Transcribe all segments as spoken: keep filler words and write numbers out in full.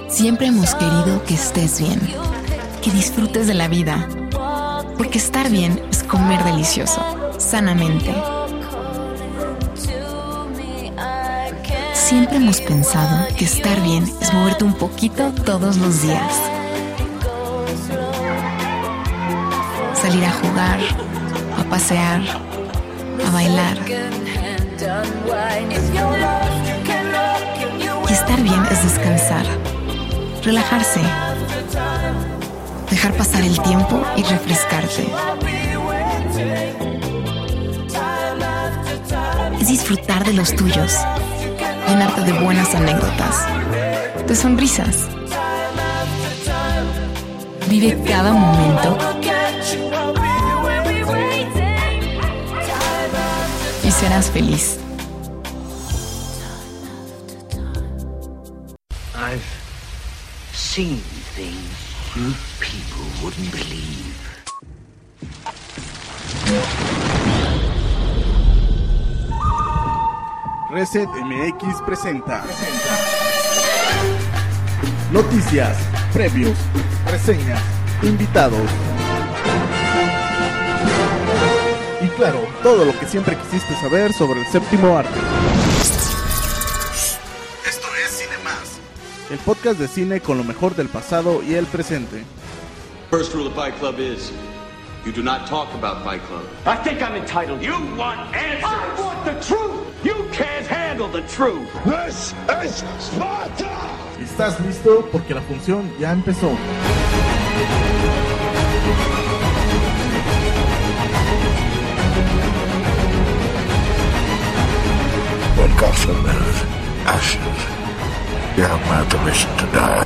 Siempre hemos querido que estés bien, que disfrutes de la vida, porque estar bien es comer delicioso, sanamente. Siempre hemos pensado que estar bien es moverte un poquito todos los días. Salir a jugar, a pasear, a bailar. Y estar bien es descansar, relajarse, dejar pasar el tiempo y refrescarte. Es disfrutar de los tuyos, llenarte de buenas anécdotas, de sonrisas. Vive cada momento y serás feliz. I've seen things you people wouldn't believe. Reset M X presenta noticias, previos, reseñas, invitados y claro, todo lo que siempre quisiste saber sobre el séptimo arte. Esto es Cine Más, el podcast de cine con lo mejor del pasado y el presente. First rule of Fight Club is you do not talk about Fight Club. I think I'm entitled. You want answers. I want the truth. You can't handle the truth. This is Sparta. ¿Estás listo? Porque la función ya empezó. When Gotham is ashes, you have my permission to die.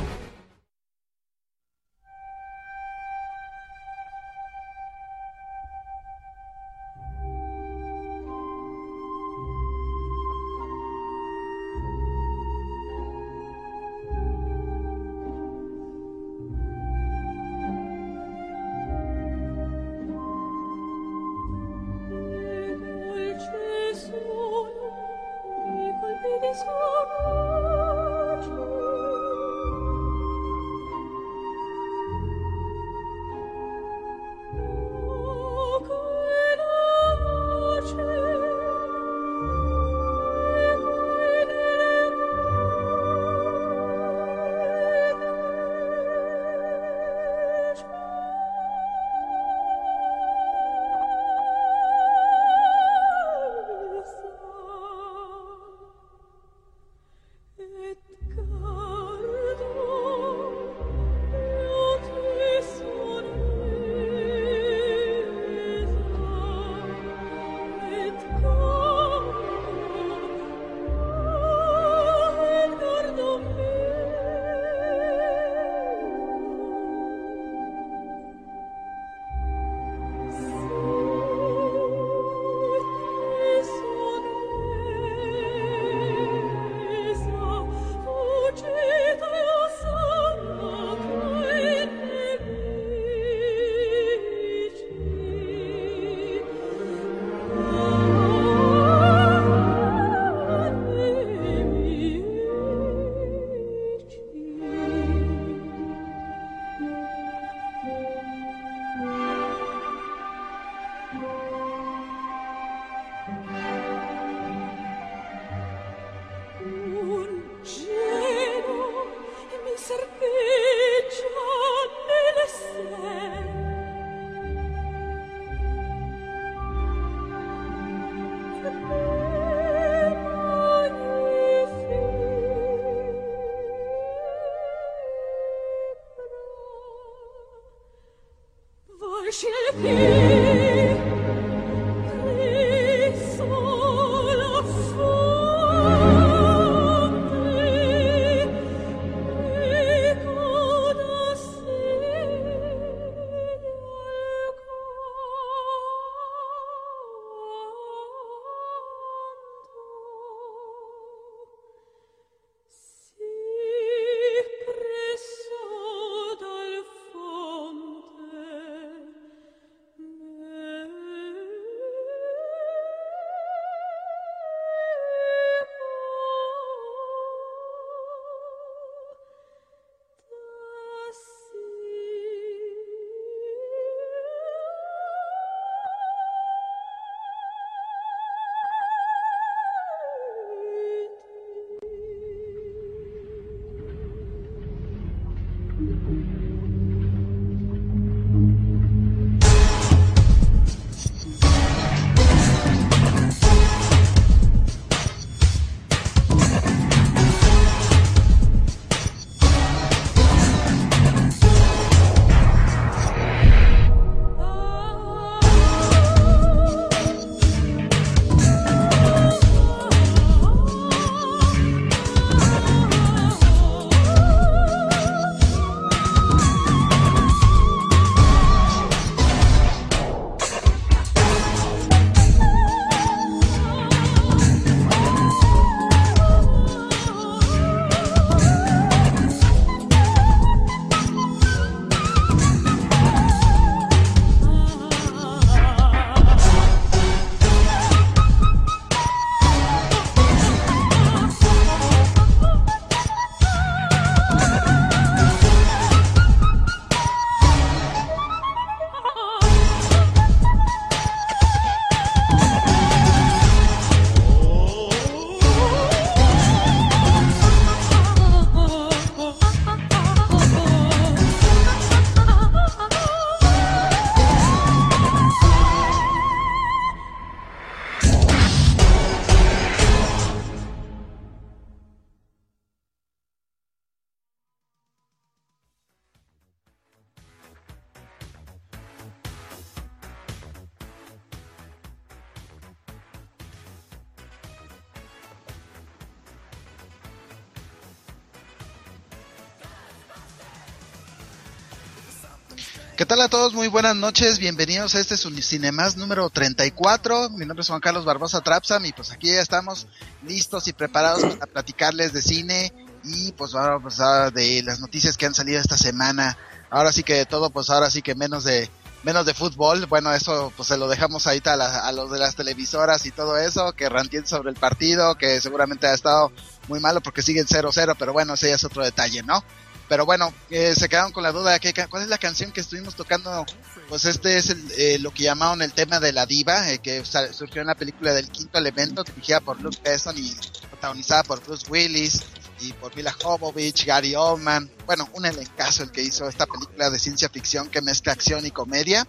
¿Qué tal a todos? Muy buenas noches, bienvenidos a este su Cinemás número treinta y cuatro. Mi nombre es Juan Carlos Barbosa Trapsam y pues aquí ya estamos listos y preparados para platicarles de cine y pues ahora pues ahora de las noticias que han salido esta semana. Ahora sí que de todo, pues ahora sí que menos de menos de fútbol. Bueno, eso pues se lo dejamos ahorita a, la, a los de las televisoras y todo eso, que rantien sobre el partido, que seguramente ha estado muy malo porque siguen cero cero, pero bueno, ese ya es otro detalle, ¿no? Pero bueno, eh, se quedaron con la duda de que, cuál es la canción que estuvimos tocando. Pues este es el, eh, lo que llamaron el tema de la diva, eh, que surgió en la película del Quinto Elemento, dirigida por Luke Besson y protagonizada por Bruce Willis y por Mila Jovovich, Gary Oldman. Bueno, un elencazo el que hizo esta película de ciencia ficción que mezcla acción y comedia.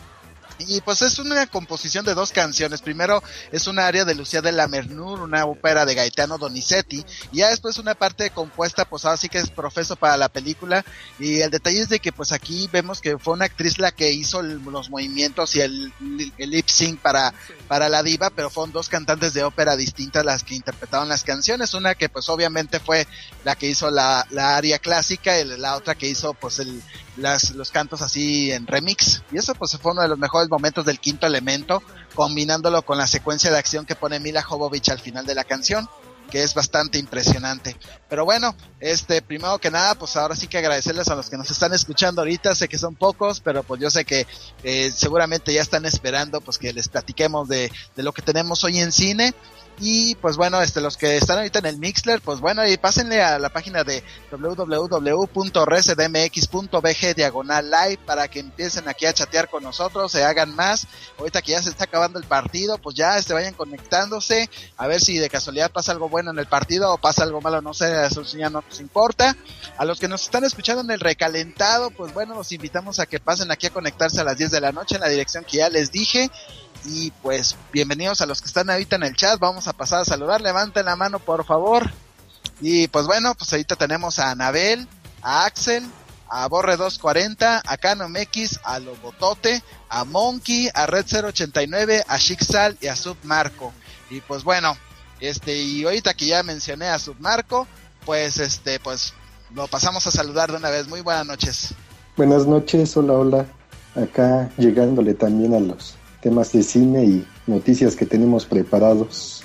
Y pues es una composición de dos canciones. Primero es una aria de Lucía de Lammermoor, una ópera de Gaetano Donizetti, y ya después una parte compuesta, pues ahora sí que es profeso para la película. Y el detalle es de que pues aquí vemos que fue una actriz la que hizo el, los movimientos y el, el lip sync para, para la diva, pero fueron dos cantantes de ópera distintas las que interpretaron las canciones. Una que pues obviamente fue la que hizo la, la aria clásica, y la otra que hizo pues el Las, los cantos así en remix, y eso pues fue uno de los mejores momentos del Quinto Elemento, combinándolo con la secuencia de acción que pone Mila Jovovich al final de la canción, que es bastante impresionante. Pero bueno, este, primero que nada, pues ahora sí que agradecerles a los que nos están escuchando ahorita. Sé que son pocos, pero pues yo sé que eh, seguramente ya están esperando pues que les platiquemos de, de lo que tenemos hoy en cine. Y pues bueno, este, los que están ahorita en el Mixler, pues bueno, y pásenle a la página de doble u doble u doble u punto r c d m x punto b g diagonal live para que empiecen aquí a chatear con nosotros, se hagan más. Ahorita que ya se está acabando el partido, pues ya este, vayan conectándose, a ver si de casualidad pasa algo bueno en el partido o pasa algo malo, no sé, eso ya no nos importa. A los que nos están escuchando en el recalentado, pues bueno, los invitamos a que pasen aquí a conectarse a las diez de la noche en la dirección que ya les dije. Y pues bienvenidos a los que están ahorita en el chat. Vamos a pasar a saludar, levanten la mano por favor. Y pues bueno, pues ahorita tenemos a Anabel, a Axel, a Borre doscientos cuarenta, a Canom X, a Lobotote, a Monkey, a Red cero ochenta y nueve, a Shixal y a Submarco. Y pues bueno, este, y ahorita que ya mencioné a Submarco, pues este, pues lo pasamos a saludar de una vez. Muy buenas noches. Buenas noches, hola, hola. Acá llegándole también a los temas de cine y noticias que tenemos preparados.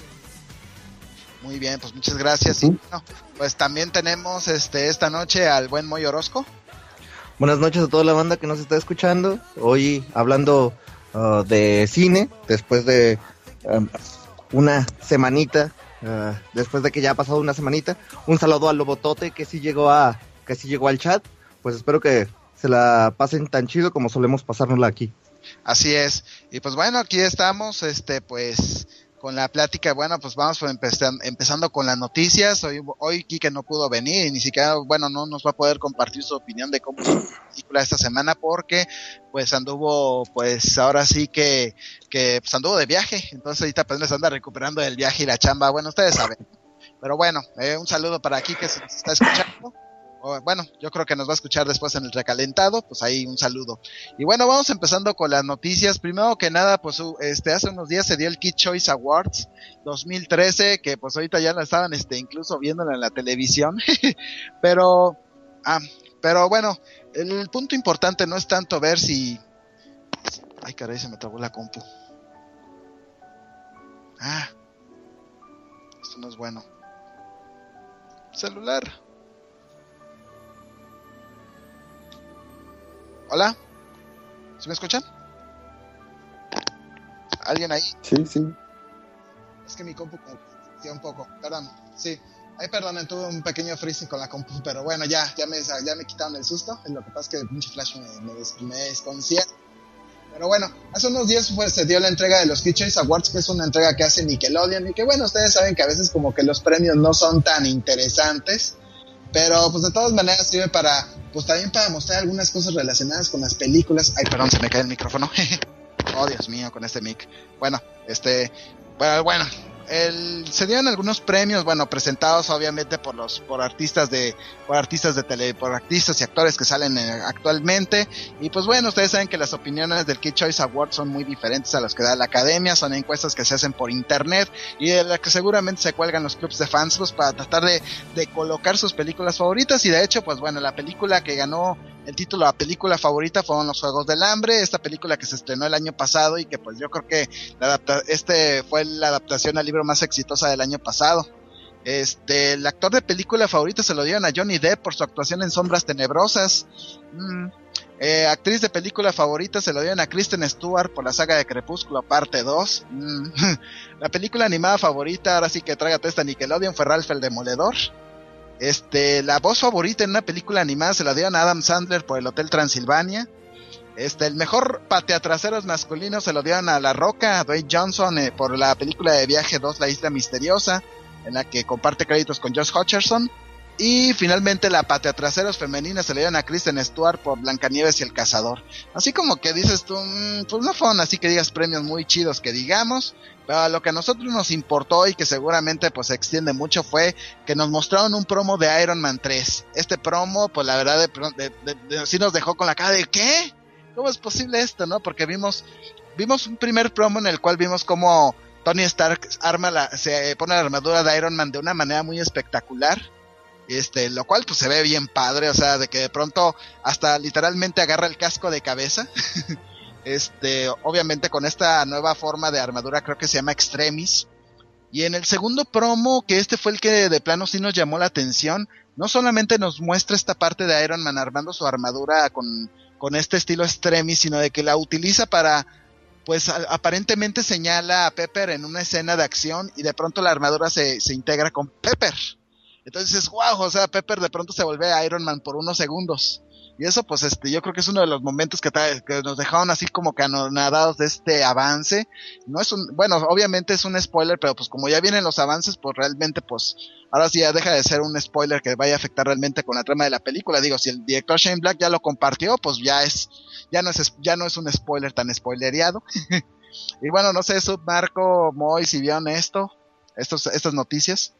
Muy bien, pues muchas gracias. Uh-huh. Y bueno, pues también tenemos este esta noche al buen Moy Orozco. Buenas noches a toda la banda que nos está escuchando. Hoy hablando uh, de cine, después de um, una semanita, uh, después de que ya ha pasado una semanita. Un saludo al Lobotote que sí llegó a, que sí llegó al chat. Pues espero que se la pasen tan chido como solemos pasárnosla aquí. Así es, y pues bueno, aquí estamos, este, pues, con la plática. Bueno, pues vamos por empezar, empezando con las noticias. Hoy, hoy Kike no pudo venir y ni siquiera, bueno, no nos va a poder compartir su opinión de cómo fue la película esta semana porque pues anduvo, pues ahora sí que, que pues anduvo de viaje. Entonces ahorita pues les anda recuperando del viaje y la chamba. Bueno, ustedes saben. Pero bueno, eh, un saludo para Kike que se nos está escuchando. O, bueno, yo creo que nos va a escuchar después en el recalentado, pues ahí un saludo. Y bueno, vamos empezando con las noticias. Primero que nada, pues este hace unos días se dio el Kids Choice Awards dos mil trece, que pues ahorita ya la estaban este incluso viéndola en la televisión. pero ah, pero bueno, el, el punto importante no es tanto ver si ay caray, se me trabó la compu. Ah. Esto no es bueno. Celular. Hola, ¿sí me escuchan? ¿Alguien ahí? Sí, sí. Es que mi compu me un poco, perdón. Sí, ahí perdonen, tuve un pequeño freezing con la compu, pero bueno, ya, ya me, ya me quitaron el susto. Lo que pasa es que el pinche flash me, me, des, me desconcierta. Pero bueno, hace unos días pues, se dio la entrega de los Kids Choice Awards, que es una entrega que hace Nickelodeon, y que bueno, ustedes saben que a veces como que los premios no son tan interesantes, pero pues de todas maneras sirve para, pues también para mostrar algunas cosas relacionadas con las películas. Ay, perdón, se me cae el micrófono. Oh, Dios mío, con este mic. Bueno, este, bueno, bueno. El, se dieron algunos premios, bueno, presentados obviamente por los, por artistas de, por artistas de tele, por artistas y actores que salen eh, actualmente, y pues bueno, ustedes saben que las opiniones del Kids Choice Awards son muy diferentes a las que da la academia, son encuestas que se hacen por internet, y de las que seguramente se cuelgan los clubs de fans, pues para tratar de, de colocar sus películas favoritas, y de hecho, pues bueno, la película que ganó el título a película favorita fueron Los Juegos del Hambre, esta película que se estrenó el año pasado, y que pues yo creo que la adapta, este fue la adaptación al libro más exitosa del año pasado. Este, el actor de película favorito se lo dieron a Johnny Depp por su actuación en Sombras Tenebrosas. Mm. Eh, actriz de película favorita se lo dieron a Kristen Stewart por la saga de Crepúsculo parte dos. Mm. La película animada favorita, ahora sí que trágate esta Nickelodeon, fue Ralph el Demoledor. Este, la voz favorita en una película animada se la dieron a Adam Sandler por El Hotel Transilvania. Este, el mejor pateatraseros masculino se lo dieron a La Roca, a Dwayne Johnson, eh, por la película de Viaje dos, La Isla Misteriosa, en la que comparte créditos con Josh Hutcherson. Y finalmente la pateatraseros femenina se le dieron a Kristen Stewart por Blancanieves y el Cazador. Así como que dices tú, mmm, pues no fueron así que digas premios muy chidos que digamos, pero lo que a nosotros nos importó y que seguramente pues se extiende mucho fue que nos mostraron un promo de Iron Man tres. Este promo, pues la verdad, de, de, de, de, sí nos dejó con la cara de ¿qué? ¿Cómo es posible esto, no? Porque vimos vimos un primer promo en el cual vimos cómo Tony Stark arma la, se pone la armadura de Iron Man de una manera muy espectacular. Este, lo cual pues se ve bien padre, o sea, de que de pronto hasta literalmente agarra el casco de cabeza. Este, obviamente con esta nueva forma de armadura, creo que se llama Extremis. Y en el segundo promo, que este fue el que de plano sí nos llamó la atención, no solamente nos muestra esta parte de Iron Man armando su armadura con, con este estilo Extremis, sino de que la utiliza para, pues a, aparentemente señala a Pepper en una escena de acción y de pronto la armadura se, se integra con Pepper. Entonces, wow, o sea, Pepper de pronto se vuelve Iron Man por unos segundos. Y eso, pues, este, yo creo que es uno de los momentos que, trae, que nos dejaron así como que anonadados de este avance. No es un, bueno, obviamente es un spoiler, pero pues como ya vienen los avances, pues realmente, pues, ahora sí ya deja de ser un spoiler que vaya a afectar realmente con la trama de la película. Digo, si el director Shane Black ya lo compartió, pues ya es, ya no es, ya no es un spoiler tan spoilereado. Y bueno, no sé, Sub, Marco, Moy, si vieron esto, estos, estas noticias.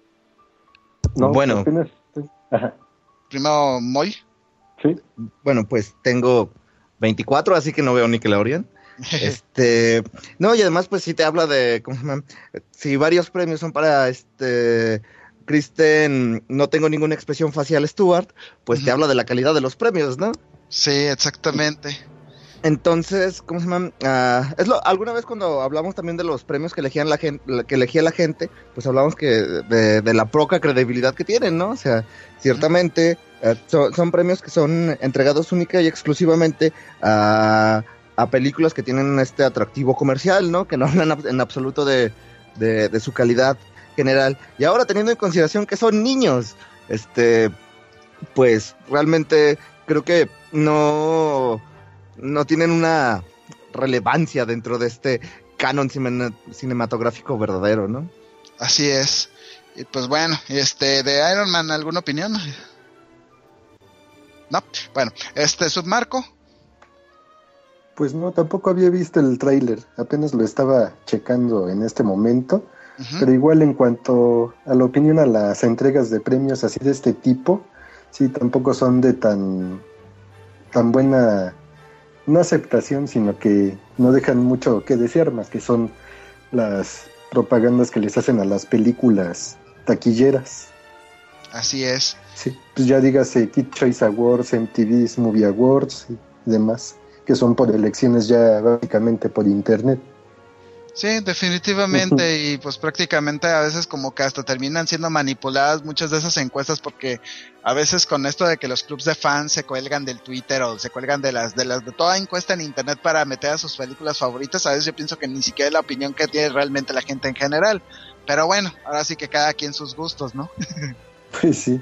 No, bueno, apenas, sí. Ajá. Primero, Moy. Sí. Bueno, pues tengo veinticuatro, así que no veo Nickelodeon. este, no, y además, pues sí te habla de, ¿cómo se llama? Si varios premios son para este Kristen, no tengo ninguna expresión facial Stewart, pues uh-huh. te habla de la calidad de los premios, ¿no? Sí, exactamente. Entonces, ¿cómo se llama? Uh, es lo, alguna vez cuando hablamos también de los premios que elegían la gente, que elegía la gente, pues hablamos que de, de la poca credibilidad que tienen, ¿no? O sea, ciertamente uh, so, son premios que son entregados única y exclusivamente a, a películas que tienen este atractivo comercial, ¿no? Que no hablan en absoluto de, de, de su calidad general. Y ahora teniendo en consideración que son niños, este, pues realmente creo que no... no tienen una relevancia dentro de este canon cine- cinematográfico verdadero, ¿no? Así es. Y pues bueno, este, de Iron Man, ¿alguna opinión? No, bueno, este, Submarco. Pues no, tampoco había visto el tráiler, apenas lo estaba checando en este momento, uh-huh. Pero igual en cuanto a la opinión a las entregas de premios así de este tipo, sí, tampoco son de tan, tan buena, no aceptación, sino que no dejan mucho que desear, más que son las propagandas que les hacen a las películas taquilleras. Así es. Sí, pues ya dígase Kid Choice Awards, M T V's Movie Awards y demás, que son por elecciones ya básicamente por internet. Sí, definitivamente, uh-huh. Y pues prácticamente a veces como que hasta terminan siendo manipuladas muchas de esas encuestas, porque a veces con esto de que los clubs de fans se cuelgan del Twitter o se cuelgan de las de las de toda encuesta en internet para meter a sus películas favoritas, a veces yo pienso que ni siquiera es la opinión que tiene realmente la gente en general, pero bueno, ahora sí que cada quien sus gustos, ¿no? Pues sí.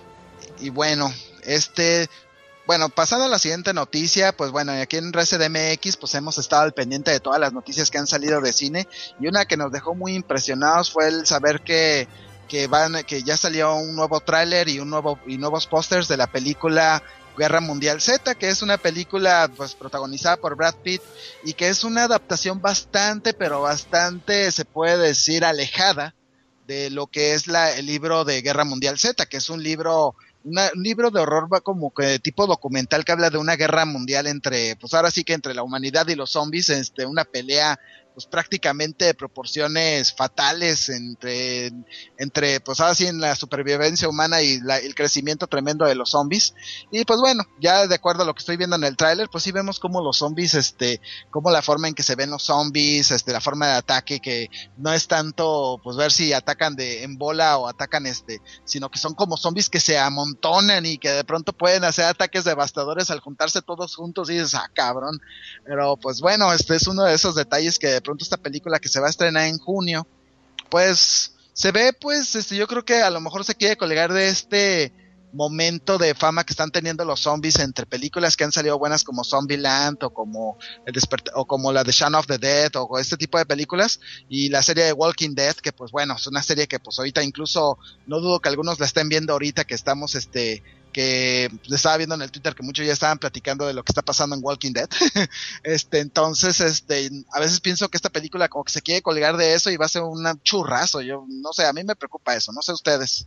Y bueno, este... Bueno, pasando a la siguiente noticia, pues bueno, aquí en R C D M X pues hemos estado al pendiente de todas las noticias que han salido de cine, y una que nos dejó muy impresionados fue el saber que que van que ya salió un nuevo tráiler y un nuevo y nuevos pósters de la película Guerra Mundial Z, que es una película pues protagonizada por Brad Pitt y que es una adaptación bastante pero bastante, se puede decir, alejada de lo que es la el libro de Guerra Mundial Z, que es un libro Una, un libro de horror como que de tipo documental que habla de una guerra mundial entre, pues ahora sí que entre la humanidad y los zombies, este, una pelea pues prácticamente de proporciones fatales entre, entre pues ahora sí en la supervivencia humana y la, el crecimiento tremendo de los zombies. Y pues bueno, ya de acuerdo a lo que estoy viendo en el tráiler, pues sí vemos como los zombies, este, como la forma en que se ven los zombies, este, la forma de ataque, que no es tanto pues ver si atacan de en bola o atacan este, sino que son como zombies que se amontonan y que de pronto pueden hacer ataques devastadores al juntarse todos juntos y dices, ah, cabrón. Pero pues bueno, este es uno de esos detalles que de pronto esta película que se va a estrenar en junio, pues se ve, pues este, yo creo que a lo mejor se quiere colgar de este momento de fama que están teniendo los zombies entre películas que han salido buenas como Zombieland o como el Despert- o como la de Shaun of the Dead o este tipo de películas, y la serie de Walking Dead, que pues bueno, es una serie que pues ahorita incluso no dudo que algunos la estén viendo ahorita que estamos este que estaba viendo en el Twitter que muchos ya estaban platicando de lo que está pasando en Walking Dead. este, entonces, este, a veces pienso que esta película como que se quiere colgar de eso y va a ser un churrazo. Yo no sé, a mí me preocupa eso, no sé ustedes.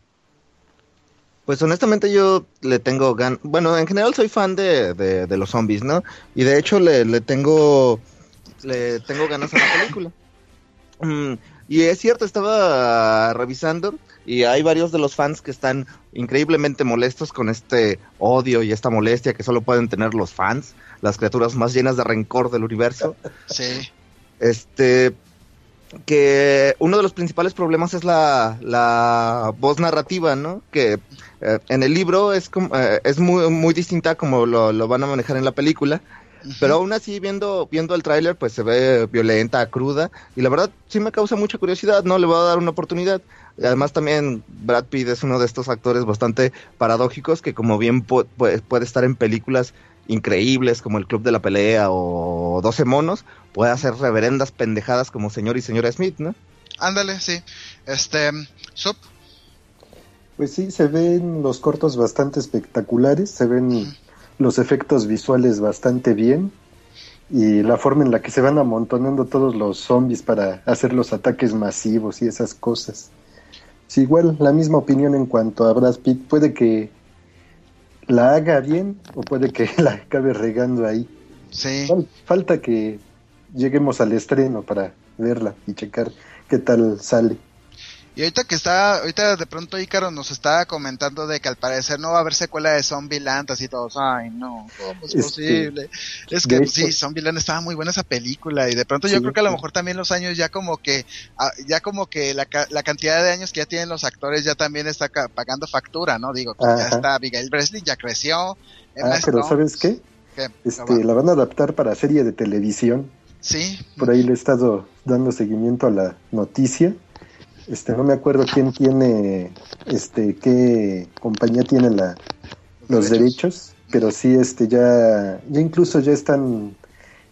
Pues honestamente yo le tengo gan... Bueno, en general soy fan de, de, de los zombies, ¿no? Y de hecho le, le tengo le tengo ganas a la película. Mm, y es cierto, estaba revisando y hay varios de los fans que están increíblemente molestos con este odio y esta molestia que solo pueden tener los fans, las criaturas más llenas de rencor del universo. Sí. Este... que uno de los principales problemas es la, la voz narrativa, ¿no? Que eh, en el libro es como, eh, es muy muy distinta como lo, lo van a manejar en la película, uh-huh. Pero aún así viendo viendo el tráiler pues se ve violenta, cruda, y la verdad sí me causa mucha curiosidad, ¿no? Le voy a dar una oportunidad. Y además también Brad Pitt es uno de estos actores bastante paradójicos que como bien pu- pu- puede estar en películas increíbles como El Club de la Pelea o doce monos, puede hacer reverendas pendejadas como Señor y Señora Smith, ¿no? Ándale, sí. Este, Sup. Pues sí, se ven los cortos bastante espectaculares, se ven uh-huh. los efectos visuales bastante bien, y la forma en la que se van amontonando todos los zombies para hacer los ataques masivos y esas cosas. Sí, igual, la misma opinión en cuanto a Brad Pitt, puede que la haga bien o puede que la acabe regando ahí. Sí. Fal- falta que lleguemos al estreno para verla y checar qué tal sale. Y ahorita que está, ahorita de pronto Ícaro nos está comentando de que al parecer no va a haber secuela de Zombieland, así todos, ay no, ¿cómo es este, posible? Es que hecho, sí, Zombieland estaba muy buena esa película, y de pronto sí, yo creo que a lo mejor también los años ya como que, ya como que la, la cantidad de años que ya tienen los actores ya también está ca- pagando factura, ¿no? Digo, pues ya está Abigail Breslin, ya creció. Emma Ah, pero Stone, ¿sabes qué? ¿qué? Este, No, la van a adaptar para serie de televisión. Sí. Por ahí le he estado dando seguimiento a la noticia. Este, no me acuerdo quién tiene, este, qué compañía tiene la, los, los derechos. derechos, pero sí, este, ya, ya incluso ya están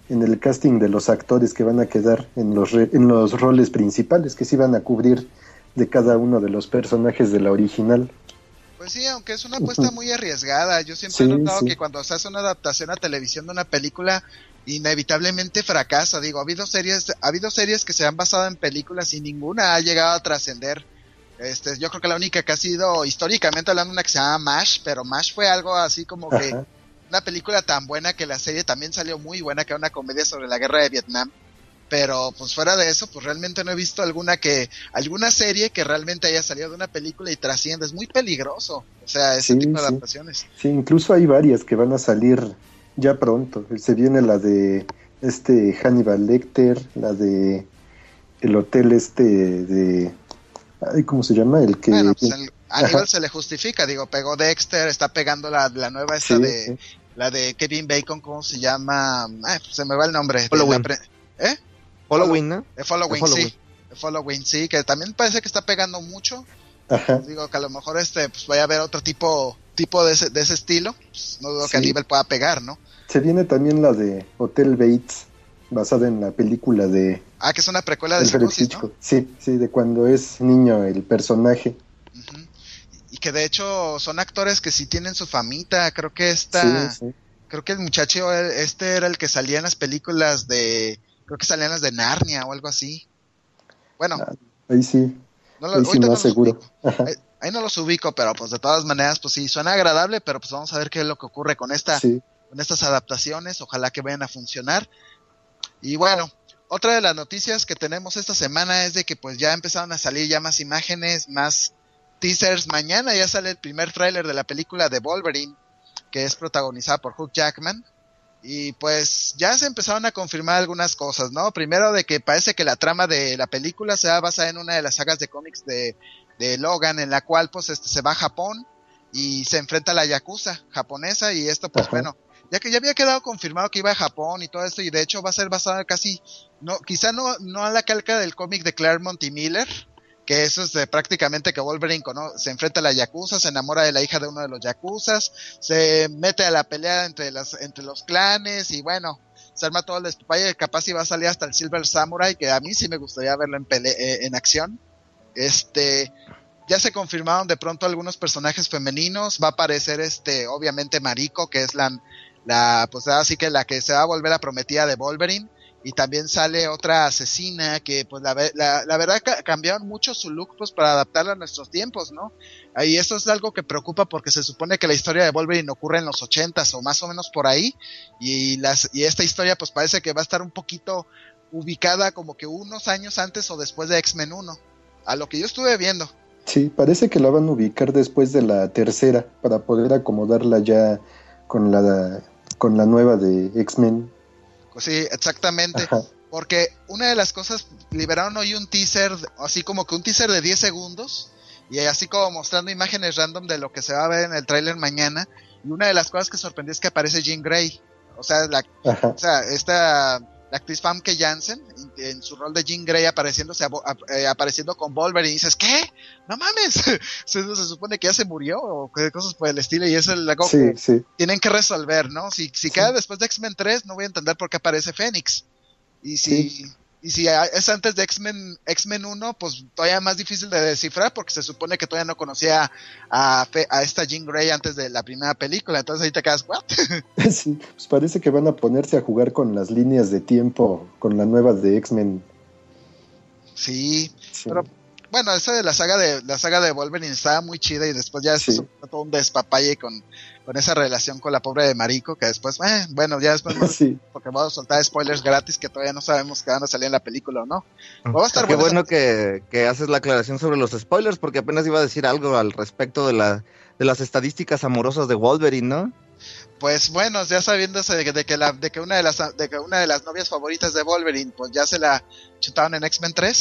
en el casting de los actores que van a quedar en los, re, en los roles principales, que sí van a cubrir de cada uno de los personajes de la original. Pues sí, aunque es una apuesta muy arriesgada. Yo siempre sí, he notado sí. que cuando se hace una adaptación a televisión de una película, inevitablemente fracasa. Digo, ha habido series, ha habido series que se han basado en películas y ninguna ha llegado a trascender. Este, yo creo que la única que ha sido, históricamente hablando, una que se llama MASH, pero MASH fue algo así como que Ajá. una película tan buena que la serie también salió muy buena, que era una comedia sobre la guerra de Vietnam. Pero pues fuera de eso, pues realmente no he visto alguna que alguna serie que realmente haya salido de una película y trascienda. Es muy peligroso, o sea, ese sí, tipo de sí. adaptaciones. Sí, incluso hay varias que van a salir ya pronto. Se viene la de este Hannibal Lecter, la de el hotel este de... Ay, ¿cómo se llama? El que... Bueno, pues el Hannibal se le justifica, digo, pegó Dexter, está pegando la, la nueva esta sí, de... Sí. La de Kevin Bacon, ¿cómo se llama? Ay, pues se me va el nombre. Halloween. Pre... ¿Eh? Halloween, ¿no? The Following, Following. sí. The Following, sí, que también parece que está pegando mucho. Ajá. Digo que a lo mejor este pues vaya a haber otro tipo tipo de ese, de ese estilo. Pues no dudo sí. que a nivel pueda pegar, ¿no? Se viene también la de Hotel Bates, basada en la película de... Ah, que es una precuela de Psicosis, ¿no? Sí, sí, de cuando es niño el personaje. Uh-huh. Y que de hecho son actores que sí tienen su famita. Creo que esta... Sí, sí. Creo que el muchacho, este era el que salía en las películas de... Creo que salían las de Narnia o algo así. Bueno. Ah, ahí sí. No lo, ahí sí no, no seguro. Ahí, ahí no los ubico, pero pues de todas maneras, pues sí, suena agradable, pero pues vamos a ver qué es lo que ocurre con esta, sí. con estas adaptaciones. Ojalá que vayan a funcionar. Y bueno, otra de las noticias que tenemos esta semana es de que pues ya empezaron a salir ya más imágenes, más teasers. Mañana ya sale el primer tráiler de la película de Wolverine, que es protagonizada por Hugh Jackman. Y pues ya se empezaron a confirmar algunas cosas, ¿no? Primero de que parece que la trama de la película se va a basar en una de las sagas de cómics de, de Logan, en la cual pues este se va a Japón y se enfrenta a la Yakuza japonesa, y esto pues Ajá. bueno, ya que ya había quedado confirmado que iba a Japón y todo esto, y de hecho va a ser basado casi, no, quizá no, no a la calca del cómic de Claremont y Miller, que eso es de prácticamente que Wolverine cono- se enfrenta a la Yakuza, se enamora de la hija de uno de los Yakuzas, se mete a la pelea entre las entre los clanes, y bueno, se arma todo el despapalle, capaz iba a salir hasta el Silver Samurai, que a mí sí me gustaría verlo en pele- eh, en acción. Este, ya se confirmaron de pronto algunos personajes femeninos, va a aparecer este, obviamente Mariko, que es la, la pues así que la que se va a volver la prometida de Wolverine. Y también sale otra asesina que pues la, la, la verdad ca- cambiaron mucho su look pues para adaptarla a nuestros tiempos, ¿no? Y eso es algo que preocupa porque se supone que la historia de Wolverine ocurre en los ochentas o más o menos por ahí, y las y esta historia pues parece que va a estar un poquito ubicada como que unos años antes o después de X-Men uno, a lo que yo estuve viendo. Sí, parece que la van a ubicar después de la tercera para poder acomodarla ya con la con la nueva de X-Men. Sí, exactamente. Ajá. Porque una de las cosas, liberaron hoy un teaser, así como que un teaser de diez segundos, y así como mostrando imágenes random de lo que se va a ver en el tráiler mañana, y una de las cosas que sorprendió es que aparece Jean Grey, o sea, la, o sea esta, la actriz Famke Janssen, en, en su rol de Jean Grey, apareciéndose a, a, eh, apareciendo con Wolverine, y dices, ¿qué? ¡No mames! se, se supone que ya se murió, o cosas por el estilo, y eso es algo sí, que sí. tienen que resolver, ¿no? Si, si sí. queda después de X-Men tres, no voy a entender por qué aparece Fénix. Y si, sí. y si es antes de X-Men, X-Men uno, pues todavía más difícil de descifrar, porque se supone que todavía no conocía a, a esta Jean Grey antes de la primera película, entonces ahí te quedas, ¿what? Sí, pues parece que van a ponerse a jugar con las líneas de tiempo, con la nueva de X-Men. Sí, sí. pero bueno, esa de la saga de la saga de Wolverine estaba muy chida, y después ya después sí. todo un despapalle con, con esa relación con la pobre de Mariko, que después, eh, bueno, ya después no, sí. porque vamos a soltar spoilers gratis que todavía no sabemos que van a salir en la película o no. Va a estar Qué bueno que, que haces la aclaración sobre los spoilers, porque apenas iba a decir algo al respecto de la de las estadísticas amorosas de Wolverine, ¿no? Pues bueno, ya sabiéndose de que, de que la de que una de las de que una de las novias favoritas de Wolverine pues ya se la chutaron en X-Men tres.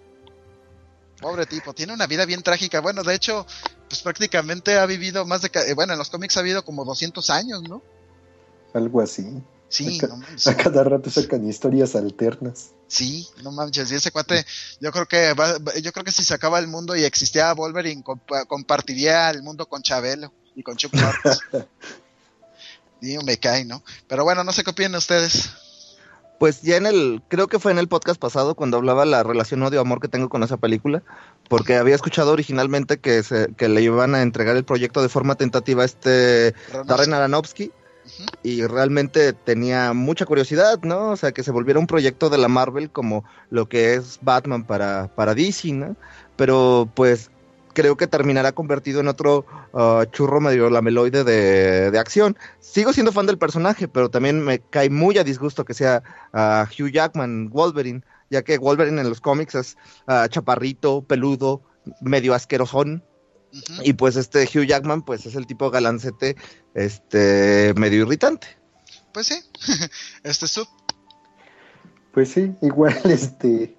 Pobre tipo, tiene una vida bien trágica. Bueno, de hecho, pues prácticamente ha vivido más de... Eh, bueno, en los cómics ha vivido como doscientos años, ¿no? Algo así. Sí, a, ca- no manches. A cada rato sacan historias alternas. Sí, no manches. Y ese cuate, yo creo que va, yo creo que si se acaba el mundo y existía Wolverine, comp- compartiría el mundo con Chabelo y con Chuck Norris. Digo, me cae, ¿no? Pero bueno, no sé qué opinan ustedes. pues ya en el, creo que fue en el podcast pasado cuando hablaba la relación odio-amor que tengo con esa película, porque había escuchado originalmente que se, que le iban a entregar el proyecto de forma tentativa a este Darren Aronofsky, uh-huh. y realmente tenía mucha curiosidad, ¿no? O sea, que se volviera un proyecto de la Marvel como lo que es Batman para, para D C, ¿no? Pero pues creo que terminará convertido en otro uh, churro medio lameloide de, de acción. Sigo siendo fan del personaje, pero también me cae muy a disgusto que sea uh, Hugh Jackman, Wolverine, ya que Wolverine en los cómics es uh, chaparrito, peludo, medio asquerosón, uh-huh. y pues este Hugh Jackman pues es el tipo galancete, este, medio irritante. Pues sí, este sub. Pues sí, igual este...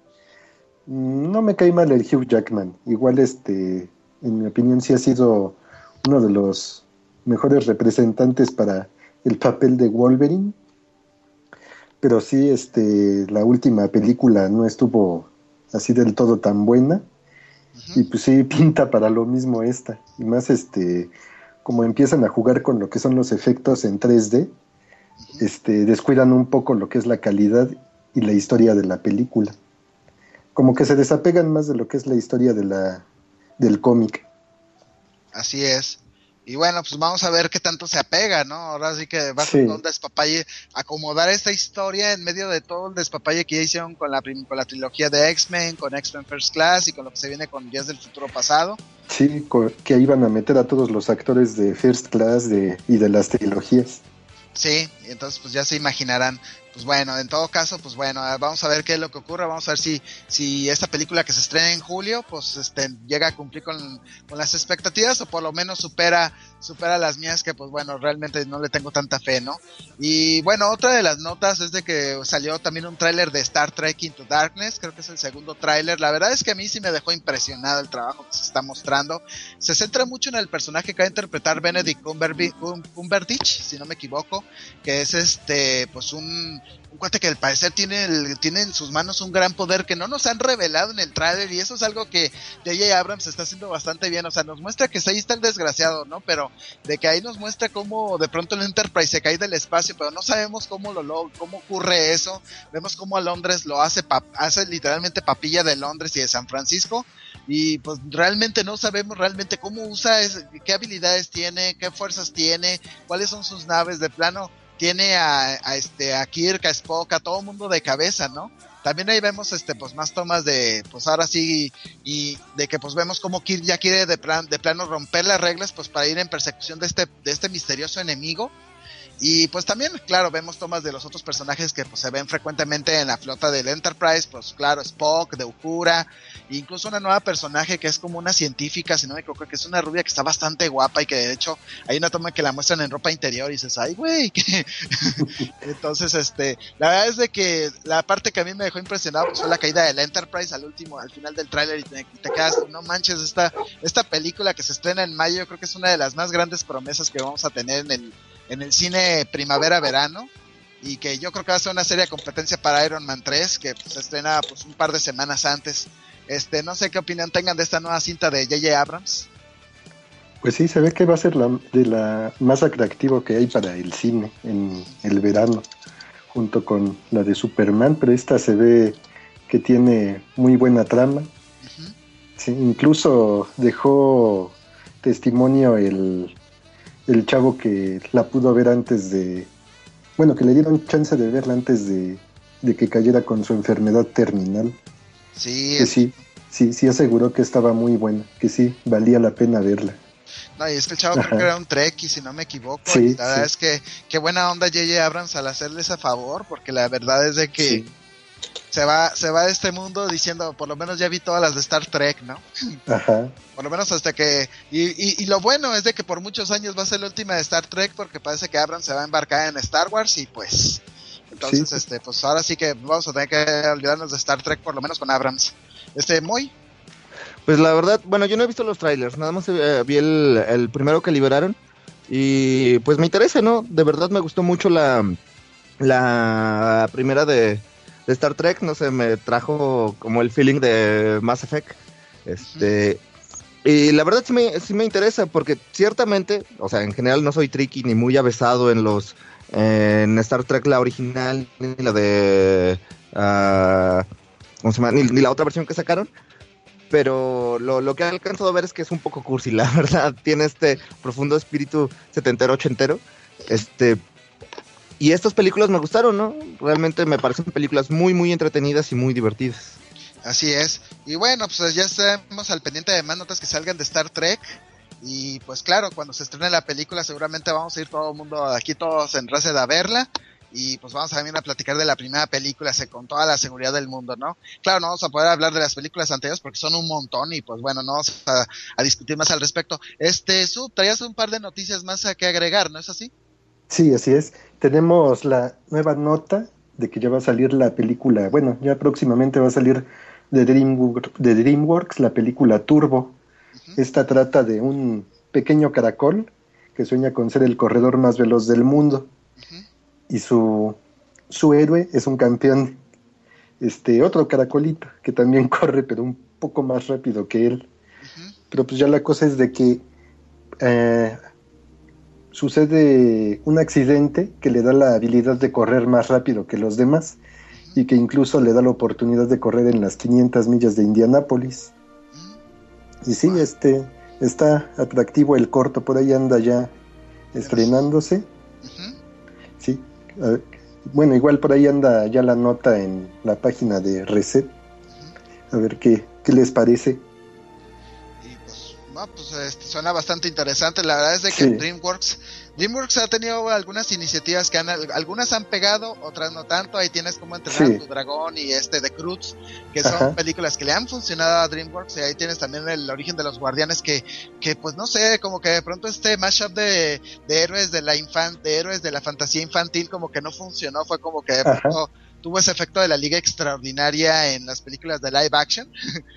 No me cae mal el Hugh Jackman. Igual, este, en mi opinión, sí ha sido uno de los mejores representantes para el papel de Wolverine. Pero sí, este, la última película no estuvo así del todo tan buena. Uh-huh. Y pues sí, pinta para lo mismo esta. Y más, este, como empiezan a jugar con lo que son los efectos en tres D, uh-huh. este, descuidan un poco lo que es la calidad y la historia de la película. Como que se desapegan más de lo que es la historia de la del cómic. Así es. Y bueno, pues vamos a ver qué tanto se apega, ¿no? Ahora sí que va a ser sí. un despapalle, acomodar esta historia en medio de todo el despapalle que ya hicieron con la, con la trilogía de X-Men, con X-Men First Class y con lo que se viene con Días del Futuro Pasado. Sí, que iban a meter a todos los actores de First Class de, y de las trilogías. Sí, entonces pues ya se imaginarán. Pues bueno, en todo caso, pues bueno, vamos a ver qué es lo que ocurre, vamos a ver si si esta película que se estrena en julio, pues este llega a cumplir con, con las expectativas o por lo menos supera supera las mías, que pues bueno, realmente no le tengo tanta fe, ¿no? Y bueno, otra de las notas es de que salió también un tráiler de Star Trek Into Darkness, creo que es el segundo tráiler. La verdad es que a mí sí me dejó impresionado el trabajo que se está mostrando. Se centra mucho en el personaje que va a interpretar Benedict Cumberbatch, si no me equivoco, que es este, pues un un cuate que al parecer tiene, el, tiene en sus manos un gran poder que no nos han revelado en el tráiler, y eso es algo que J J Abrams está haciendo bastante bien. O sea, nos muestra que ahí está el desgraciado, ¿no? Pero de que ahí nos muestra cómo de pronto el Enterprise se cae del espacio, pero no sabemos cómo lo, lo cómo ocurre eso. Vemos cómo a Londres lo hace, pap, hace literalmente papilla de Londres y de San Francisco, y pues realmente no sabemos realmente cómo usa, es, qué habilidades tiene, qué fuerzas tiene, cuáles son sus naves. De plano tiene a, a este a Kirk, a Spock, a todo mundo de cabeza, ¿no? También ahí vemos este pues más tomas de pues ahora sí, y de que pues vemos cómo Kirk ya quiere de plan de plano romper las reglas pues para ir en persecución de este de este misterioso enemigo. Y pues también, claro, vemos tomas de los otros personajes que pues se ven frecuentemente en la flota del Enterprise, pues claro, Spock, de Uhura, e incluso una nueva personaje que es como una científica, si no me equivoco, que es una rubia que está bastante guapa y que de hecho hay una toma que la muestran en ropa interior y dices, ay güey, entonces este, la verdad es de que la parte que a mí me dejó impresionado pues fue la caída del Enterprise al último, al final del tráiler, y te, te quedas, no manches, esta, esta película que se estrena en mayo, yo creo que es una de las más grandes promesas que vamos a tener en el en el cine primavera-verano, y que yo creo que va a ser una seria competencia para Iron Man tres, que pues, se estrena pues un par de semanas antes. Este, no sé qué opinión tengan de esta nueva cinta de J J Abrams. Pues sí, se ve que va a ser la de la más atractivo que hay para el cine en el verano, junto con la de Superman, pero esta se ve que tiene muy buena trama. Uh-huh. Sí, incluso dejó testimonio el el chavo que la pudo ver antes de, bueno, que le dieron chance de verla antes de, de que cayera con su enfermedad terminal. Sí, que sí, sí, sí aseguró que estaba muy buena, que sí, valía la pena verla. No, y es que el chavo Ajá. creo que era un Trekkie, si no me equivoco, sí, y la verdad sí. es que qué buena onda J J Abrams al hacerles a favor, porque la verdad es de que sí. se va se va de este mundo diciendo, por lo menos ya vi todas las de Star Trek, ¿no? Ajá. Por lo menos hasta que... Y, y, y lo bueno es de que por muchos años va a ser la última de Star Trek, porque parece que Abrams se va a embarcar en Star Wars, y pues... Entonces, sí. este pues ahora sí que vamos a tener que olvidarnos de Star Trek, por lo menos con Abrams. Este, muy... Pues la verdad, bueno, yo no he visto los trailers, nada más eh, vi el, el primero que liberaron, y pues me interesa, ¿no? De verdad me gustó mucho la, la primera de... de Star Trek, no sé, me trajo como el feeling de Mass Effect, este, Y la verdad sí me, sí me interesa, porque ciertamente, o sea, en general no soy tricky ni muy avesado en los eh, en Star Trek la original, ni la de uh, ¿cómo se llama? Ni, ni la otra versión que sacaron. Pero lo, lo que he alcanzado a ver es que es un poco cursi, la verdad. Tiene este profundo espíritu setentero, ochentero. Este, y estas películas me gustaron, ¿no? Realmente me parecen películas muy, muy entretenidas y muy divertidas. Así es. Y bueno, pues ya estamos al pendiente de más notas que salgan de Star Trek. Y pues claro, cuando se estrene la película seguramente vamos a ir todo el mundo, aquí todos en Reset a verla. Y pues vamos también a platicar de la primera película con toda la seguridad del mundo, ¿no? Claro, no vamos a poder hablar de las películas anteriores porque son un montón y pues bueno, no vamos a, a discutir más al respecto. Este, Sub, traías un par de noticias más a que agregar, ¿no es así? Sí, así es. Tenemos la nueva nota de que ya va a salir la película, bueno, ya próximamente va a salir de, Dreamworks, de DreamWorks la película Turbo. Uh-huh. Esta trata de un pequeño caracol que sueña con ser el corredor más veloz del mundo. Y su, su héroe es un campeón, este otro caracolito, que también corre, pero un poco más rápido que él. Uh-huh. Pero pues ya la cosa es de que eh, sucede un accidente que le da la habilidad de correr más rápido que los demás, uh-huh. y que incluso le da la oportunidad de correr en las quinientas millas de Indianápolis. Uh-huh. Y sí, wow. este está atractivo el corto, por ahí anda ya estrenándose. Uh-huh. Sí. Uh, bueno, igual por ahí anda ya la nota en la página de Reset. A ver qué, qué les parece. Y pues, no, pues este, suena bastante interesante. La verdad es de que sí. DreamWorks DreamWorks ha tenido algunas iniciativas que han, algunas han pegado, otras no tanto. Ahí tienes Cómo entrenar sí. a tu dragón y este de Cruz, que son Ajá. películas que le han funcionado a DreamWorks. Y ahí tienes también El origen de los guardianes, que, que pues no sé, como que de pronto este mashup de, de héroes de la infan, de héroes de la fantasía infantil como que no funcionó, fue como que de pronto Ajá. tuvo ese efecto de la Liga Extraordinaria en las películas de live action.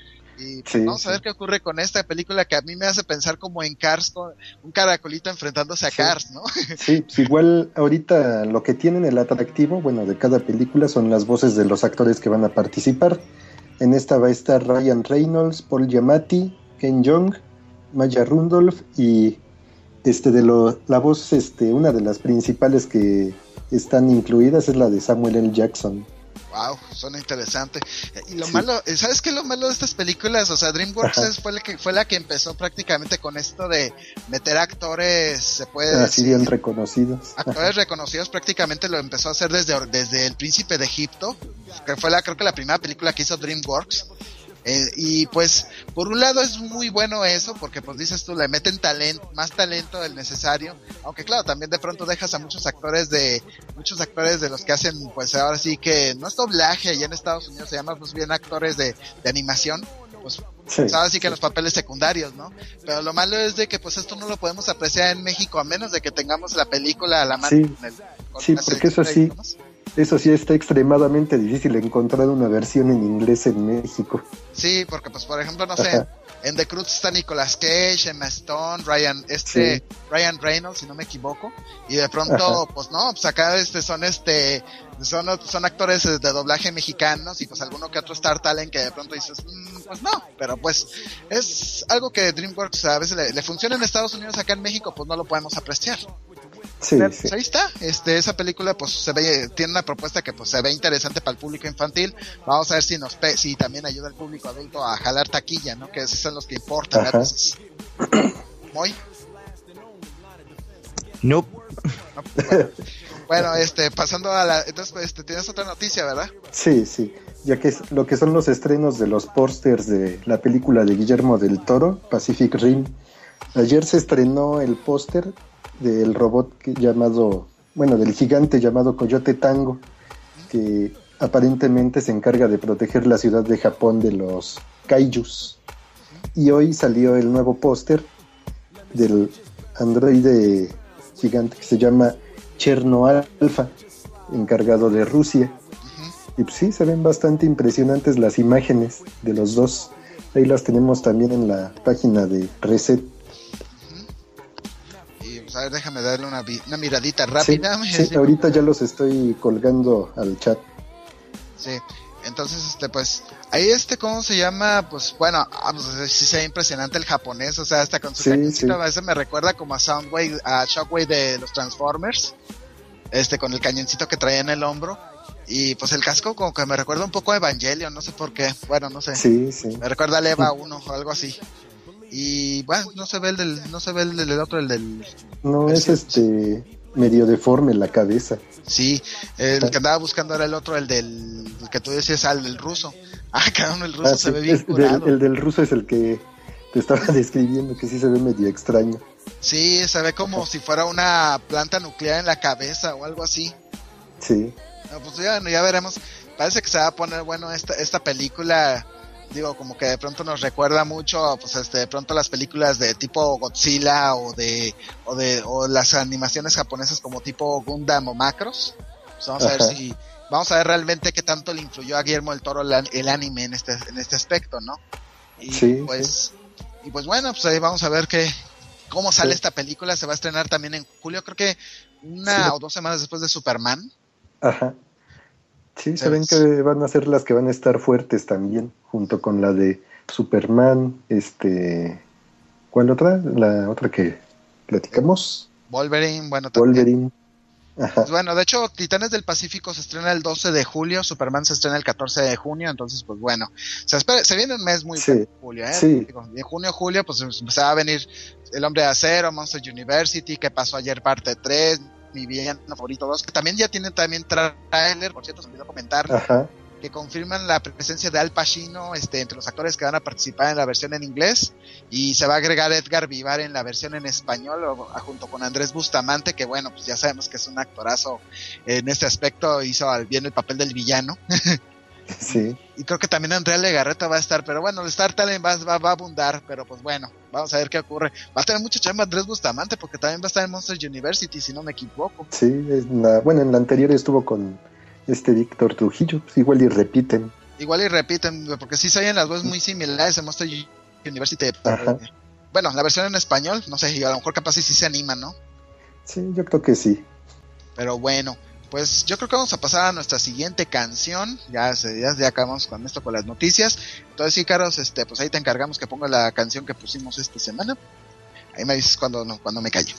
Y pues, sí, vamos sí. a ver qué ocurre con esta película que a mí me hace pensar como en Cars, con un caracolito enfrentándose a sí. Cars, ¿no? Sí, pues igual ahorita lo que tienen el atractivo, bueno, de cada película son las voces de los actores que van a participar. En esta va a estar Ryan Reynolds, Paul Giamatti, Ken Jeong, Maya Rudolph y este de lo, la voz, este, una de las principales que están incluidas es la de Samuel L. Jackson. Wow, suena interesante. Y lo sí. malo, ¿sabes qué es lo malo de estas películas? O sea, DreamWorks es, fue, la que, fue la que empezó prácticamente con esto de meter actores, se puede Así decir, bien reconocidos. Actores reconocidos, prácticamente lo empezó a hacer desde, desde El Príncipe de Egipto, que fue la, creo que la primera película que hizo DreamWorks. Eh, y pues por un lado es muy bueno eso, porque pues dices tú, le meten talento, más talento del necesario, aunque claro, también de pronto dejas a muchos actores de muchos actores de los que hacen, pues ahora sí que no es doblaje, allá en Estados Unidos se llama pues bien actores de, de animación, pues sí, ahora sí que sí. los papeles secundarios, ¿no? Pero lo malo es de que pues esto no lo podemos apreciar en México a menos de que tengamos la película a la mano. Sí, con el, con sí porque eso sí, eso sí está extremadamente difícil encontrar una versión en inglés en México. Sí, porque pues por ejemplo, no sé, Ajá. en The Cruz está Nicolas Cage, Emma Stone, Ryan, este, sí. Ryan Reynolds, si no me equivoco, y de pronto, Ajá. pues no, pues acá este son este, son, son actores de doblaje mexicanos y pues alguno que otro Star Talent que de pronto dices, mmm, pues no, pero pues es algo que DreamWorks a veces le, le funciona en Estados Unidos, acá en México pues no lo podemos apreciar. Sí, pues sí. ahí está, este, esa película pues se ve, tiene una propuesta que pues se ve interesante para el público infantil. Vamos a ver si nos pe- si también ayuda al público adulto a jalar taquilla, ¿no? Que esos son los que importan a veces. ¿Muy? Nope. No, bueno. bueno, este, pasando a la, entonces este, tienes otra noticia, ¿verdad? Sí, sí, ya que es lo que son los estrenos de los pósters de la película de Guillermo del Toro, Pacific Rim. Ayer se estrenó el póster del robot que, llamado, bueno, del gigante llamado Coyote Tango, que aparentemente se encarga de proteger la ciudad de Japón de los kaijus. Y hoy salió el nuevo póster del androide gigante que se llama Cherno Alpha, encargado de Rusia. Y pues sí, se ven bastante impresionantes las imágenes de los dos. Ahí las tenemos también en la página de Reset. A ver, déjame darle una, vi- una miradita rápida. Sí, sí, ahorita ya los estoy colgando al chat. Sí, Entonces, este, pues, ahí este, ¿cómo se llama? Pues, bueno, ah, pues, sí se ve impresionante el japonés, o sea, hasta con su Sí, cañoncito, sí. a veces me recuerda como a Soundwave, a Shockwave de los Transformers, este, con el cañoncito que traía en el hombro, y pues el casco como que me recuerda un poco a Evangelion, no sé por qué, bueno, no sé, Sí, sí. me recuerda al EVA uno o algo así, y bueno, no se ve el del, no se ve el del, el otro, el del... No, es este medio deforme la cabeza. Sí, el que andaba buscando era el otro, el del el que tú decías, al del ruso. Ah, cada uno el ruso Ah, se sí, ve bien es del- curado. el del ruso es el que te estaba describiendo, que sí se ve medio extraño. Sí, se ve como si fuera una planta nuclear en la cabeza o algo así. Sí, No, pues ya, ya veremos. Parece que se va a poner bueno esta esta película. Digo, como que de pronto nos recuerda mucho, pues este, de pronto las películas de tipo Godzilla o de o de o las animaciones japonesas como tipo Gundam o Macros. Pues vamos a ver Ajá. si vamos a ver realmente qué tanto le influyó a Guillermo del Toro el, an- el anime en este en este aspecto, ¿no? Y Sí, pues y pues bueno, pues ahí vamos a ver qué cómo sale Sí. esta película. Se va a estrenar también en julio, creo que una Sí. o dos semanas después de Superman. ajá. Sí, se Se- ven que van a ser las que van a estar fuertes también, junto con la de Superman, este, ¿cuál otra? La otra que platicamos, Wolverine, bueno, también. Wolverine. Ajá. Pues bueno, de hecho, Titanes del Pacífico se estrena el doce de julio, Superman se estrena el catorce de junio, entonces pues bueno, se, espera, se viene un mes muy Sí, bueno, julio, ¿eh? sí. Digo, en junio, julio, pues se va a venir El Hombre de Acero, Monster University, que pasó ayer parte tres, mi villano favorito dos, que también ya tienen también trailer, por cierto, se me olvidó comentarlo, Ajá. que confirman la presencia de Al Pacino este, entre los actores que van a participar en la versión en inglés, y se va a agregar Edgar Vivar en la versión en español, o, junto con Andrés Bustamante, que bueno, pues ya sabemos que es un actorazo en este aspecto, hizo al- bien el papel del villano, Sí, y creo que también Andrea Legarreta va a estar, pero bueno, el Star Talent va, va, va a abundar, pero pues bueno, vamos a ver qué ocurre. Va a tener mucha chamba Andrés Bustamante, porque también va a estar en Monster University, si no me equivoco. sí. En la, bueno, en la anterior estuvo con este Víctor Trujillo, pues igual y repiten. Igual y repiten, porque sí se oyen las voces muy similares en Monster University. Ajá. Bueno, la versión en español, no sé, y a lo mejor capaz sí, sí se animan, ¿no? Sí, yo creo que sí. Pero bueno, pues yo creo que vamos a pasar a nuestra siguiente canción. Ya, se, ya, ya acabamos con esto, con las noticias. Entonces sí, Carlos, este, pues ahí te encargamos que ponga la canción que pusimos esta semana. Ahí me dices cuando, no, cuando me callo.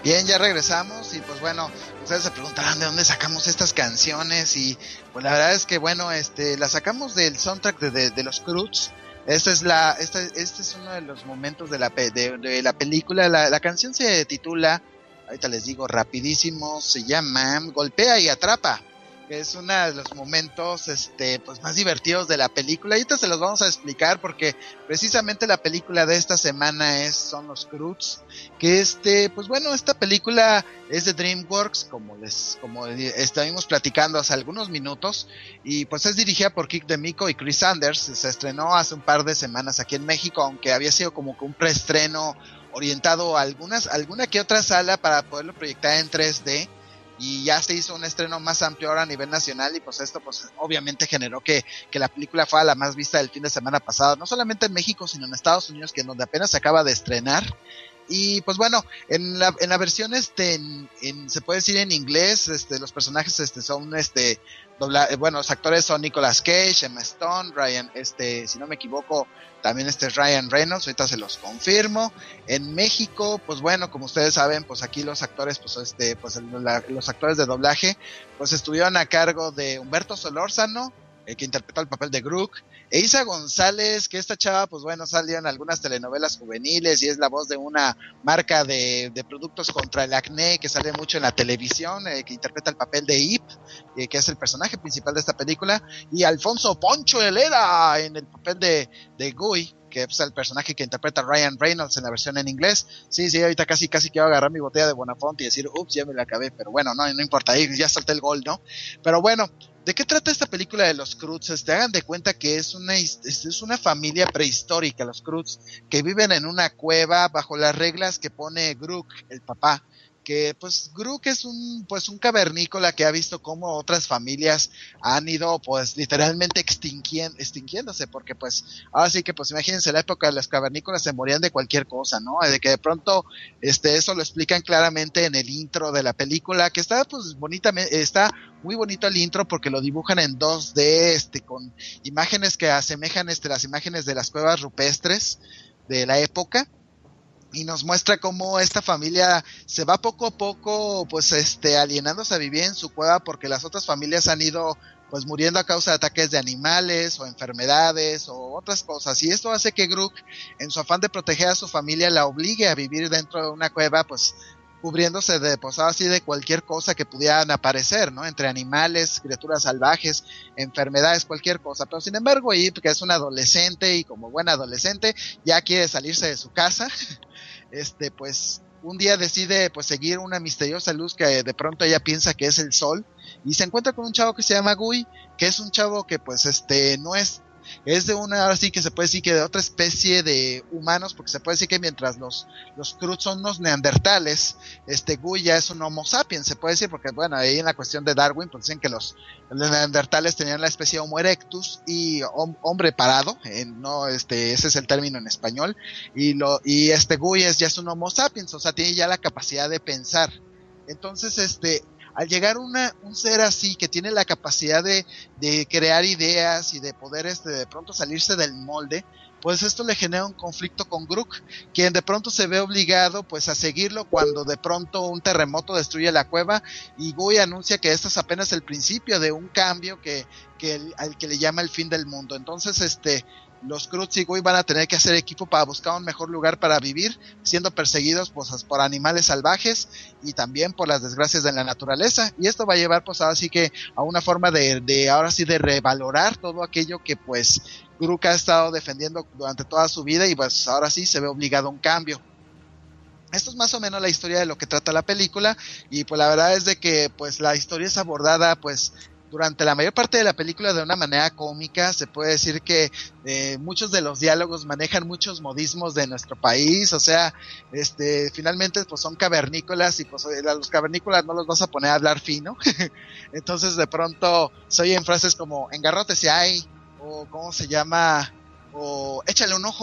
Bien, ya regresamos y pues bueno, ustedes se preguntarán de dónde sacamos estas canciones y pues la verdad es que bueno, este, las sacamos del soundtrack de, de, de los Croods. Esta es la, esta, este es uno de los momentos de la, de, de la película. La, la canción se titula, ahorita les digo rapidísimo, se llama Golpea y Atrapa, que es uno de los momentos este pues más divertidos de la película. Ahorita se los vamos a explicar porque precisamente la película de esta semana es son los Croods, que este pues bueno, esta película es de DreamWorks, como les como estuvimos platicando hace algunos minutos, y pues es dirigida por Kirk DeMicco y Chris Sanders. Se estrenó hace un par de semanas aquí en México, aunque había sido como que un preestreno orientado a algunas alguna que otra sala para poderlo proyectar en tres D. Y ya se hizo un estreno más amplio ahora a nivel nacional y pues esto pues obviamente generó que, que la película fuera la más vista del fin de semana pasado, no solamente en México sino en Estados Unidos, que en donde apenas se acaba de estrenar. Y pues bueno, en la, en la versión este, en, en, se puede decir en inglés, este, los personajes este son este, dobla, eh, bueno, los actores son Nicolas Cage, Emma Stone, Ryan, este, si no me equivoco, también este es Ryan Reynolds, ahorita se los confirmo. En México, pues bueno, como ustedes saben, pues aquí los actores, pues este, pues el, la, los actores de doblaje, pues estuvieron a cargo de Humberto Solórzano, el que interpretó el papel de Grook, e Isa González, que esta chava, pues bueno, salió en algunas telenovelas juveniles y es la voz de una marca de, de productos contra el acné que sale mucho en la televisión, eh, que interpreta el papel de Ip, eh, que es el personaje principal de esta película, y Alfonso Poncho Helera en el papel de, de Guy, que es el personaje que interpreta Ryan Reynolds en la versión en inglés. Sí, sí, ahorita casi casi quiero agarrar mi botella de Bonafont y decir, ups, ya me la acabé, pero bueno, no, no importa, ahí ya salté el gol, ¿no? Pero bueno, ¿de qué trata esta película de los Croods? Este, hagan de cuenta que es una, es una familia prehistórica, los Croods, que viven en una cueva bajo las reglas que pone Grook, el papá. Que pues Grook es un pues un cavernícola que ha visto cómo otras familias han ido pues literalmente extinguiendo, extinguiéndose, porque pues ahora sí que pues imagínense la época de los cavernícolas, se morían de cualquier cosa, ¿no? De que de pronto este eso lo explican claramente en el intro de la película, que está pues bonitamente, está muy bonito el intro porque lo dibujan en dos D, este con imágenes que asemejan este las imágenes de las cuevas rupestres de la época. Y nos muestra cómo esta familia se va poco a poco, pues, este, alienándose a vivir en su cueva porque las otras familias han ido, pues, muriendo a causa de ataques de animales o enfermedades o otras cosas. Y esto hace que Grook, en su afán de proteger a su familia, la obligue a vivir dentro de una cueva, pues, cubriéndose de, pues, así de cualquier cosa que pudieran aparecer, ¿no? Entre animales, criaturas salvajes, enfermedades, cualquier cosa. Pero sin embargo, Ip, que es una adolescente y como buena adolescente, ya quiere salirse de su casa. Este, pues, un día decide, pues, seguir una misteriosa luz que de pronto ella piensa que es el sol, y se encuentra con un chavo que se llama Guy, que es un chavo que, pues, este, no es, es de una, ahora sí que se puede decir que de otra especie de humanos, porque se puede decir que mientras los, los Croods son unos neandertales, este Guy ya es un homo sapiens, se puede decir, porque bueno, ahí en la cuestión de Darwin, pues dicen que los, los neandertales tenían la especie Homo erectus y hom, hombre parado, eh, no, este, ese es el término en español, y lo, y este Guy es, ya es un homo sapiens, o sea, tiene ya la capacidad de pensar. Entonces, este, al llegar una, un ser así que tiene la capacidad de, de crear ideas y de poder este, de pronto salirse del molde, pues esto le genera un conflicto con Grook, quien de pronto se ve obligado pues a seguirlo cuando de pronto un terremoto destruye la cueva y Guy anuncia que esto es apenas el principio de un cambio que, que el, al que le llama el fin del mundo. Entonces este los Croods y Guy van a tener que hacer equipo para buscar un mejor lugar para vivir, siendo perseguidos pues por animales salvajes y también por las desgracias de la naturaleza, y esto va a llevar pues ahora sí que a una forma de, de ahora sí de revalorar todo aquello que pues Grook ha estado defendiendo durante toda su vida y pues ahora sí se ve obligado a un cambio. Esto es más o menos la historia de lo que trata la película, y pues la verdad es de que pues la historia es abordada pues durante la mayor parte de la película de una manera cómica. Se puede decir que eh, muchos de los diálogos manejan muchos modismos de nuestro país, o sea, este, finalmente pues son cavernícolas y pues a los cavernícolas no los vas a poner a hablar fino, entonces de pronto se oyen frases como engarrote si hay, o cómo se llama, o échale un ojo,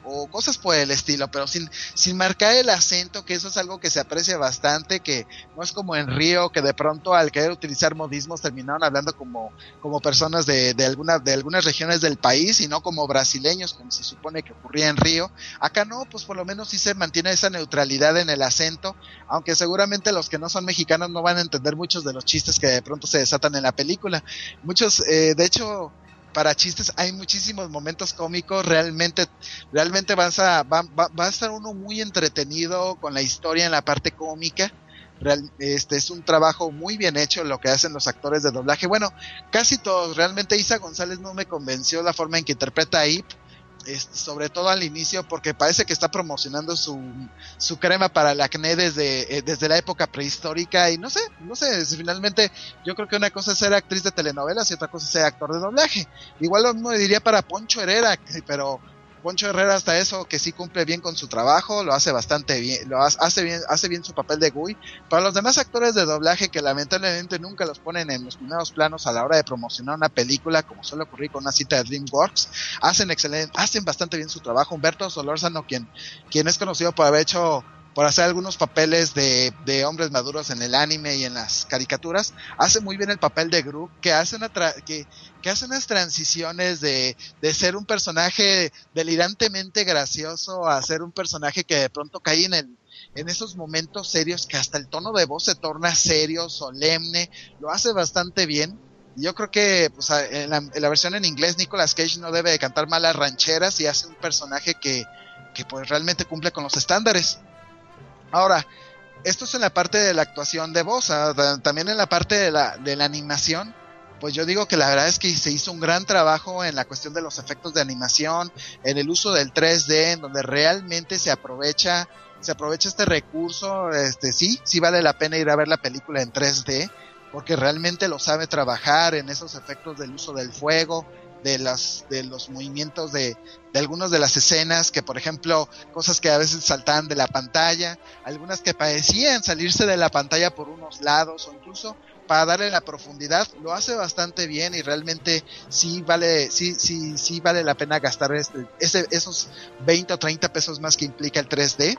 o cosas por el estilo, pero sin, sin marcar el acento, que eso es algo que se aprecia bastante, que no es como en Río, que de pronto al querer utilizar modismos terminaron hablando como, como personas de, de, alguna, de algunas regiones del país y no como brasileños, como se supone que ocurría en Río. Acá no, pues por lo menos sí se mantiene esa neutralidad en el acento, aunque seguramente los que no son mexicanos no van a entender muchos de los chistes que de pronto se desatan en la película. Muchos, eh, de hecho... para chistes hay muchísimos momentos cómicos, realmente realmente vas a va, va, va a estar uno muy entretenido con la historia en la parte cómica. Real, este es un trabajo muy bien hecho lo que hacen los actores de doblaje, bueno, casi todos. Realmente Isa González no me convenció la forma en que interpreta a Ip, este, sobre todo al inicio, porque parece que está promocionando su, su crema para el acné desde, eh, desde la época prehistórica, y no sé, no sé, finalmente yo creo que una cosa es ser actriz de telenovelas y otra cosa es ser actor de doblaje. Igual lo mismo diría para Poncho Herrera, pero Poncho Herrera hasta eso que sí cumple bien con su trabajo, lo hace bastante bien, lo hace bien, hace bien su papel de Guy. Para los demás actores de doblaje que lamentablemente nunca los ponen en los primeros planos a la hora de promocionar una película, como suele ocurrir con una cita de DreamWorks, hacen excelente, hacen bastante bien su trabajo. Humberto Solórzano, quien, quien es conocido por haber hecho por hacer algunos papeles de, de hombres maduros en el anime y en las caricaturas, hace muy bien el papel de Gru, que hace una tra- que, que hace unas transiciones de, de ser un personaje delirantemente gracioso a ser un personaje que de pronto cae en el, en esos momentos serios, que hasta el tono de voz se torna serio, solemne, lo hace bastante bien. Yo creo que pues, en, la, en la versión en inglés Nicolas Cage no debe de cantar malas rancheras y hace un personaje que, que pues realmente cumple con los estándares. Ahora, esto es en la parte de la actuación de voz, ¿eh? También en la parte de la, de la animación, pues yo digo que la verdad es que se hizo un gran trabajo en la cuestión de los efectos de animación, en el uso del tres D, en donde realmente se aprovecha, se aprovecha este recurso. Este sí, sí vale la pena ir a ver la película en tres D, porque realmente lo sabe trabajar en esos efectos del uso del fuego, de las de los movimientos de, de algunas de las escenas, que por ejemplo cosas que a veces saltaban de la pantalla, algunas que parecían salirse de la pantalla por unos lados, o incluso para darle la profundidad, lo hace bastante bien y realmente sí vale sí sí sí vale la pena gastar este, ese, esos veinte o treinta pesos más que implica el tres D.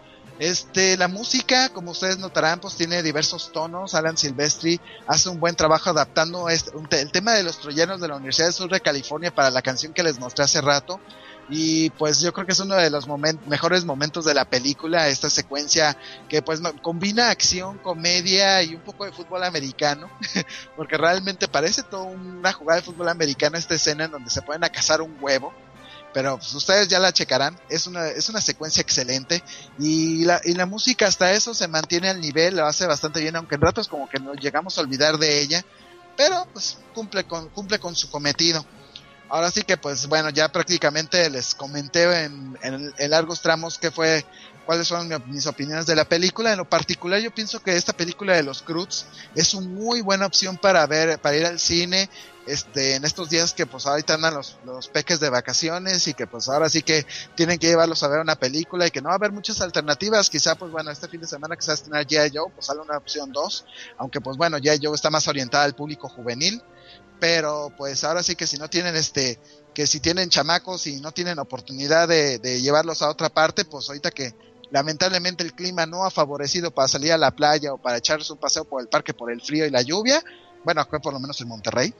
Este, la música, como ustedes notarán, pues tiene diversos tonos. Alan Silvestri hace un buen trabajo adaptando este, un te, el tema de los troyanos de la Universidad del Sur de California para la canción que les mostré hace rato. Y pues yo creo que es uno de los moment, mejores momentos de la película, esta secuencia que pues combina acción, comedia y un poco de fútbol americano, porque realmente parece todo una jugada de fútbol americano esta escena en donde se ponen a cazar un huevo. Pero pues ustedes ya la checarán, es una es una secuencia excelente y la y la música hasta eso se mantiene al nivel, lo hace bastante bien, aunque en ratos como que nos llegamos a olvidar de ella, pero pues cumple con cumple con su cometido. Ahora sí que pues bueno, ya prácticamente les comenté en, en, en largos tramos qué fue, cuáles son mis opiniones de la película. En lo particular yo pienso que esta película de los Croods es una muy buena opción para ver, para ir al cine, este, en estos días que pues ahorita andan los, los peques de vacaciones y que pues ahora sí que tienen que llevarlos a ver una película y que no va a haber muchas alternativas. Quizá pues bueno, este fin de semana que se va a estrenar G I. Joe, pues sale una opción dos, aunque pues bueno, G I. Joe está más orientada al público juvenil. Pero pues ahora sí que si no tienen este, que si tienen chamacos y no tienen oportunidad de, de llevarlos a otra parte, pues ahorita que lamentablemente el clima no ha favorecido para salir a la playa o para echarse un paseo por el parque por el frío y la lluvia, bueno, acá por lo menos en Monterrey,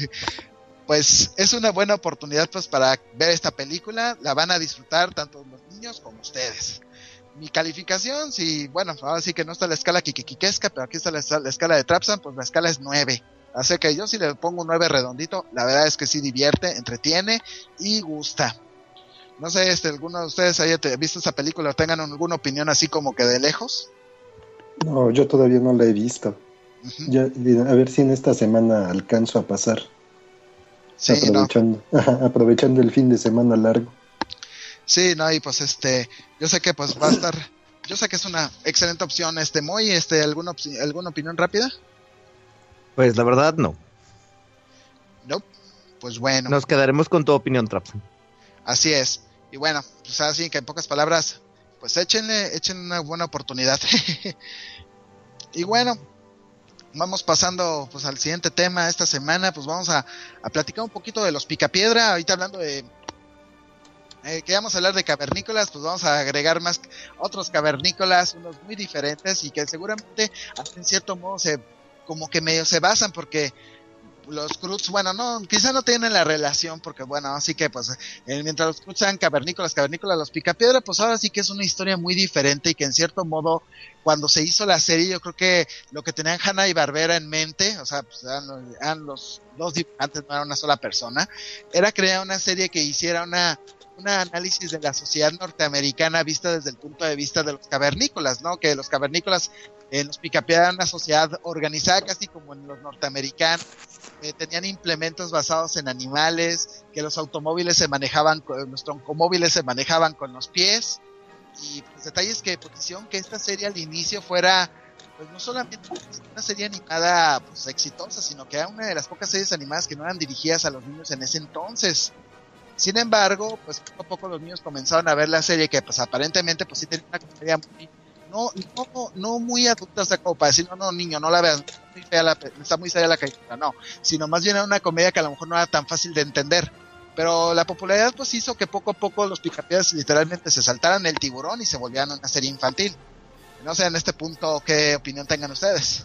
pues es una buena oportunidad pues para ver esta película, la van a disfrutar tanto los niños como ustedes. Mi calificación, si, bueno, ahora sí que no está la escala quiquiquiquesca, pero aquí está la, la escala de Trapsan, pues la escala es nueve. Así que yo si le pongo un nueve redondito, la verdad es que sí divierte, entretiene y gusta. No sé, este, alguno de ustedes haya visto esa película o tengan alguna opinión así como que de lejos. No, yo todavía no la he visto. Uh-huh. Ya, a ver si en esta semana alcanzo a pasar. Sí, aprovechando, no. aprovechando el fin de semana largo. Sí, no, y pues este, yo sé que pues va a estar, yo sé que es una excelente opción. Este, Moy, este, ¿alguna, op- alguna opinión rápida? Pues la verdad no. No, pues bueno. Nos quedaremos con tu opinión, Trapsan. Así es. Y bueno, pues así que en pocas palabras, pues échenle, échenle una buena oportunidad. Y bueno, vamos pasando pues al siguiente tema esta semana, pues vamos a, a platicar un poquito de los Picapiedra, ahorita hablando de eh, queríamos hablar de cavernícolas, pues vamos a agregar más otros cavernícolas, unos muy diferentes y que seguramente hasta en cierto modo se como que medio se basan porque los Croods, bueno, no, quizá no tienen la relación porque bueno, así que pues eh, mientras los Croods sean cavernícolas, cavernícolas los Picapiedra, pues ahora sí que es una historia muy diferente y que en cierto modo cuando se hizo la serie yo creo que lo que tenían Hanna y Barbera en mente, o sea, pues eran, los, eran los dos dibujantes, no era una sola persona, era crear una serie que hiciera una un análisis de la sociedad norteamericana vista desde el punto de vista de los cavernícolas, ¿no? Que los cavernícolas en los Picapiedra eran una sociedad organizada casi como en los norteamericanos, eh, tenían implementos basados en animales, que los automóviles se manejaban, con, los troncomóviles se manejaban con los pies, y pues, detalles que pues, hicieron que esta serie al inicio fuera pues no solamente una serie animada pues exitosa, sino que era una de las pocas series animadas que no eran dirigidas a los niños en ese entonces. Sin embargo, pues poco a poco los niños comenzaron a ver la serie que pues aparentemente pues sí tenía una comedia muy, no, no, no muy adulta, o sea, como para decir, no, no, niño, no la veas, está muy fea la, está muy seria la caricatura, no, sino más bien era una comedia que a lo mejor no era tan fácil de entender. Pero la popularidad pues hizo que poco a poco los Picapiedras literalmente se saltaran el tiburón y se volvieran una serie infantil. No sé en este punto qué opinión tengan ustedes.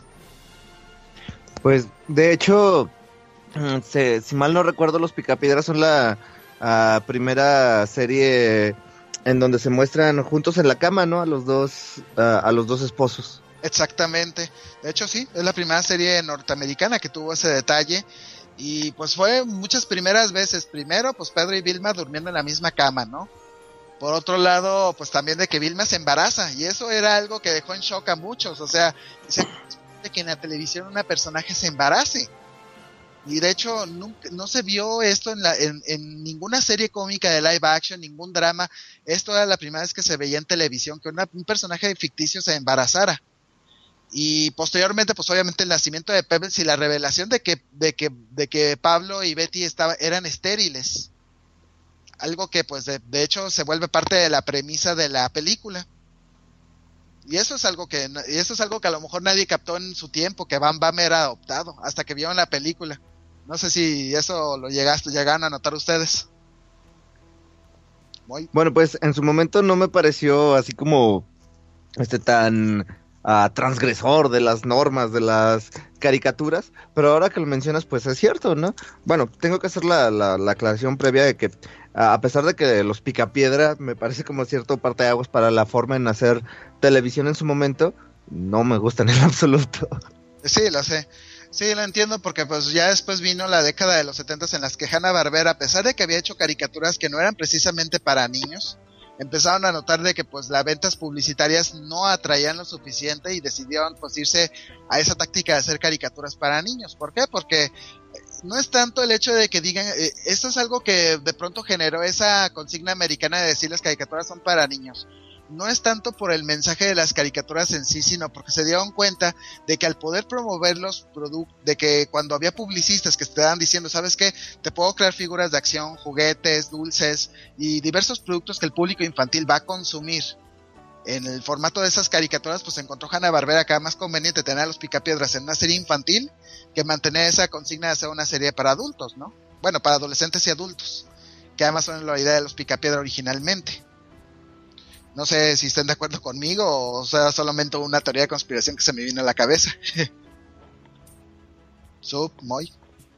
Pues de hecho, se, si mal no recuerdo, los Picapiedras son la a primera serie en donde se muestran juntos en la cama, ¿no? A los dos, a, a los dos esposos. Exactamente. De hecho, sí, es la primera serie norteamericana que tuvo ese detalle. Y pues fue muchas primeras veces. Primero, pues Pedro y Vilma durmiendo en la misma cama, ¿no? Por otro lado, pues también de que Vilma se embaraza. Y eso era algo que dejó en shock a muchos. O sea, de que en la televisión una personaje se embarace. Y de hecho nunca, no se vio esto en, la, en, en ninguna serie cómica de live action, ningún drama. Esto era la primera vez que se veía en televisión, que una, un personaje ficticio se embarazara. Y posteriormente, pues obviamente el nacimiento de Pebbles y la revelación de que, de que, de que Pablo y Betty estaba, eran estériles. Algo que pues de, de hecho se vuelve parte de la premisa de la película. Y eso es algo que, y eso es algo que a lo mejor nadie captó en su tiempo, que Bam Bam era adoptado, hasta que vieron la película. No sé si eso lo llegaste, llegaron a notar ustedes. Muy. Bueno, pues en su momento no me pareció así como este tan uh, transgresor de las normas de las caricaturas, pero ahora que lo mencionas, pues es cierto, ¿no? Bueno, tengo que hacer la, la, la aclaración previa de que uh, a pesar de que los Picapiedra me parece como cierto parteaguas para la forma en hacer televisión en su momento, no me gustan en absoluto. Sí, lo sé. Sí, lo entiendo porque pues ya después vino la década de los setentas en las que Hanna-Barbera, a pesar de que había hecho caricaturas que no eran precisamente para niños, empezaron a notar de que pues las ventas publicitarias no atraían lo suficiente y decidieron pues irse a esa táctica de hacer caricaturas para niños. ¿Por qué? Porque no es tanto el hecho de que digan, eh, esto es algo que de pronto generó esa consigna americana de decir las caricaturas son para niños. No es tanto por el mensaje de las caricaturas en sí, sino porque se dieron cuenta de que al poder promover los productos, de que cuando había publicistas que estaban diciendo, ¿sabes qué? Te puedo crear figuras de acción, juguetes, dulces y diversos productos que el público infantil va a consumir en el formato de esas caricaturas, pues encontró Hanna-Barbera acá más conveniente tener a los Picapiedras en una serie infantil que mantener esa consigna de hacer una serie para adultos, ¿no? Bueno, para adolescentes y adultos, que además son la idea de los Picapiedra originalmente. No sé si estén de acuerdo conmigo o sea solamente una teoría de conspiración que se me vino a la cabeza. Sup, Moy.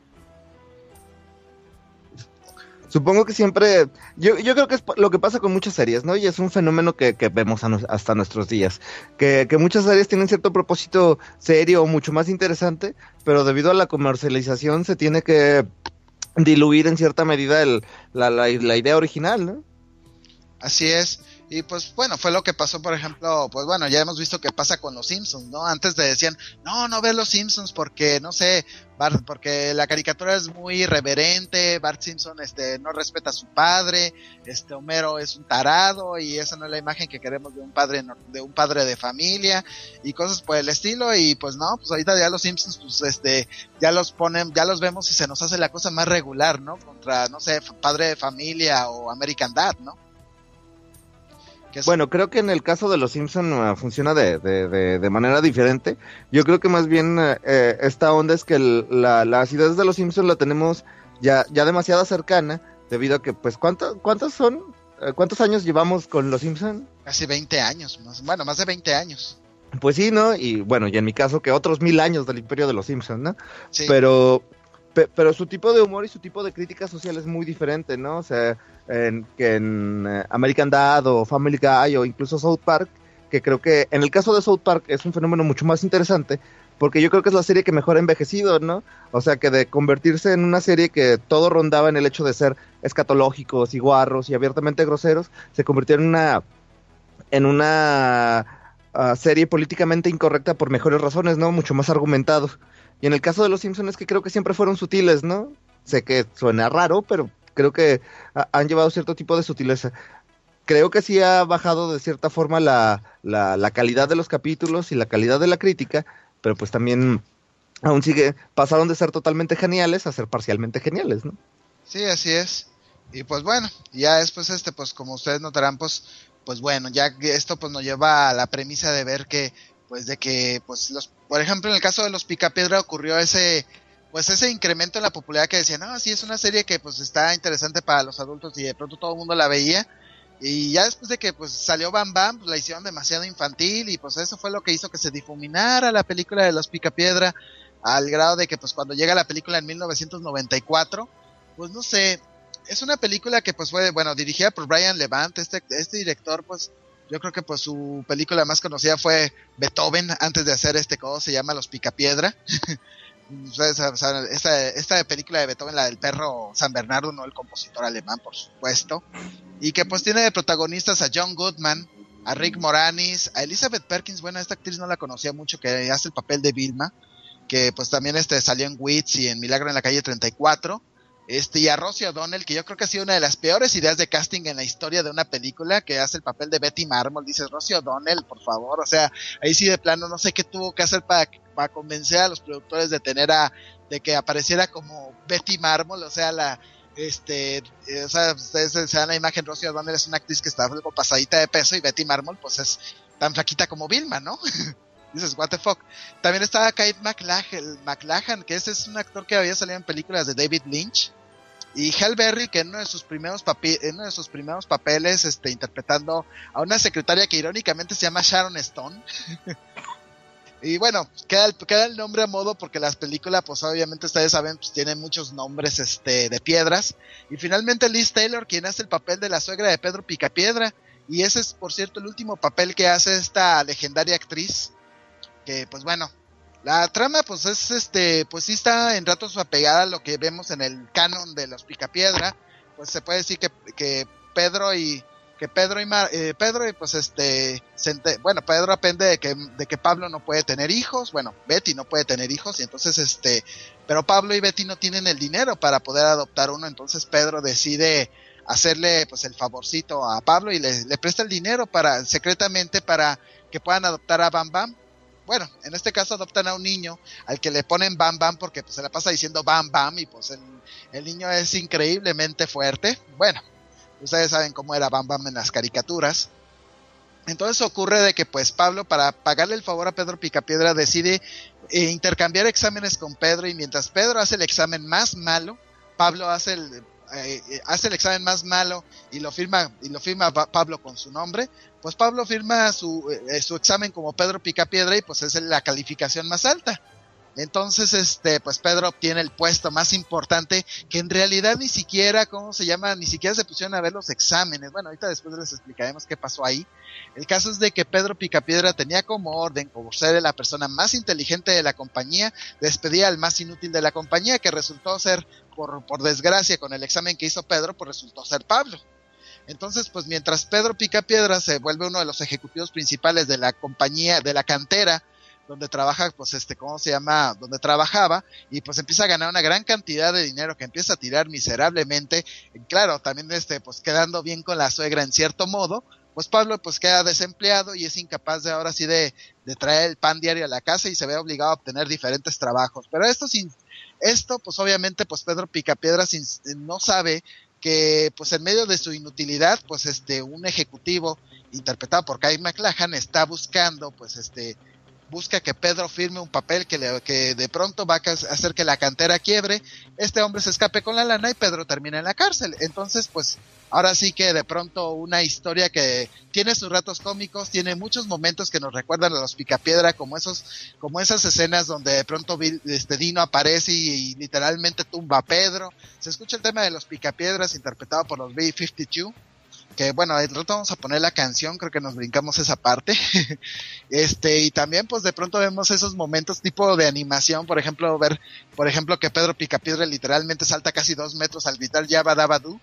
Supongo que siempre, yo, yo creo que es lo que pasa con muchas series, ¿no? Y es un fenómeno que, que vemos a no, hasta nuestros días, que, que muchas series tienen cierto propósito serio o mucho más interesante, pero debido a la comercialización se tiene que diluir en cierta medida el, la, la, la idea original, ¿no? Así es. Y pues bueno, fue lo que pasó, por ejemplo, pues bueno, ya hemos visto que pasa con los Simpsons, ¿no? Antes te decían, no, no ves los Simpsons porque, no sé, Bart, porque la caricatura es muy irreverente, Bart Simpson este no respeta a su padre, este Homero es un tarado y esa no es la imagen que queremos de un padre de un padre de familia y cosas por el estilo. Y pues no, pues ahorita ya los Simpsons pues este ya los ponen, ya los vemos y se nos hace la cosa más regular, ¿no? Contra, no sé, Padre de Familia o American Dad, ¿no? Bueno, creo que en el caso de los Simpson uh, funciona de, de, de, de manera diferente. Yo creo que más bien uh, eh, esta onda es que el, la, las ideas de los Simpson la tenemos ya, ya demasiado cercana, debido a que, pues, ¿cuántas, cuántas son? ¿cuántos años llevamos con Los Simpson? Casi veinte años, más, bueno, más de veinte años. Pues sí, ¿no? Y bueno, y en mi caso que otros mil años del imperio de Los Simpson, ¿no? Sí. Pero, pe, pero su tipo de humor y su tipo de crítica social es muy diferente, ¿no? O sea, en, que en uh, American Dad o Family Guy o incluso South Park, que creo que en el caso de South Park es un fenómeno mucho más interesante, porque yo creo que es la serie que mejor ha envejecido, ¿no? O sea, que de convertirse en una serie que todo rondaba en el hecho de ser escatológicos y guarros y abiertamente groseros, se convirtió en una en una uh, serie políticamente incorrecta por mejores razones, ¿no? Mucho más argumentado. Y en el caso de Los Simpsons es que creo que siempre fueron sutiles, ¿no? Sé que suena raro, pero creo que uh, han llevado cierto tipo de sutileza. Creo que sí ha bajado de cierta forma la, la, la calidad de los capítulos y la calidad de la crítica, pero pues también aún sigue, pasaron de ser totalmente geniales a ser parcialmente geniales, ¿no? Sí, así es. Y pues bueno, ya después este, pues como ustedes notarán, pues, pues bueno, ya esto pues nos lleva a la premisa de ver que, pues de que, pues los, por ejemplo en el caso de Los Picapiedra ocurrió ese, pues ese incremento en la popularidad que decían, no, sí es una serie que pues está interesante para los adultos y de pronto todo el mundo la veía. Y ya después de que pues salió Bam Bam, pues la hicieron demasiado infantil y pues eso fue lo que hizo que se difuminara la película de Los Picapiedra al grado de que pues cuando llega la película en mil novecientos noventa y cuatro, pues no sé, es una película que pues fue, bueno, dirigida por Brian Levant, este, este director pues yo creo que pues su película más conocida fue Beethoven antes de hacer este codo, se llama Los Picapiedra. O sea, esta, esta película de Beethoven, la del perro San Bernardo, no el compositor alemán, por supuesto, y que pues tiene de protagonistas a John Goodman, a Rick Moranis, a Elizabeth Perkins. Bueno, esta actriz no la conocía mucho, que hace el papel de Vilma, que pues también este salió en Wits y en Milagro en la calle treinta y cuatro, este, y a Rosie O'Donnell, que yo creo que ha sido una de las peores ideas de casting en la historia de una película, que hace el papel de Betty Marmol. Dices, Rosie O'Donnell, por favor, o sea, ahí sí de plano no sé qué tuvo que hacer para, para convencer a los productores de tener a, de que apareciera como Betty Marmol, o sea, la, este, eh, o sea, ustedes se dan la imagen, Rosie O'Donnell es una actriz que está algo pasadita de peso y Betty Marmol pues es tan flaquita como Vilma, ¿no? Dices, what the fuck. También estaba Kate McLachlan, McLachlan, que ese es un actor que había salido en películas de David Lynch, y Halle Berry, que en uno de sus primeros papi- en uno de sus primeros papeles, este, interpretando a una secretaria que irónicamente se llama Sharon Stone. Y bueno, queda el, queda el nombre a modo porque las películas, pues obviamente ustedes saben, pues tienen muchos nombres este de piedras. Y finalmente Liz Taylor, quien hace el papel de la suegra de Pedro Picapiedra. Y ese es, por cierto, el último papel que hace esta legendaria actriz. Que, pues bueno, la trama, pues es este, pues sí está en ratos apegada a lo que vemos en el canon de Los Picapiedra. Pues se puede decir que, que Pedro y que Pedro y Mar, eh, Pedro y pues este se ente, bueno, Pedro aprende de que de que Pablo no puede tener hijos, bueno, Betty no puede tener hijos, y entonces este, pero Pablo y Betty no tienen el dinero para poder adoptar uno, entonces Pedro decide hacerle pues el favorcito a Pablo y le, le presta el dinero para secretamente para que puedan adoptar a Bam Bam. Bueno, en este caso adoptan a un niño al que le ponen Bam Bam porque pues se la pasa diciendo Bam Bam y pues el, el niño es increíblemente fuerte. Bueno, ustedes saben cómo era Bam Bam en las caricaturas. Entonces ocurre de que pues Pablo, para pagarle el favor a Pedro Picapiedra, decide eh, intercambiar exámenes con Pedro, y mientras Pedro hace el examen más malo, Pablo hace el eh, hace el examen más malo y lo firma y lo firma Pablo con su nombre. Pues Pablo firma su eh, su examen como Pedro Picapiedra y pues es la calificación más alta. Entonces, este, pues Pedro obtiene el puesto más importante, que en realidad ni siquiera, ¿cómo se llama? Ni siquiera se pusieron a ver los exámenes. Bueno, ahorita después les explicaremos qué pasó ahí. El caso es de que Pedro Picapiedra tenía como orden, por ser la persona más inteligente de la compañía, despedir al más inútil de la compañía, que resultó ser, por, por desgracia, con el examen que hizo Pedro, pues resultó ser Pablo. Entonces, pues mientras Pedro Picapiedra se vuelve uno de los ejecutivos principales de la compañía, de la cantera, donde trabaja, pues este, ¿cómo se llama? Donde trabajaba, y pues empieza a ganar una gran cantidad de dinero que empieza a tirar miserablemente, y claro, también este, pues quedando bien con la suegra en cierto modo, pues Pablo pues queda desempleado y es incapaz de ahora sí de, de traer el pan diario a la casa y se ve obligado a obtener diferentes trabajos. Pero esto sin, esto pues obviamente pues Pedro Picapiedra sin, no sabe que pues en medio de su inutilidad, pues este, un ejecutivo interpretado por Kate McLachlan está buscando pues este busca que Pedro firme un papel que, le, que de pronto va a hacer que la cantera quiebre, este hombre se escape con la lana y Pedro termina en la cárcel. Entonces, pues, ahora sí que de pronto una historia que tiene sus ratos cómicos, tiene muchos momentos que nos recuerdan a los Picapiedra, como esos, como esas escenas donde de pronto este Dino aparece y, y literalmente tumba a Pedro. Se escucha el tema de los Picapiedras interpretado por los B cincuenta y dos, que bueno, de pronto vamos a poner la canción, creo que nos brincamos esa parte. este, y también pues de pronto vemos esos momentos tipo de animación, por ejemplo, ver, por ejemplo que Pedro Picapiedra literalmente salta casi dos metros al gritar Yabba Dabba Doo.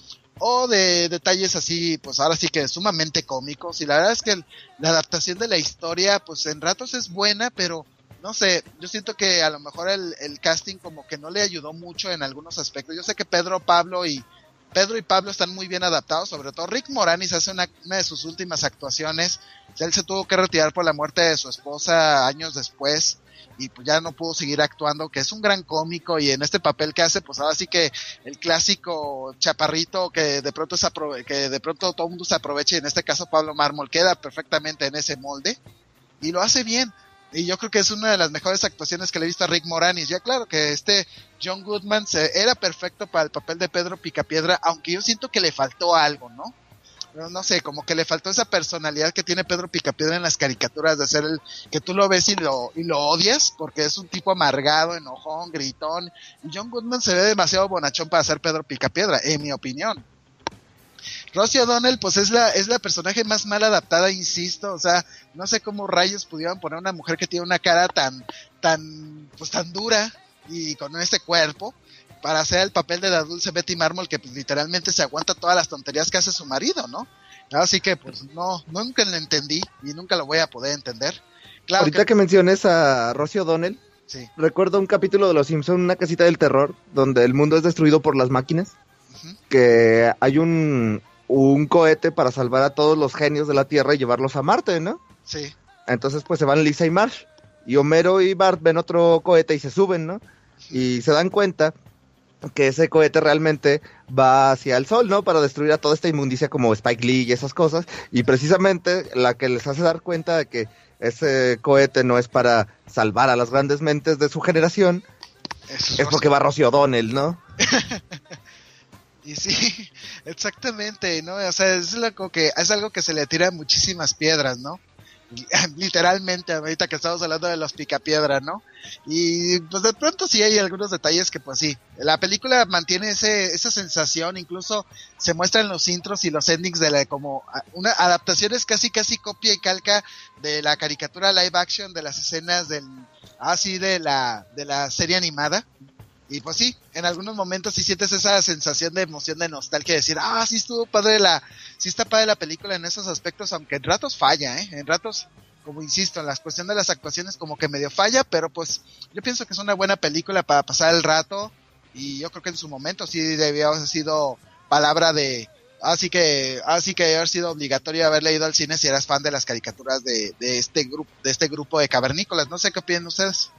O de detalles así, pues ahora sí que sumamente cómicos, y la verdad es que el, la adaptación de la historia, pues en ratos es buena, pero no sé, yo siento que a lo mejor el, el casting como que no le ayudó mucho en algunos aspectos. Yo sé que Pedro, Pablo y Pedro y Pablo están muy bien adaptados, sobre todo Rick Moranis hace una, una de sus últimas actuaciones, él se tuvo que retirar por la muerte de su esposa años después, y pues ya no pudo seguir actuando, que es un gran cómico, y en este papel que hace, pues ahora sí que el clásico chaparrito que de pronto se aprove- que de pronto todo el mundo se aprovecha, y en este caso Pablo Mármol queda perfectamente en ese molde, y lo hace bien, y yo creo que es una de las mejores actuaciones que le he visto a Rick Moranis. Ya claro que este John Goodman se, era perfecto para el papel de Pedro Picapiedra, aunque yo siento que le faltó algo, ¿no? No, no sé, como que le faltó esa personalidad que tiene Pedro Picapiedra en las caricaturas, de ser el que tú lo ves y lo y lo odias, porque es un tipo amargado, enojón, gritón, y John Goodman se ve demasiado bonachón para ser Pedro Picapiedra, en mi opinión. Rosie O'Donnell, pues es la es la personaje más mal adaptada, insisto, o sea, no sé cómo rayos pudieron poner una mujer que tiene una cara tan tan pues tan dura y con este cuerpo para hacer el papel de la dulce Betty Mármol, que pues literalmente se aguanta todas las tonterías que hace su marido, ¿no? Así que pues no, nunca lo entendí y nunca lo voy a poder entender. Claro Ahorita que... que menciones a Rosie O'Donnell, sí. Recuerdo un capítulo de Los Simpson, una casita del terror, donde el mundo es destruido por las máquinas, uh-huh. que hay un, un cohete para salvar a todos los genios de la Tierra y llevarlos a Marte, ¿no? Sí. Entonces pues se van Lisa y Marge, y Homero y Bart ven otro cohete y se suben, ¿no? Y se dan cuenta que ese cohete realmente va hacia el sol, ¿no? Para destruir a toda esta inmundicia como Spike Lee y esas cosas, y precisamente la que les hace dar cuenta de que ese cohete no es para salvar a las grandes mentes de su generación, es, es porque va Rosie O'Donnell, ¿no? Y sí, exactamente, ¿no? O sea, es algo que, es algo que se le tira muchísimas piedras, ¿no? Literalmente, ahorita que estamos hablando de los Picapiedra, ¿no? Y pues de pronto sí hay algunos detalles que pues sí, la película mantiene ese esa sensación, incluso se muestran los intros y los endings de la como una adaptación, es casi casi copia y calca de la caricatura live action, de las escenas del así ah, de la de la serie animada. Y pues sí, en algunos momentos sí sientes esa sensación de emoción, de nostalgia, de decir, ah, sí estuvo padre la, sí está padre la película en esos aspectos, aunque en ratos falla, eh, en ratos, como insisto, en la cuestión de las actuaciones como que medio falla, pero pues yo pienso que es una buena película para pasar el rato, y yo creo que en su momento sí debió haber sido palabra de, así que, así que debe haber sido obligatorio haberle ido al cine si eras fan de las caricaturas de, de este grupo, de este grupo de cavernícolas. No sé qué opinan ustedes.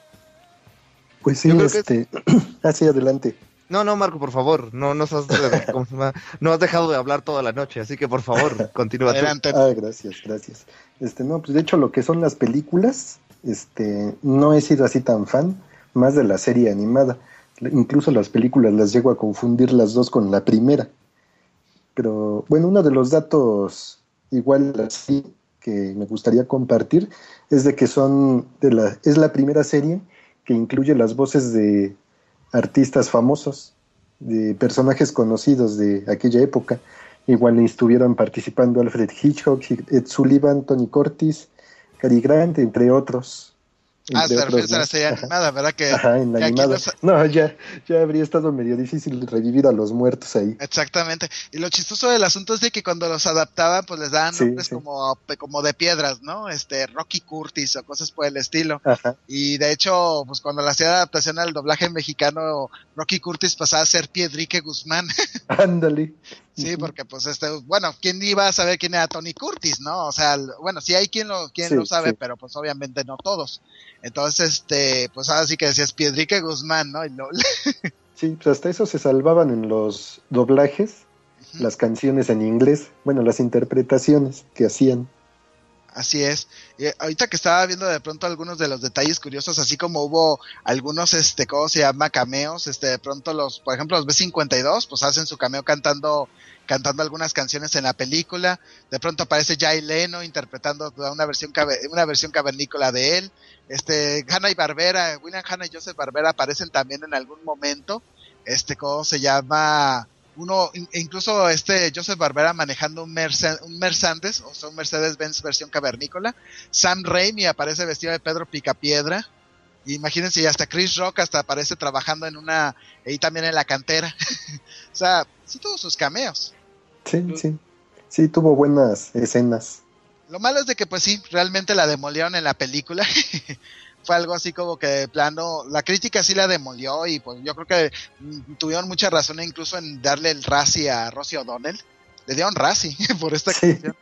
Pues sí, este... así ah, adelante. No, no, Marco, por favor, no nos has, no has dejado de hablar toda la noche, así que por favor, continúa. Adelante. Ah, gracias, gracias. Este, no, pues de hecho lo que son las películas, este, no he sido así tan fan, más de la serie animada. Incluso las películas las llego a confundir las dos con la primera. Pero, bueno, uno de los datos igual así que me gustaría compartir es de que son de la, es la primera serie que incluye las voces de artistas famosos, de personajes conocidos de aquella época. Igual estuvieron participando Alfred Hitchcock, Ed Sullivan, Tony Curtis, Cary Grant, entre otros. Ah, se refiere a la serie animada, ¿verdad? Que, Ajá, en la animada. Los... No, ya, ya habría estado medio difícil revivir a los muertos ahí. Exactamente. Y lo chistoso del asunto es de que cuando los adaptaban, pues les daban sí, nombres sí. como como de piedras, ¿no? Este, Rocky Curtis o cosas por el estilo. Ajá. Y de hecho, pues cuando le hacía adaptación al doblaje mexicano, Rocky Curtis pasaba a ser Piedrique Guzmán. Ándale. Sí, porque pues este, bueno, ¿quién iba a saber quién era Tony Curtis, no? O sea, bueno, sí hay quien lo quien sí, lo sabe, sí. pero pues obviamente no todos. Entonces, este, pues ahora sí que decías Piedrique Guzmán, ¿no? Y lo... Sí, pues hasta eso se salvaban en los doblajes, uh-huh. las canciones en inglés, bueno, las interpretaciones que hacían. Así es. Y ahorita que estaba viendo de pronto algunos de los detalles curiosos, así como hubo algunos, este, ¿cómo se llama? Cameos, este, de pronto los, por ejemplo, los B cincuenta y dos, pues hacen su cameo cantando, cantando algunas canciones en la película. De pronto aparece Jay Leno interpretando una versión, una versión cavernícola de él. Este, Hanna-Barbera, William Hanna y Joseph Barbera aparecen también en algún momento. Este, ¿cómo se llama? Uno, incluso este Joseph Barbera manejando un, Merce- un Mercedes, o sea, un Mercedes-Benz versión cavernícola. Sam Raimi aparece vestido de Pedro Picapiedra. Imagínense, y hasta Chris Rock hasta aparece trabajando en una, ahí también en la cantera. O sea, sí tuvo sus cameos. Sí, sí, sí tuvo buenas escenas. Lo malo es de que pues sí, realmente la demolieron en la película. Fue algo así como que de plano, la crítica sí la demolió y pues yo creo que mm, tuvieron mucha razón incluso en darle el Razzie a Rosie O'Donnell. Le dieron Razzie por esta Sí. canción.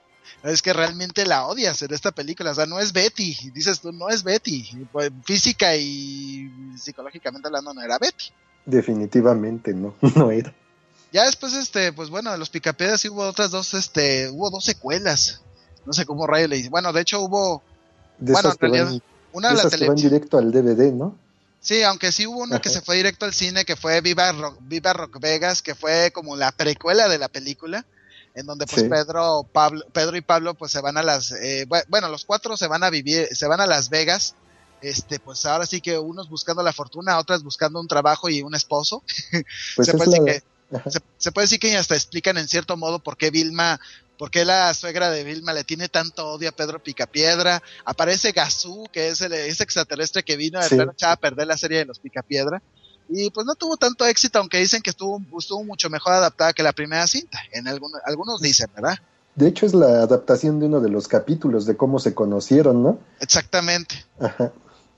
Es que realmente la odias en esta película, o sea, no es Betty, dices tú, no es Betty, pues, física y psicológicamente hablando no era Betty. Definitivamente no, no era. Ya después, este, pues bueno, de los Picapiedras sí hubo otras dos, este, hubo dos secuelas, no sé cómo rayo le dice, bueno, de hecho hubo, De bueno, esas en que realidad, van, una de de la esas que van televisión. directo al D V D, ¿no? Sí, aunque sí hubo una Ajá. que se fue directo al cine, que fue Viva Rock, Viva Rock Vegas, que fue como la precuela de la película, en donde pues Sí. Pedro, Pablo, Pedro y Pablo pues se van a las, eh, bueno, los cuatro se van a vivir, se van a Las Vegas, este, pues ahora sí que unos buscando la fortuna, otras buscando un trabajo y un esposo. Pues se, es puede decir la... que, Ajá. se, se puede decir que hasta explican en cierto modo por qué Vilma, por qué la suegra de Vilma le tiene tanto odio a Pedro Picapiedra. Aparece Gazú, que es el ese extraterrestre que vino de Sí. plano echaba a perder la serie de los Picapiedra. Y pues no tuvo tanto éxito, aunque dicen que estuvo, estuvo mucho mejor adaptada que la primera cinta. En algunos, algunos dicen, ¿verdad? De hecho es la adaptación de uno de los capítulos de cómo se conocieron, ¿no? Exactamente. Ajá.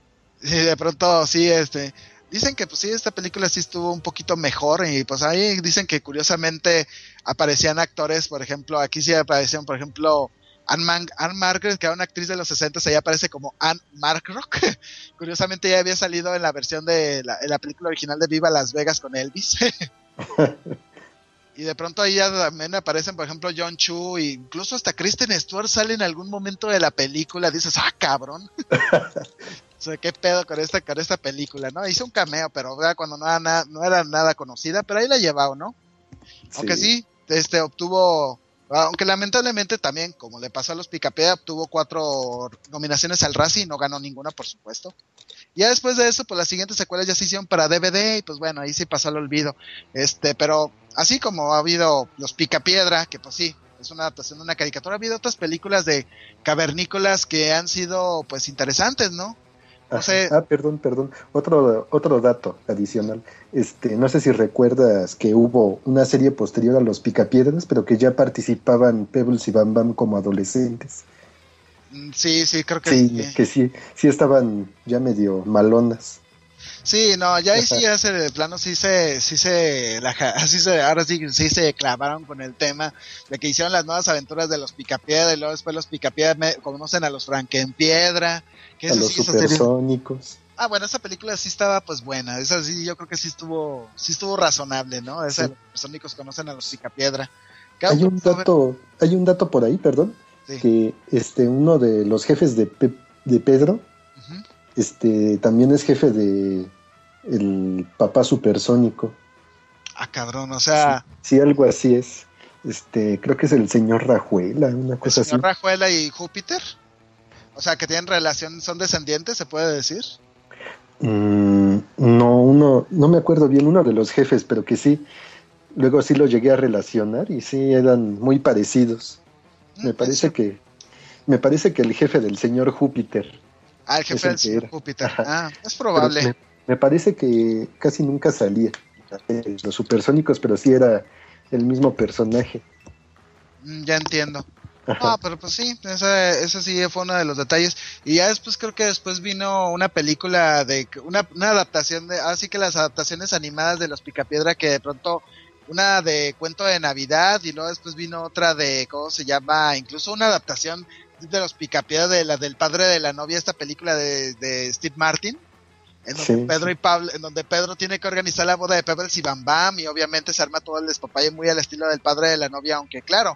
Y de pronto sí, este, dicen que pues sí, esta película sí estuvo un poquito mejor y pues ahí dicen que curiosamente aparecían actores, por ejemplo, aquí sí aparecieron, por ejemplo, Anne, Man- Anne Margaret, que era una actriz de los sesenta, ella aparece como Anne Markrock. Curiosamente ya había salido en la versión de la, en la película original de Viva Las Vegas con Elvis. Y de pronto ahí ya también aparecen, por ejemplo, John Chu, e incluso hasta Kristen Stewart sale en algún momento de la película. Dices, ah, cabrón. O sea, qué pedo con esta, con esta película, ¿no? Hizo un cameo, pero ¿verdad? Cuando no era, nada, no era nada conocida, pero ahí la llevaba, ¿no? Aunque sí, este obtuvo, aunque lamentablemente también, como le pasó a los Picapiedra, obtuvo cuatro nominaciones al Razzie y no ganó ninguna, por supuesto. Y ya después de eso, pues las siguientes secuelas ya se hicieron para D V D y pues bueno, ahí sí pasó al olvido. Este, pero así como ha habido los Picapiedra, que pues sí, es una adaptación de una caricatura, ha habido otras películas de cavernícolas que han sido pues interesantes, ¿no? No sé. Ah, perdón, perdón. Otro, otro dato adicional. Este, no sé si recuerdas que hubo una serie posterior a los Picapiedras, pero que ya participaban Pebbles y Bam Bam como adolescentes. Sí, sí, creo que sí. sí. Que sí, sí estaban ya medio malonas. Sí, no, ya ahí sí, ya se, de plano sí se, sí se, la, sí se, ahora sí, sí se clavaron con el tema de que hicieron las nuevas aventuras de los Picapiedra y luego después los Picapiedra me, conocen a los Frankenpiedra, que a los sí, supersónicos. Ah, bueno, esa película sí estaba pues buena, esa sí, yo creo que sí estuvo, sí estuvo razonable, ¿no? Esa sí. De los supersónicos conocen a los Picapiedra. Hay un dato, hay un dato por ahí, perdón, sí. que este, uno de los jefes de, Pe de Pedro, uh-huh. este, también es jefe de el papá supersónico. Ah, cabrón, o sea... Sí, sí, algo así es. Este, creo que es el señor Rajuela, una cosa así. ¿El señor Rajuela y Júpiter? O sea, que tienen relación, son descendientes, ¿se puede decir? Mm, no, uno, no me acuerdo bien, uno de los jefes, pero que sí, luego sí lo llegué a relacionar y sí eran muy parecidos. Mm, me parece que, me parece que el jefe del señor Júpiter. Ah, el jefe del señor Júpiter. Ah, es probable. Me, me parece que casi nunca salía eh, los supersónicos, pero sí era el mismo personaje. Mm, ya entiendo. Ajá. Ah, pero pues sí, ese, ese sí fue uno de los detalles. Y ya después creo que después vino una película de una, una adaptación de, así ah, que las adaptaciones animadas de los Picapiedra, que de pronto una de Cuento de Navidad y luego después vino otra de, ¿cómo se llama? Incluso una adaptación de los Picapiedra de la del padre de la novia, esta película de, de Steve Martin, en donde sí, Pedro sí. y Pablo, en donde Pedro tiene que organizar la boda de Pebbles y Bam Bam y obviamente se arma todo el despapalle muy al estilo del padre de la novia, aunque claro,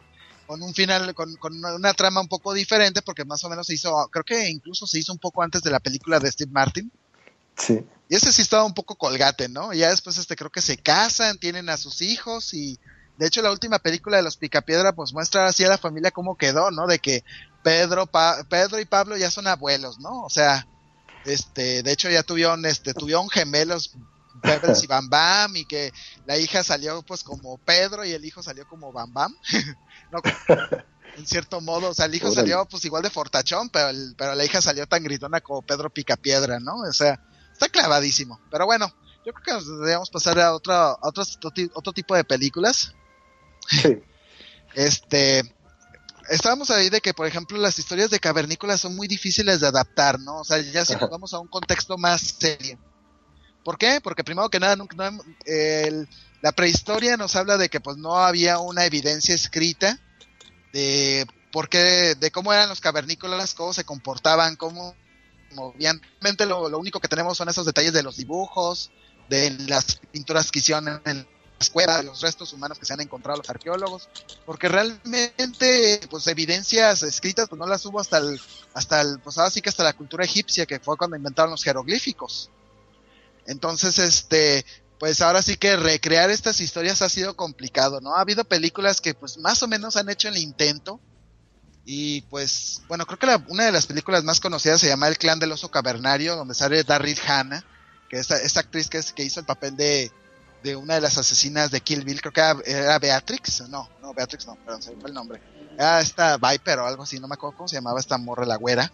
con un final, con, con una trama un poco diferente, porque más o menos se hizo, creo que incluso se hizo un poco antes de la película de Steve Martin. Sí. Y ese sí estaba un poco colgate, ¿no? Y ya después este creo que se casan, tienen a sus hijos y de hecho la última película de Los Picapiedra pues muestra así a la familia cómo quedó, ¿no? De que Pedro, pa- Pedro y Pablo ya son abuelos, ¿no? O sea, este, de hecho ya tuvieron, este, tuvieron gemelos Pebbles y Bam Bam y que la hija salió pues como Pedro y el hijo salió como Bam Bam. No, en cierto modo, o sea, el hijo Órale. salió pues igual de fortachón, pero, el, pero la hija salió tan gritona como Pedro Picapiedra, ¿no? O sea, está clavadísimo. Pero bueno, yo creo que nos deberíamos pasar a, otra, a otros, otro tipo de películas. Sí. Este, estábamos ahí de que, por ejemplo, las historias de cavernícolas son muy difíciles de adaptar, ¿no? O sea, ya si nos vamos a un contexto más serio. ¿Por qué? Porque primero que nada, nunca, no, el, la prehistoria nos habla de que pues no había una evidencia escrita de por qué, de cómo eran los cavernícolas, cómo se comportaban, cómo movían. Realmente lo, lo único que tenemos son esos detalles de los dibujos, de las pinturas que hicieron en las cuevas, de los restos humanos que se han encontrado los arqueólogos, porque realmente pues evidencias escritas pues no las hubo hasta el, hasta el, pues ahora sí que hasta la cultura egipcia, que fue cuando inventaron los jeroglíficos. Entonces, este, pues ahora sí que recrear estas historias ha sido complicado, ¿no? Ha habido películas que pues más o menos han hecho el intento y pues, bueno, creo que la, una de las películas más conocidas se llama El Clan del Oso Cavernario, donde sale Daryl Hannah, que es esta actriz que, es, que hizo el papel de, de una de las asesinas de Kill Bill, creo que era, era Beatrix, no, no, Beatrix no, perdón, se me fue el nombre, era esta Viper o algo así, no me acuerdo cómo se llamaba esta morra, la güera,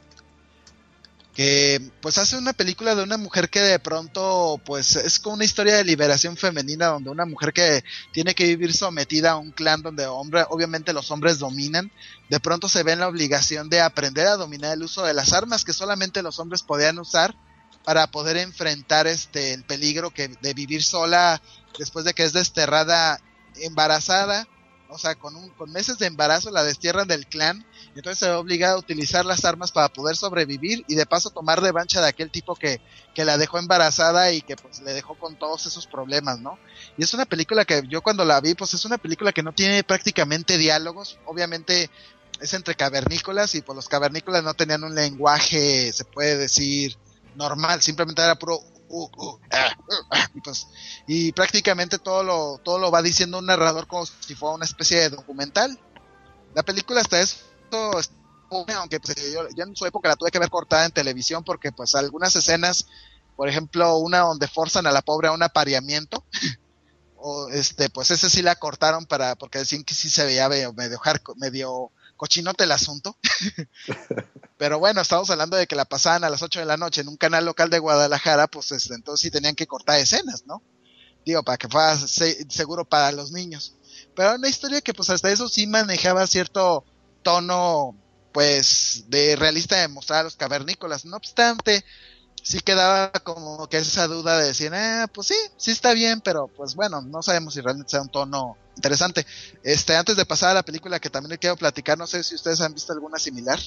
que pues hace una película de una mujer que de pronto pues es como una historia de liberación femenina, donde una mujer que tiene que vivir sometida a un clan donde hombre, obviamente los hombres dominan, de pronto se ve en la obligación de aprender a dominar el uso de las armas que solamente los hombres podían usar para poder enfrentar este el peligro que de vivir sola después de que es desterrada embarazada. O sea, con, un, con meses de embarazo la destierran del clan y entonces se ve obligada a utilizar las armas para poder sobrevivir y de paso tomar revancha de aquel tipo que, que la dejó embarazada y que pues le dejó con todos esos problemas, ¿no? Y es una película que yo cuando la vi, pues es una película que no tiene prácticamente diálogos, obviamente es entre cavernícolas y pues los cavernícolas no tenían un lenguaje, se puede decir, normal, simplemente era puro Uh, uh, ah, uh, ah, y pues y prácticamente todo lo todo lo va diciendo un narrador como si fuera una especie de documental. La película hasta eso, aunque pues, yo, yo en su época la tuve que ver cortada en televisión porque pues algunas escenas, por ejemplo una donde forzan a la pobre a un apareamiento o este pues ese sí la cortaron para porque decían que sí se veía medio medio, medio cochinote el asunto. Pero bueno, estamos hablando de que la pasaban a las ocho de la noche en un canal local de Guadalajara, pues este, entonces sí tenían que cortar escenas, ¿no? Digo, para que fuera se- seguro para los niños. Pero una historia que pues hasta eso sí manejaba cierto tono, pues, de realista de mostrar a los cavernícolas. No obstante, sí quedaba como que esa duda de decir, ah, pues sí, sí está bien, pero pues bueno, no sabemos si realmente sea un tono interesante. Este, antes de pasar a la película que también le quiero platicar, no sé si ustedes han visto alguna similar.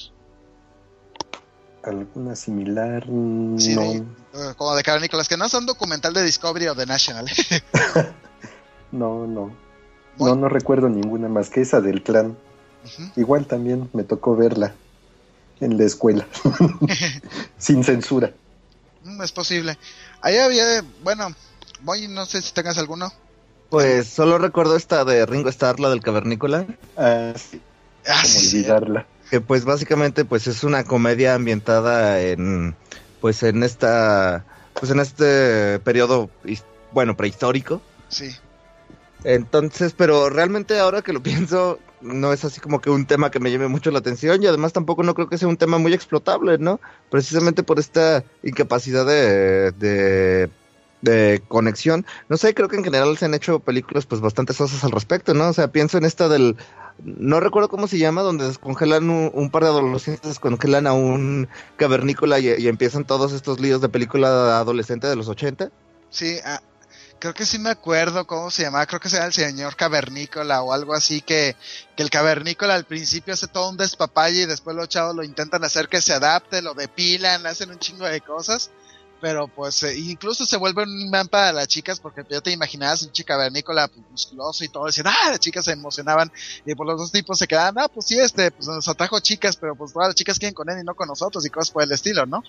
¿Alguna similar? Sí, No. de, uh, como de cavernícolas, que no son documental de Discovery o de National. No, no. Muy- No, no recuerdo ninguna más que esa del clan. Ujú. Igual también me tocó verla en la escuela. Sin censura. Mm, es posible. Ahí había, bueno, voy, no sé si tengas alguno. Pues solo recuerdo esta de Ringo Starr, la del cavernícola, Ah, sí, Ah, como sí, olvidarla. que pues básicamente pues es una comedia ambientada en pues en esta pues en este periodo his- bueno prehistórico. sí. Entonces, pero realmente ahora que lo pienso, no es así como que un tema que me llame mucho la atención y además tampoco no creo que sea un tema muy explotable, ¿no? Precisamente por esta incapacidad de, de, de conexión. No sé, creo que en general se han hecho películas pues bastante sosas al respecto, ¿no? O sea, pienso en esta del... No recuerdo cómo se llama, donde descongelan un, un par de adolescentes, descongelan a un cavernícola y, y empiezan todos estos líos de película adolescente de los ochenta. Sí, ah, creo que sí me acuerdo cómo se llamaba, creo que era el señor cavernícola o algo así, que, que el cavernícola al principio hace todo un despapalle y después los chavos lo intentan hacer que se adapte, lo depilan, hacen un chingo de cosas, pero pues eh, incluso se vuelve un imán para las chicas, porque ya te imaginabas un chica cavernícola pues, musculoso y todo, decían, ah, las chicas se emocionaban, y por los dos tipos se quedaban, ah, pues sí, este, pues nos atrajo chicas, pero pues todas las chicas quieren con él y no con nosotros, y cosas por el estilo, ¿no?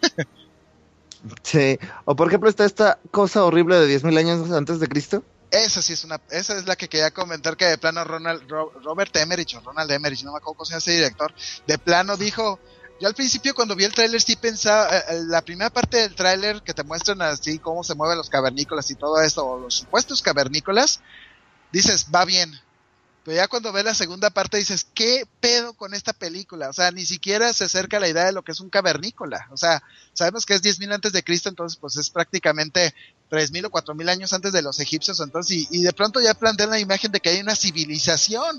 Sí, o por ejemplo está esta cosa horrible de diez mil años antes de Cristo. Esa sí es una, esa es la que quería comentar, que de plano Ronald, Ro, Robert Emmerich o Ronald Emmerich, no me acuerdo cómo se llama ese director, de plano dijo, yo al principio cuando vi el tráiler sí pensaba, eh, la primera parte del tráiler que te muestran así cómo se mueven los cavernícolas y todo esto, o los supuestos cavernícolas, dices, va bien, pero ya cuando ves la segunda parte dices, ¿qué pedo con esta película? O sea, ni siquiera se acerca a la idea de lo que es un cavernícola, o sea, sabemos que es diez mil antes de Cristo, entonces pues es prácticamente tres mil o cuatro mil años antes de los egipcios, entonces, y, y de pronto ya plantean la imagen de que hay una civilización.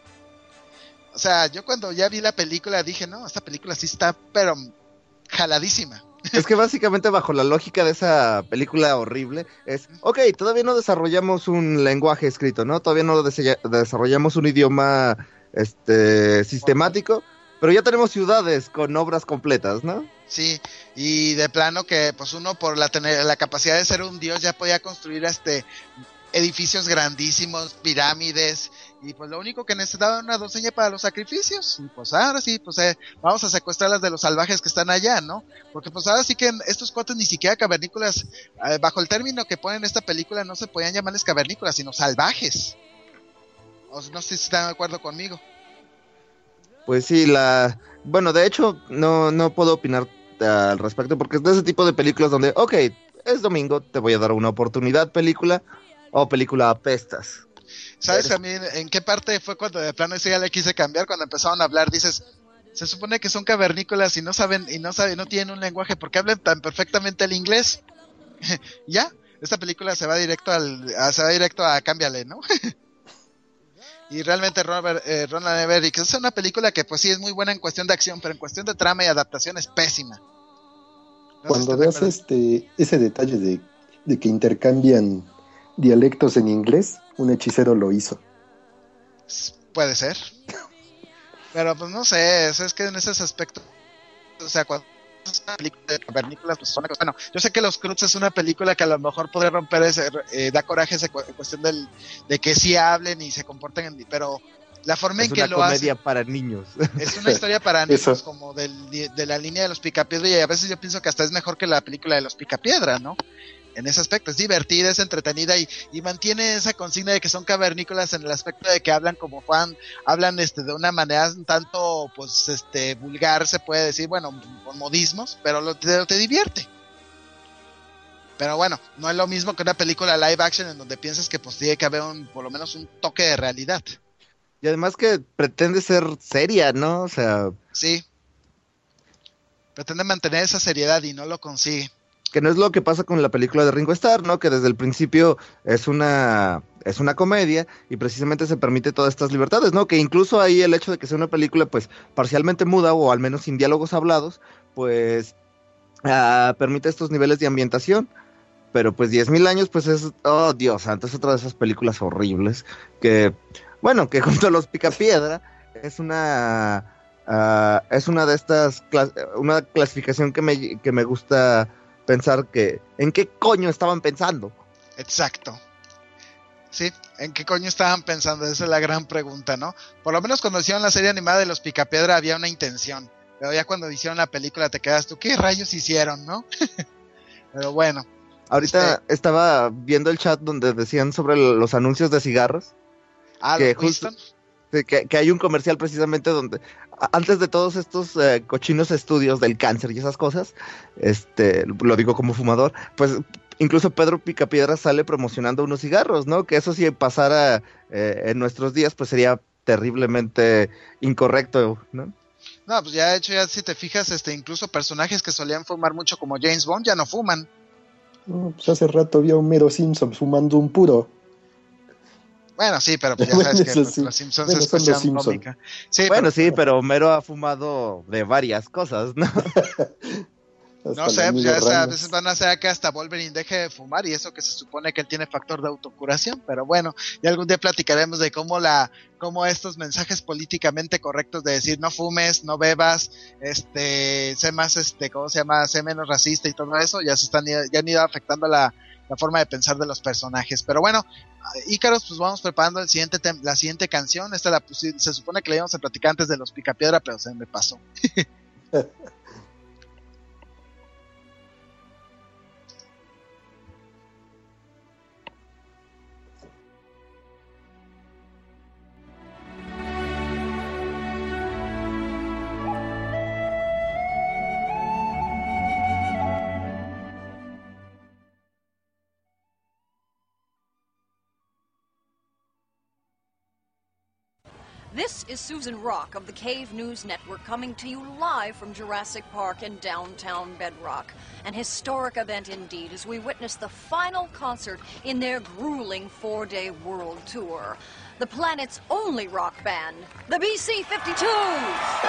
O sea, yo cuando ya vi la película dije, no, esta película sí está, pero jaladísima. Es que básicamente bajo la lógica de esa película horrible es, ok, todavía no desarrollamos un lenguaje escrito, ¿no? Todavía no dese- desarrollamos un idioma este sistemático, pero ya tenemos ciudades con obras completas, ¿no? Sí, y de plano que pues uno por la tener la capacidad de ser un dios ya podía construir este edificios grandísimos, pirámides, y pues lo único que necesitaba era una doncella para los sacrificios, y pues ahora sí, pues eh, vamos a secuestrar las de los salvajes que están allá, ¿no? Porque pues ahora sí que estos cuates ni siquiera cavernícolas, eh, bajo el término que ponen en esta película no se podían llamarles cavernícolas, sino salvajes. O no sé si están de acuerdo conmigo. Pues sí, la... Bueno, de hecho, no, no puedo opinar uh, al respecto, porque es de ese tipo de películas donde, ok, es domingo, te voy a dar una oportunidad, película, o película apestas. ¿Sabes a mí en qué parte fue cuando de plano ese ya le quise cambiar? Cuando empezaron a hablar, dices, se supone que son cavernícolas y no saben, y no saben, no tienen un lenguaje, ¿por qué hablan tan perfectamente el inglés? Ya, esta película se va directo al, a, se va directo a cámbiale, ¿no? Y realmente Robert, eh, Ronald Emmerich es una película que pues sí es muy buena en cuestión de acción, pero en cuestión de trama y adaptación es pésima. No Cuando veas este ese detalle de, de que intercambian dialectos en inglés, un hechicero lo hizo. Puede ser. Pero pues no sé, es, es que en esos aspectos, o sea, cuando es una película de cavernícolas, pues son, bueno, yo sé que Los Croods es una película que a lo mejor podría romper ese, eh, da coraje esa cu- cuestión del, de que sí hablen y se comporten, en, pero la forma Es en que una lo comedia hacen para niños. es una historia para niños, Eso. como del, de la línea de los Picapiedra, y a veces yo pienso que hasta es mejor que la película de los Picapiedra, ¿no? En ese aspecto, es divertida, es entretenida y, y mantiene esa consigna de que son cavernícolas en el aspecto de que hablan como Juan, hablan este de una manera un tanto pues este vulgar, se puede decir, bueno, con modismos, pero lo, te, te divierte. Pero bueno, no es lo mismo que una película live action en donde piensas que pues tiene que haber un, por lo menos un toque de realidad. Y además que pretende ser seria, ¿no? O sea... Sí. Pretende mantener esa seriedad y no lo consigue. Que no es lo que pasa con la película de Ringo Starr, ¿no? Que desde el principio es una es una comedia y precisamente se permite todas estas libertades, ¿no? Que incluso ahí el hecho de que sea una película pues parcialmente muda o al menos sin diálogos hablados, pues uh, permite estos niveles de ambientación. Pero pues diez mil años pues es, oh Dios santo, es otra de esas películas horribles que, bueno, que junto a Los Picapiedra es una uh, es una de estas clas- una clasificación que me que me gusta pensar que ¿en qué coño estaban pensando? Exacto. Sí, ¿en qué coño estaban pensando? Esa es la gran pregunta, ¿no? Por lo menos cuando hicieron la serie animada de Los Picapiedra había una intención, pero ya cuando hicieron la película te quedas tú, ¿qué rayos hicieron, no? Pero bueno. Ahorita este... estaba viendo el chat donde decían sobre los anuncios de cigarros. Ah, que ¿los justo, Winston? Que, que hay un comercial precisamente donde antes de todos estos eh, cochinos estudios del cáncer y esas cosas, este, lo digo como fumador, pues incluso Pedro Picapiedra sale promocionando unos cigarros, ¿no? Que eso si pasara eh, en nuestros días, pues sería terriblemente incorrecto, ¿no? No, pues ya de hecho, ya si te fijas, este, incluso personajes que solían fumar mucho como James Bond ya no fuman. No, pues hace rato vi a Homero Simpson fumando un puro. Bueno, sí, pero pues ya sabes que pues, sí. los Simpsons Bueno, es son los cuestión Simpson. cómica. Sí, bueno, pero, sí, pero Homero ha fumado de varias cosas, ¿no? No sé, pues ya a veces van a hacer que hasta Wolverine deje de fumar y eso que se supone que él tiene factor de autocuración, pero bueno, y algún día platicaremos de cómo la, cómo estos mensajes políticamente correctos de decir no fumes, no bebas, este, sé más, este, ¿cómo se llama? Sé menos racista y todo eso, ya se están, ya han ido afectando la, la forma de pensar de los personajes, pero bueno, Ícaros, pues vamos preparando el siguiente tem- la siguiente canción, esta la pusi- se supone que la íbamos a platicar antes de los Picapiedra, pero se me pasó. This is Susan Rock of the Cave News Network coming to you live from Jurassic Park in downtown Bedrock. An historic event indeed as we witness the final concert in their grueling four-day world tour. The planet's only rock band, the B C fifty-twos!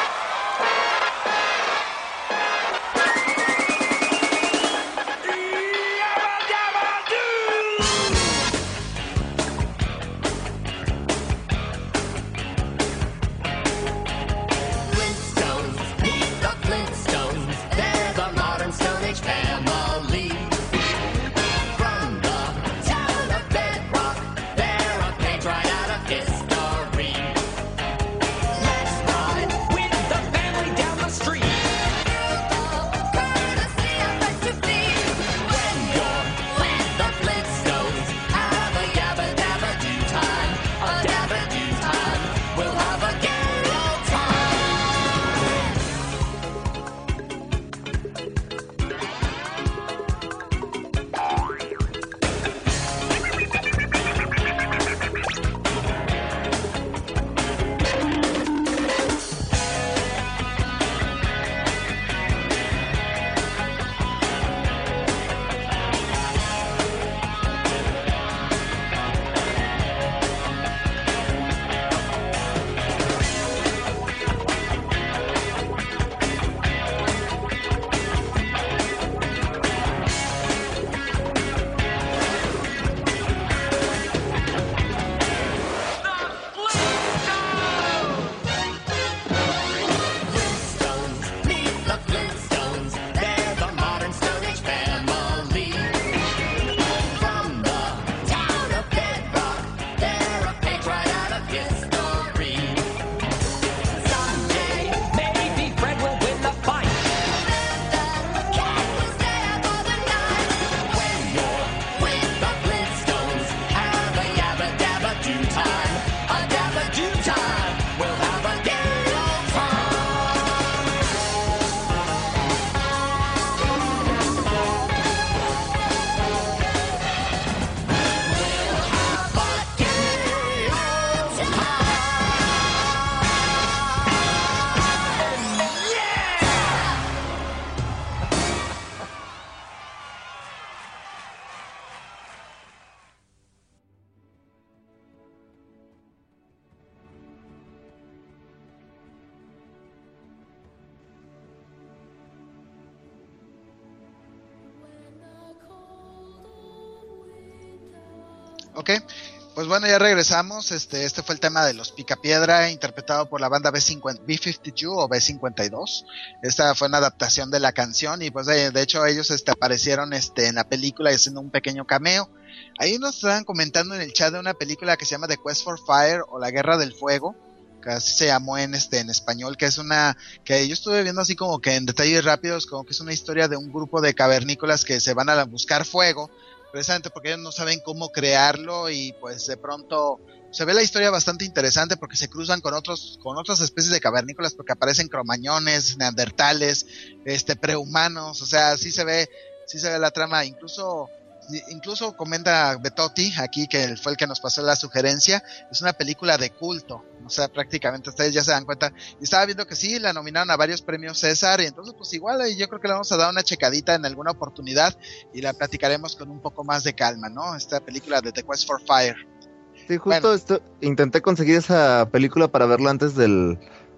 Ok, pues bueno, ya regresamos. Este, este fue el tema de los Picapiedra, interpretado por la banda B cincuenta, B cincuenta y dos o B cincuenta y dos. Esta fue una adaptación de la canción y pues de, de hecho ellos este, aparecieron este, en la película haciendo un pequeño cameo. Ahí nos estaban comentando en el chat de una película que se llama The Quest for Fire o La Guerra del Fuego, que así se llamó en este en español, que es una que yo estuve viendo así como que en detalles rápidos, como que es una historia de un grupo de cavernícolas que se van a buscar fuego, precisamente porque ellos no saben cómo crearlo y pues de pronto se ve la historia bastante interesante porque se cruzan con otros con otras especies de cavernícolas, porque aparecen cromañones, neandertales, este prehumanos, o sea, sí se ve sí se ve la trama. Incluso incluso comenta Betotti aquí, que fue el que nos pasó la sugerencia, es una película de culto, o sea, prácticamente ustedes ya se dan cuenta, y estaba viendo que sí, la nominaron a varios premios César, y entonces pues igual yo creo que le vamos a dar una checadita en alguna oportunidad, y la platicaremos con un poco más de calma, ¿no? Esta película de The Quest for Fire. Sí, justo bueno. esto, intenté conseguir esa película para verla antes del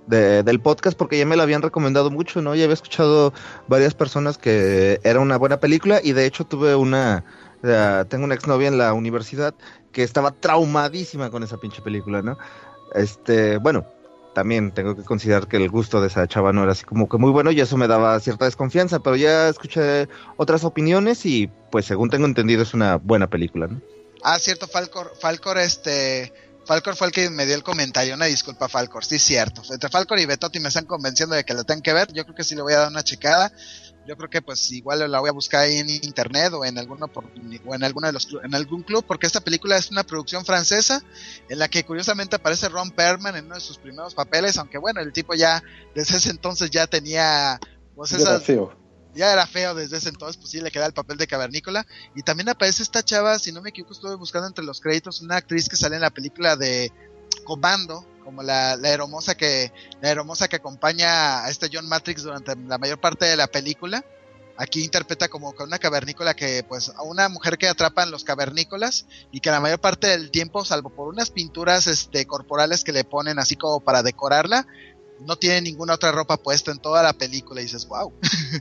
de, del podcast porque ya me lo habían recomendado mucho, ¿no? Ya había escuchado varias personas que era una buena película y de hecho tuve una, uh, tengo una exnovia en la universidad que estaba traumadísima con esa pinche película, ¿no? Este, bueno, también tengo que considerar que el gusto de esa chava no era así como que muy bueno y eso me daba cierta desconfianza, pero ya escuché otras opiniones y pues según tengo entendido es una buena película, ¿no? Ah, cierto, Falcor, Falcor, este, Falcor fue el que me dio el comentario, una disculpa Falcor, sí cierto, entre Falcor y Betotti me están convenciendo de que la tengan que ver, yo creo que sí le voy a dar una checada, yo creo que pues igual la voy a buscar ahí en internet o en alguna o en alguno de los en algún club, porque esta película es una producción francesa en la que curiosamente aparece Ron Perlman en uno de sus primeros papeles, aunque bueno, el tipo ya desde ese entonces ya tenía pues ya esas, era feo. ya era feo desde ese entonces, pues sí le queda el papel de cavernícola, y también aparece esta chava, si no me equivoco estuve buscando entre los créditos una actriz que sale en la película de Comando, como la, la hermosa que la hermosa que acompaña a este John Matrix durante la mayor parte de la película. Aquí interpreta como una cavernícola que, pues, a una mujer que atrapan los cavernícolas y que la mayor parte del tiempo, salvo por unas pinturas este corporales que le ponen así como para decorarla, no tiene ninguna otra ropa puesta en toda la película y dices, wow.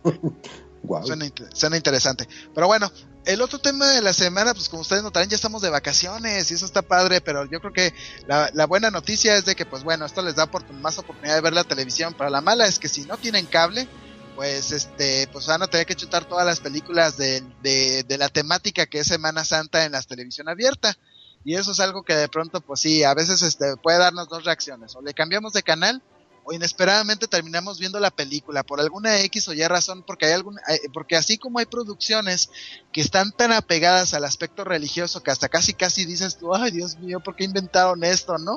Wow. Suena, suena interesante. Pero bueno, el otro tema de la semana, pues como ustedes notarán, ya estamos de vacaciones y eso está padre, pero yo creo que la, la buena noticia es de que, pues bueno, esto les da por, más oportunidad de ver la televisión. Para la mala es que si no tienen cable, pues este, pues van a tener que chutar todas las películas de, de, de la temática que es Semana Santa en la televisión abierta. Y eso es algo que de pronto, pues sí, a veces este, puede darnos dos reacciones. O le cambiamos de canal, o inesperadamente terminamos viendo la película por alguna X o Y razón, porque hay algún, porque así como hay producciones que están tan apegadas al aspecto religioso que hasta casi casi dices tú, ay Dios mío, ¿por qué inventaron esto, no?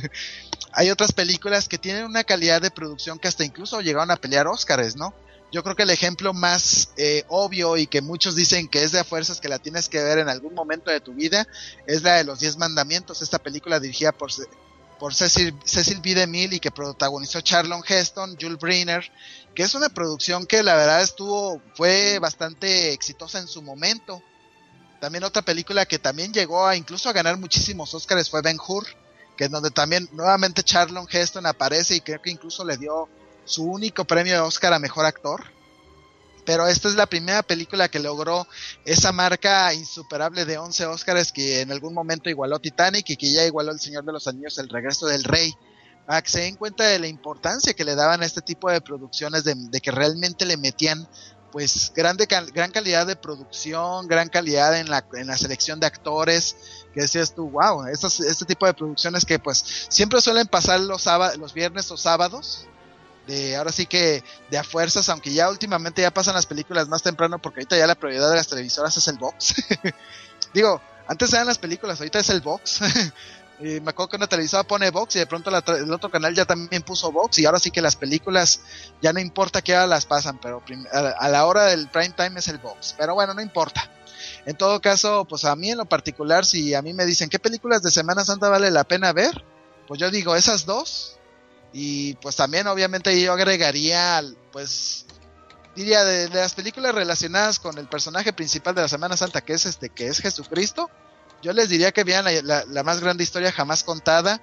Hay otras películas que tienen una calidad de producción que hasta incluso llegaron a pelear Óscares, ¿no? Yo creo que el ejemplo más eh, obvio y que muchos dicen que es de a fuerzas que la tienes que ver en algún momento de tu vida es la de Los Diez Mandamientos, esta película dirigida por por Cecil, Cecil B. DeMille y que protagonizó Charlton Heston, Jules Briner, que es una producción que la verdad estuvo, fue bastante exitosa en su momento. También otra película que también llegó a incluso a ganar muchísimos Óscares fue Ben-Hur, que es donde también nuevamente Charlton Heston aparece y creo que incluso le dio su único premio de Óscar a Mejor Actor. Pero esta es la primera película que logró esa marca insuperable de once Óscares que en algún momento igualó Titanic y que ya igualó El Señor de los Anillos, El Regreso del Rey. Para que se den cuenta de la importancia que le daban a este tipo de producciones, de, de que realmente le metían pues grande, gran calidad de producción, gran calidad en la, en la selección de actores, que decías tú, wow, estos, este tipo de producciones que pues siempre suelen pasar los, sábados, los viernes o sábados, de ahora sí que de a fuerzas, aunque ya últimamente ya pasan las películas más temprano porque ahorita ya la prioridad de las televisoras es el box. Digo, antes eran las películas, ahorita es el box. Y me acuerdo que una televisora pone box y de pronto la, el otro canal ya también puso box y ahora sí que las películas ya no importa qué hora las pasan, pero prim- a, a la hora del prime time es el box. Pero bueno, no importa. En todo caso, pues a mí en lo particular, si a mí me dicen qué películas de Semana Santa vale la pena ver, pues yo digo esas dos. Y pues también obviamente yo agregaría, pues diría de, de las películas relacionadas con el personaje principal de la Semana Santa, que es este, que es Jesucristo. Yo les diría que vean la, la, la más grande historia jamás contada.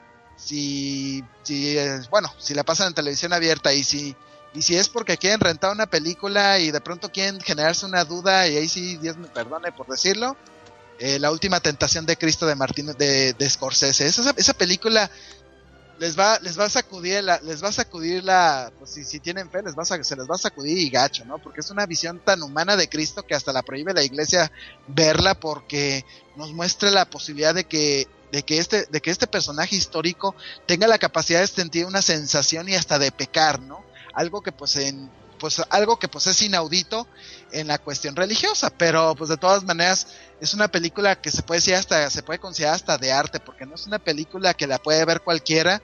Si, si eh, bueno, si la pasan en televisión abierta y si y si es porque quieren rentar una película y de pronto quieren generarse una duda y ahí sí Dios me perdone por decirlo, eh, La Última Tentación de Cristo de Martín de, de Scorsese. Esa, esa película les va les va a sacudir la, les va a sacudir la, pues si, si tienen fe les va a, se les va a sacudir y gacho, ¿no? Porque es una visión tan humana de Cristo que hasta la prohíbe la iglesia verla, porque nos muestra la posibilidad de que de que este de que este personaje histórico tenga la capacidad de sentir una sensación y hasta de pecar, ¿no? Algo que pues en pues algo que pues es inaudito en la cuestión religiosa, pero pues de todas maneras es una película que se puede decir hasta, se puede considerar hasta de arte, porque no es una película que la puede ver cualquiera,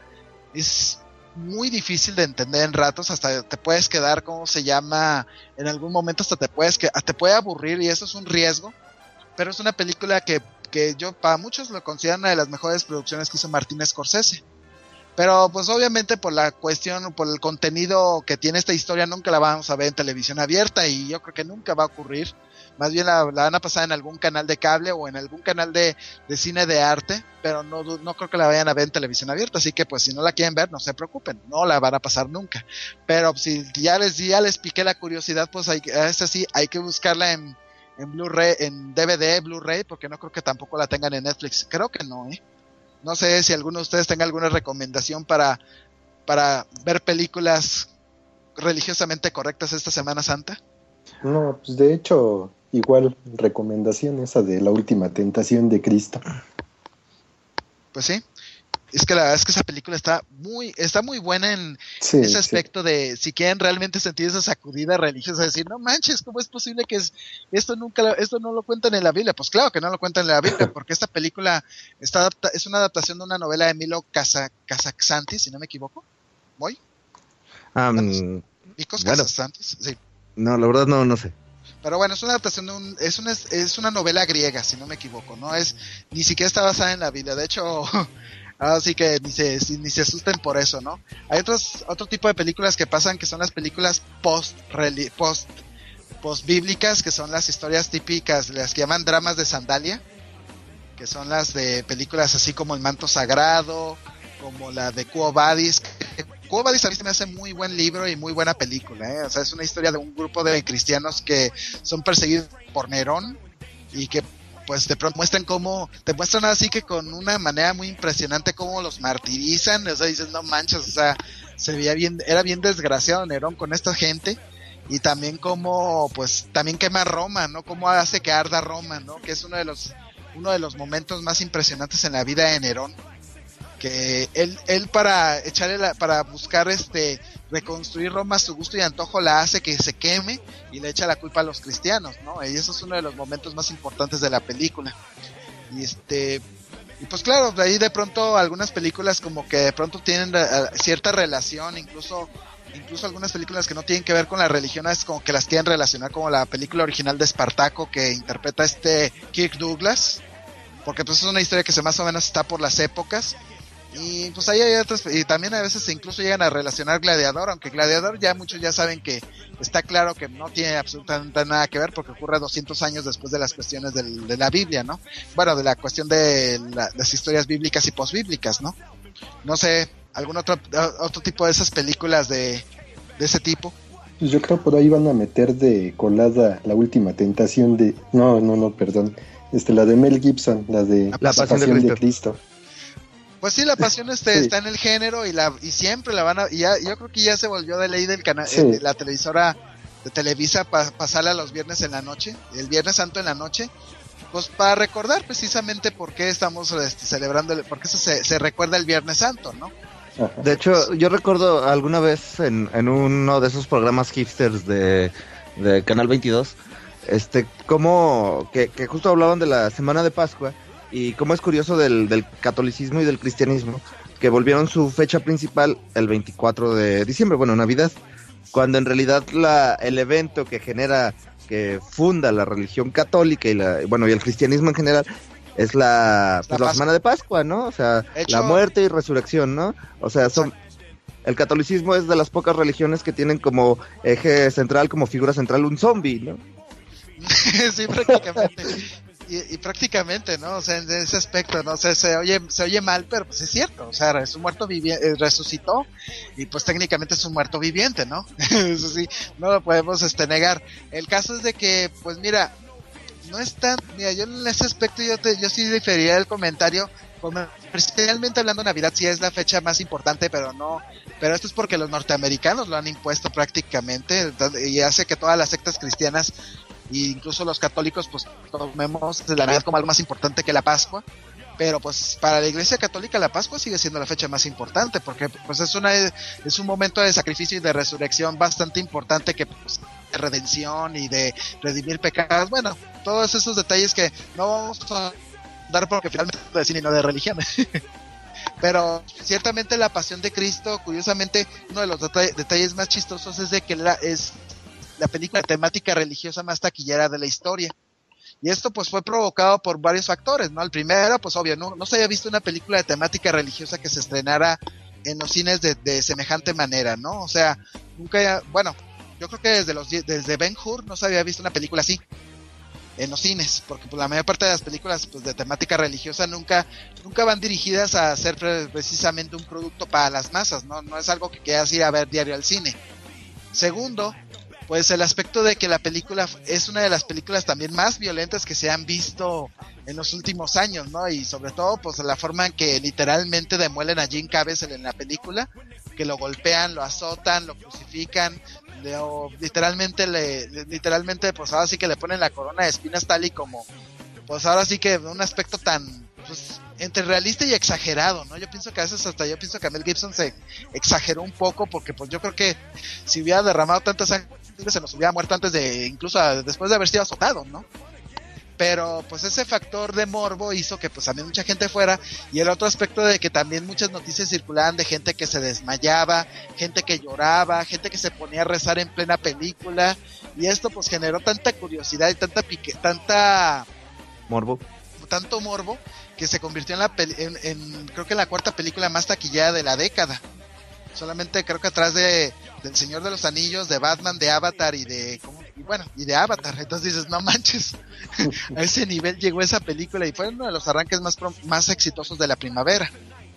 es muy difícil de entender en ratos, hasta te puedes quedar, ¿cómo se llama? En algún momento hasta te puedes que te puede aburrir y eso es un riesgo, pero es una película que, que yo, para muchos lo consideran una de las mejores producciones que hizo Martin Scorsese. Pero pues obviamente por la cuestión, por el contenido que tiene esta historia nunca la vamos a ver en televisión abierta y yo creo que nunca va a ocurrir, más bien la, la van a pasar en algún canal de cable o en algún canal de, de cine de arte, pero no, no creo que la vayan a ver en televisión abierta, así que pues si no la quieren ver, no se preocupen, no la van a pasar nunca. Pero si ya les, ya les piqué la curiosidad, pues hay, esa sí, hay que buscarla en, en Blu-ray, en D V D, Blu-ray, porque no creo que tampoco la tengan en Netflix, creo que no, ¿eh? No sé si alguno de ustedes tenga alguna recomendación para, para ver películas religiosamente correctas esta Semana Santa. No, pues de hecho, igual recomendación esa de La Última Tentación de Cristo. Pues sí, es que la verdad es que esa película está muy, está muy buena en sí, ese aspecto sí. de si quieren realmente sentir esa sacudida religiosa, decir, no manches, ¿cómo es posible que es, esto nunca, lo, esto no lo cuentan en la Biblia? Pues claro que no lo cuentan en la Biblia, porque esta película está adapta, es una adaptación de una novela de Milo Kazakhstantis, si no me equivoco. ¿Voy? Um, Mikos bueno, Kazakhstantis, sí. No, la verdad no, no sé. Pero bueno, es una adaptación de un, es una, es una novela griega, si no me equivoco, no es, ni siquiera está basada en la Biblia, de hecho, así que ni se, ni se asusten por eso, ¿no? Hay otros, otro tipo de películas que pasan que son las películas post, post, post bíblicas, que son las historias típicas, las que llaman dramas de sandalia, que son las de películas así como El Manto Sagrado, como la de Quo Vadis. Quo Vadis a mí se me hace muy buen libro y muy buena película, ¿eh? O sea, es una historia de un grupo de cristianos que son perseguidos por Nerón y que pues de pronto muestran cómo, te muestran así que con una manera muy impresionante cómo los martirizan, o sea, dices, no manches, o sea, se veía bien, era bien desgraciado Nerón con esta gente, y también cómo, pues, también quema Roma, ¿no? Cómo hace que arda Roma, ¿no? Que es uno de los, uno de los momentos más impresionantes en la vida de Nerón, que él, él para echarle la, para buscar este, reconstruir Roma a su gusto y antojo, la hace que se queme y le echa la culpa a los cristianos, ¿no? Y eso es uno de los momentos más importantes de la película. Y este, y pues claro, de ahí de pronto algunas películas como que de pronto tienen uh, cierta relación, incluso, incluso algunas películas que no tienen que ver con la religión, es como que las quieren relacionar, como la película original de Espartaco que interpreta este Kirk Douglas, porque pues es una historia que se más o menos está por las épocas. Y pues ahí hay otras, y también a veces incluso llegan a relacionar Gladiador, aunque Gladiador ya muchos ya saben que está claro que no tiene absolutamente nada que ver porque ocurre doscientos años después de las cuestiones del, de la Biblia, ¿no? Bueno, de la cuestión de la, las historias bíblicas y posbíblicas, ¿no? No sé, ¿algún otro otro tipo de esas películas de, de ese tipo? Pues yo creo por ahí van a meter de colada La Última Tentación de... No, no, no, perdón. Este, la de Mel Gibson, la de La, la Pasión, Pasión de, de Cristo. Pues sí, la pasión este, sí. está en el género y la y siempre la van a... Y ya, yo creo que ya se volvió de ley del canal, sí. de la televisora de Televisa para pa pasarla los viernes en la noche, el Viernes Santo en la noche, pues para recordar precisamente por qué estamos este, celebrando, por qué se, se recuerda el Viernes Santo, ¿no? De hecho, yo recuerdo alguna vez en, en uno de esos programas hipsters de, de Canal veintidós, este, como que, que justo hablaban de la Semana de Pascua, y cómo es curioso del, del catolicismo y del cristianismo, que volvieron su fecha principal el veinticuatro de diciembre, bueno, Navidad, cuando en realidad la, el evento que genera, que funda la religión católica y la, bueno, y el cristianismo en general, es la, pues, la, la semana de Pascua, ¿no? O sea, Hecho... la muerte y resurrección, ¿no? O sea, son... El catolicismo es de las pocas religiones que tienen como eje central, como figura central, un zombie, ¿no? Sí, prácticamente. Y, y prácticamente, ¿no? O sea, en ese aspecto, ¿no? O sea, se oye, se oye mal, pero pues es cierto. O sea, es un muerto viviente, resucitó y pues técnicamente es un muerto viviente, ¿no? Eso sí, no lo podemos este, negar. El caso es de que, pues mira, no es tan, mira, yo en ese aspecto yo, te, yo sí diferiría el comentario, especialmente hablando de Navidad, sí es la fecha más importante, pero no, pero esto es porque los norteamericanos lo han impuesto prácticamente y hace que todas las sectas cristianas e incluso los católicos pues tomemos la Navidad como algo más importante que la Pascua, pero pues para la Iglesia Católica la Pascua sigue siendo la fecha más importante porque pues es una es un momento de sacrificio y de resurrección bastante importante, que pues, de redención y de redimir pecados, bueno, todos esos detalles que no vamos a dar porque finalmente es de cine y no de religión. Pero ciertamente la Pasión de Cristo, curiosamente, uno de los detall- detalles más chistosos es de que la, es la película temática religiosa más taquillera de la historia. Y esto pues fue provocado por varios factores, ¿no? El primero, pues obvio, no, no se había visto una película de temática religiosa que se estrenara en los cines de, de semejante manera, ¿no? O sea, nunca, bueno, yo creo que desde los desde Ben-Hur no se había visto una película así. en los cines, porque pues, la mayor parte de las películas pues, de temática religiosa nunca nunca van dirigidas a ser precisamente un producto para las masas, no no es algo que quieras ir a ver diario al cine. Segundo, pues el aspecto de que la película es una de las películas también más violentas que se han visto en los últimos años, ¿no? Y sobre todo, pues la forma en que literalmente demuelen a Jim Caviezel en la película, que lo golpean, lo azotan, lo crucifican, le, o, literalmente le, literalmente, pues ahora sí que le ponen la corona de espinas tal y como, pues ahora sí que un aspecto tan, pues, entre realista y exagerado, ¿no? Yo pienso que a veces hasta yo pienso que Mel Gibson se exageró un poco, porque pues yo creo que si hubiera derramado tanta sangre se nos hubiera muerto antes de, incluso a, después de haber sido azotado, ¿no? Pero pues ese factor de morbo hizo que pues también mucha gente fuera, y el otro aspecto de que también muchas noticias circulaban de gente que se desmayaba, gente que lloraba, gente que se ponía a rezar en plena película, y esto pues generó tanta curiosidad y tanta pique, tanta morbo, tanto morbo que se convirtió en la peli- en, en creo que en la cuarta película más taquillada de la década. Solamente creo que atrás de del Señor de los Anillos, de Batman, de Avatar y de ¿cómo? Y bueno, y de Avatar. Entonces dices, no manches, a ese nivel llegó esa película y fue uno de los arranques más más exitosos de la primavera.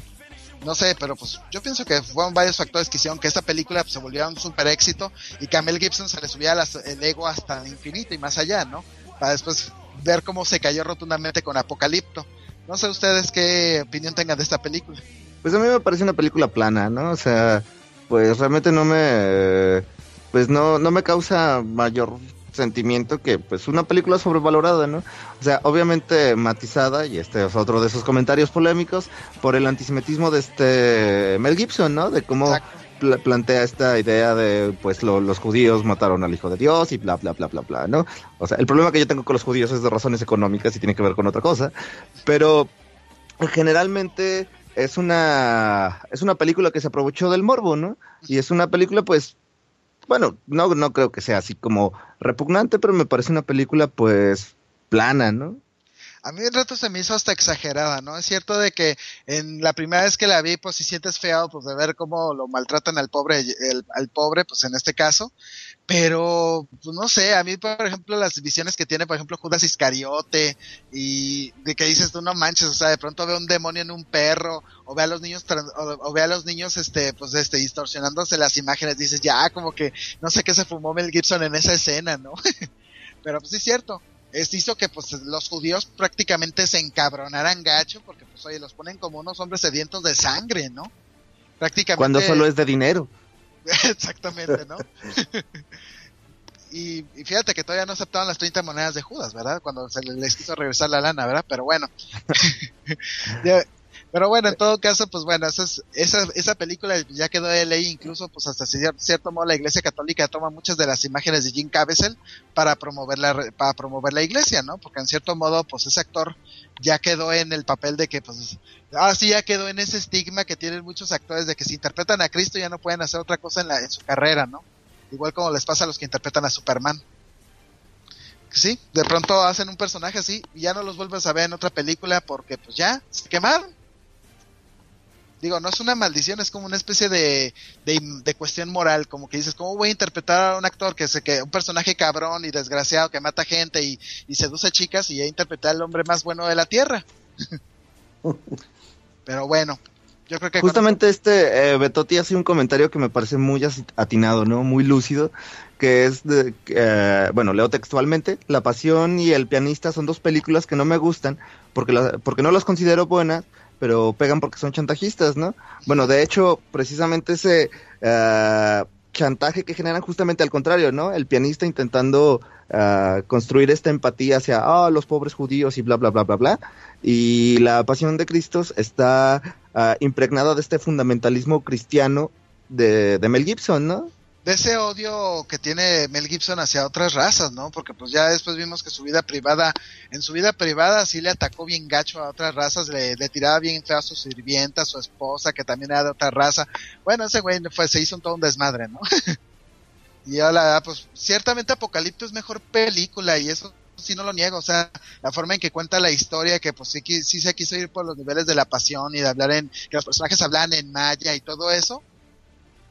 No sé, pero pues yo pienso que fueron varios factores que hicieron que esta película pues, se volviera un super éxito y que a Mel Gibson se le subía las, el ego hasta el infinito y más allá, ¿no? Para después ver cómo se cayó rotundamente con Apocalipto. No sé ustedes qué opinión tengan de esta película. Pues a mí me parece una película plana, ¿no? O sea, pues realmente no me, pues no, no me causa mayor sentimiento que pues una película sobrevalorada, ¿no? O sea, obviamente matizada, y este es otro de esos comentarios polémicos, por el antisemitismo de este Mel Gibson, ¿no? De cómo pl- plantea esta idea de pues lo, los judíos mataron al Hijo de Dios y bla, bla, bla, bla, bla, ¿no? O sea, el problema que yo tengo con los judíos es de razones económicas y tiene que ver con otra cosa, pero generalmente es una es una película que se aprovechó del morbo, ¿no? Y es una película, pues, bueno, no no creo que sea así como repugnante, pero me parece una película, pues, plana, ¿no? A mí el rato se me hizo hasta exagerada, ¿no? Es cierto de que en la primera vez que la vi, pues si sientes feo, pues de ver cómo lo maltratan al pobre, el, al pobre, pues en este caso, pero, pues no sé, a mí, por ejemplo, las visiones que tiene, por ejemplo, Judas Iscariote, y de que dices tú, no manches, o sea, de pronto ve un demonio en un perro, o ve a los niños, trans, o, o ve a los niños, este, pues este, distorsionándose las imágenes, dices, ya, como que, no sé qué se fumó Mel Gibson en esa escena, ¿no? Pero pues sí es cierto. Esto hizo que pues los judíos prácticamente se encabronaran gacho, porque pues oye, los ponen como unos hombres sedientos de sangre, ¿no? Prácticamente. Cuando solo es de dinero. Exactamente, ¿no? y, y fíjate que todavía no aceptaban las treinta monedas de Judas, ¿verdad? Cuando se les quiso regresar la lana, ¿verdad? Pero bueno. Pero bueno, en todo caso, pues bueno, esa, es, esa, esa película ya quedó de ley, incluso pues hasta cierto, cierto modo la Iglesia Católica toma muchas de las imágenes de Jim Caviezel para promover la, para promover la iglesia, ¿no? Porque en cierto modo, pues ese actor ya quedó en el papel de que, pues, ah, sí, ya quedó en ese estigma que tienen muchos actores de que si interpretan a Cristo ya no pueden hacer otra cosa en, la, en su carrera, ¿no? Igual como les pasa a los que interpretan a Superman. Sí, de pronto hacen un personaje así y ya no los vuelves a ver en otra película porque pues ya, se quemaron. Digo, no es una maldición, es como una especie de, de, de cuestión moral, como que dices, ¿cómo voy a interpretar a un actor que se que un personaje cabrón y desgraciado que mata gente y, y seduce chicas y ya interpretar al hombre más bueno de la tierra? Pero bueno, yo creo que justamente cuando... este eh, Betotti hace un comentario que me parece muy atinado, ¿no? Muy lúcido, que es de, eh, bueno, leo textualmente: La Pasión y El Pianista son dos películas que no me gustan porque la, porque no las considero buenas, pero pegan porque son chantajistas, ¿no? Bueno, de hecho, precisamente ese uh, chantaje que generan justamente al contrario, ¿no? El pianista intentando uh, construir esta empatía hacia, ah, oh, los pobres judíos y bla, bla, bla, bla, bla. Y La Pasión de Cristo está uh, impregnada de este fundamentalismo cristiano de, de Mel Gibson, ¿no? De ese odio que tiene Mel Gibson hacia otras razas, ¿no? Porque pues ya después vimos que su vida privada, en su vida privada sí le atacó bien gacho a otras razas, le, le tiraba bien feo a su sirvienta, a su esposa, que también era de otra raza. Bueno, ese güey fue, se hizo un todo un desmadre, ¿no? Y ahora, pues, ciertamente Apocalipto es mejor película, y eso sí no lo niego, o sea, la forma en que cuenta la historia, que pues sí, sí se quiso ir por los niveles de La Pasión y de hablar en, que los personajes hablan en maya y todo eso.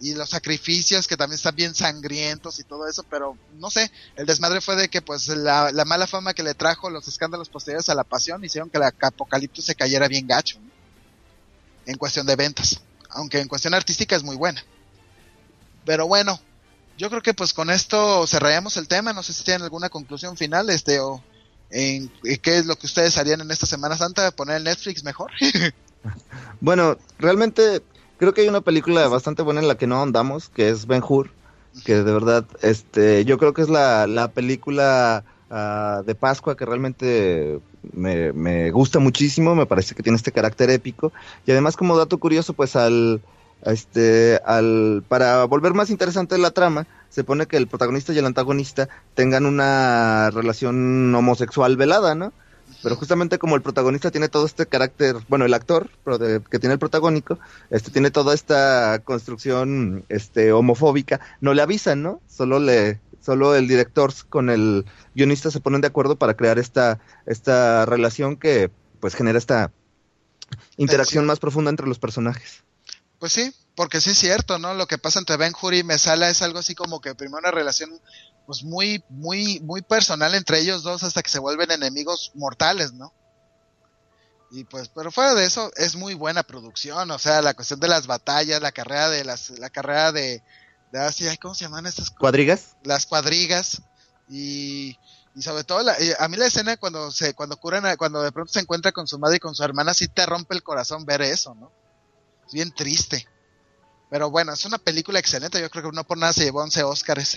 y los sacrificios que también están bien sangrientos y todo eso, pero no sé, el desmadre fue de que pues la, la mala fama que le trajo los escándalos posteriores a La Pasión hicieron que la Apocalipto se cayera bien gacho, ¿no? En cuestión de ventas, aunque en cuestión artística es muy buena. Pero bueno, yo creo que pues con esto cerraríamos el tema. No sé si tienen alguna conclusión final, este, o en qué es lo que ustedes harían en esta Semana Santa, poner el Netflix mejor. Bueno, realmente creo que hay una película bastante buena en la que no ahondamos, que es Ben-Hur, que de verdad, este, yo creo que es la, la película uh, de Pascua que realmente me, me gusta muchísimo, me parece que tiene este carácter épico, y además como dato curioso, pues al, este, al, para volver más interesante la trama, se pone que el protagonista y el antagonista tengan una relación homosexual velada, ¿no? Pero justamente como el protagonista tiene todo este carácter, bueno, el actor pero de, que tiene el protagónico, este tiene toda esta construcción este homofóbica, no le avisan, ¿no? Solo le solo el director con el guionista se ponen de acuerdo para crear esta esta relación que pues genera esta interacción sí. más profunda entre los personajes. Pues sí, porque sí es cierto, ¿no? Lo que pasa entre Ben-Hur y Messala es algo así como que primero una relación pues muy, muy, muy personal entre ellos dos hasta que se vuelven enemigos mortales, ¿no? Y pues, pero fuera de eso, es muy buena producción, o sea, la cuestión de las batallas, la carrera de las, la carrera de, de así, ¿cómo se llaman estas? ¿Cuadrigas? Las cuadrigas, y, y sobre todo, la, a mí la escena cuando se, cuando curan, cuando de pronto se encuentra con su madre y con su hermana, sí te rompe el corazón ver eso, ¿no? Es bien triste. Pero bueno, es una película excelente, yo creo que no por nada se llevó once Óscares.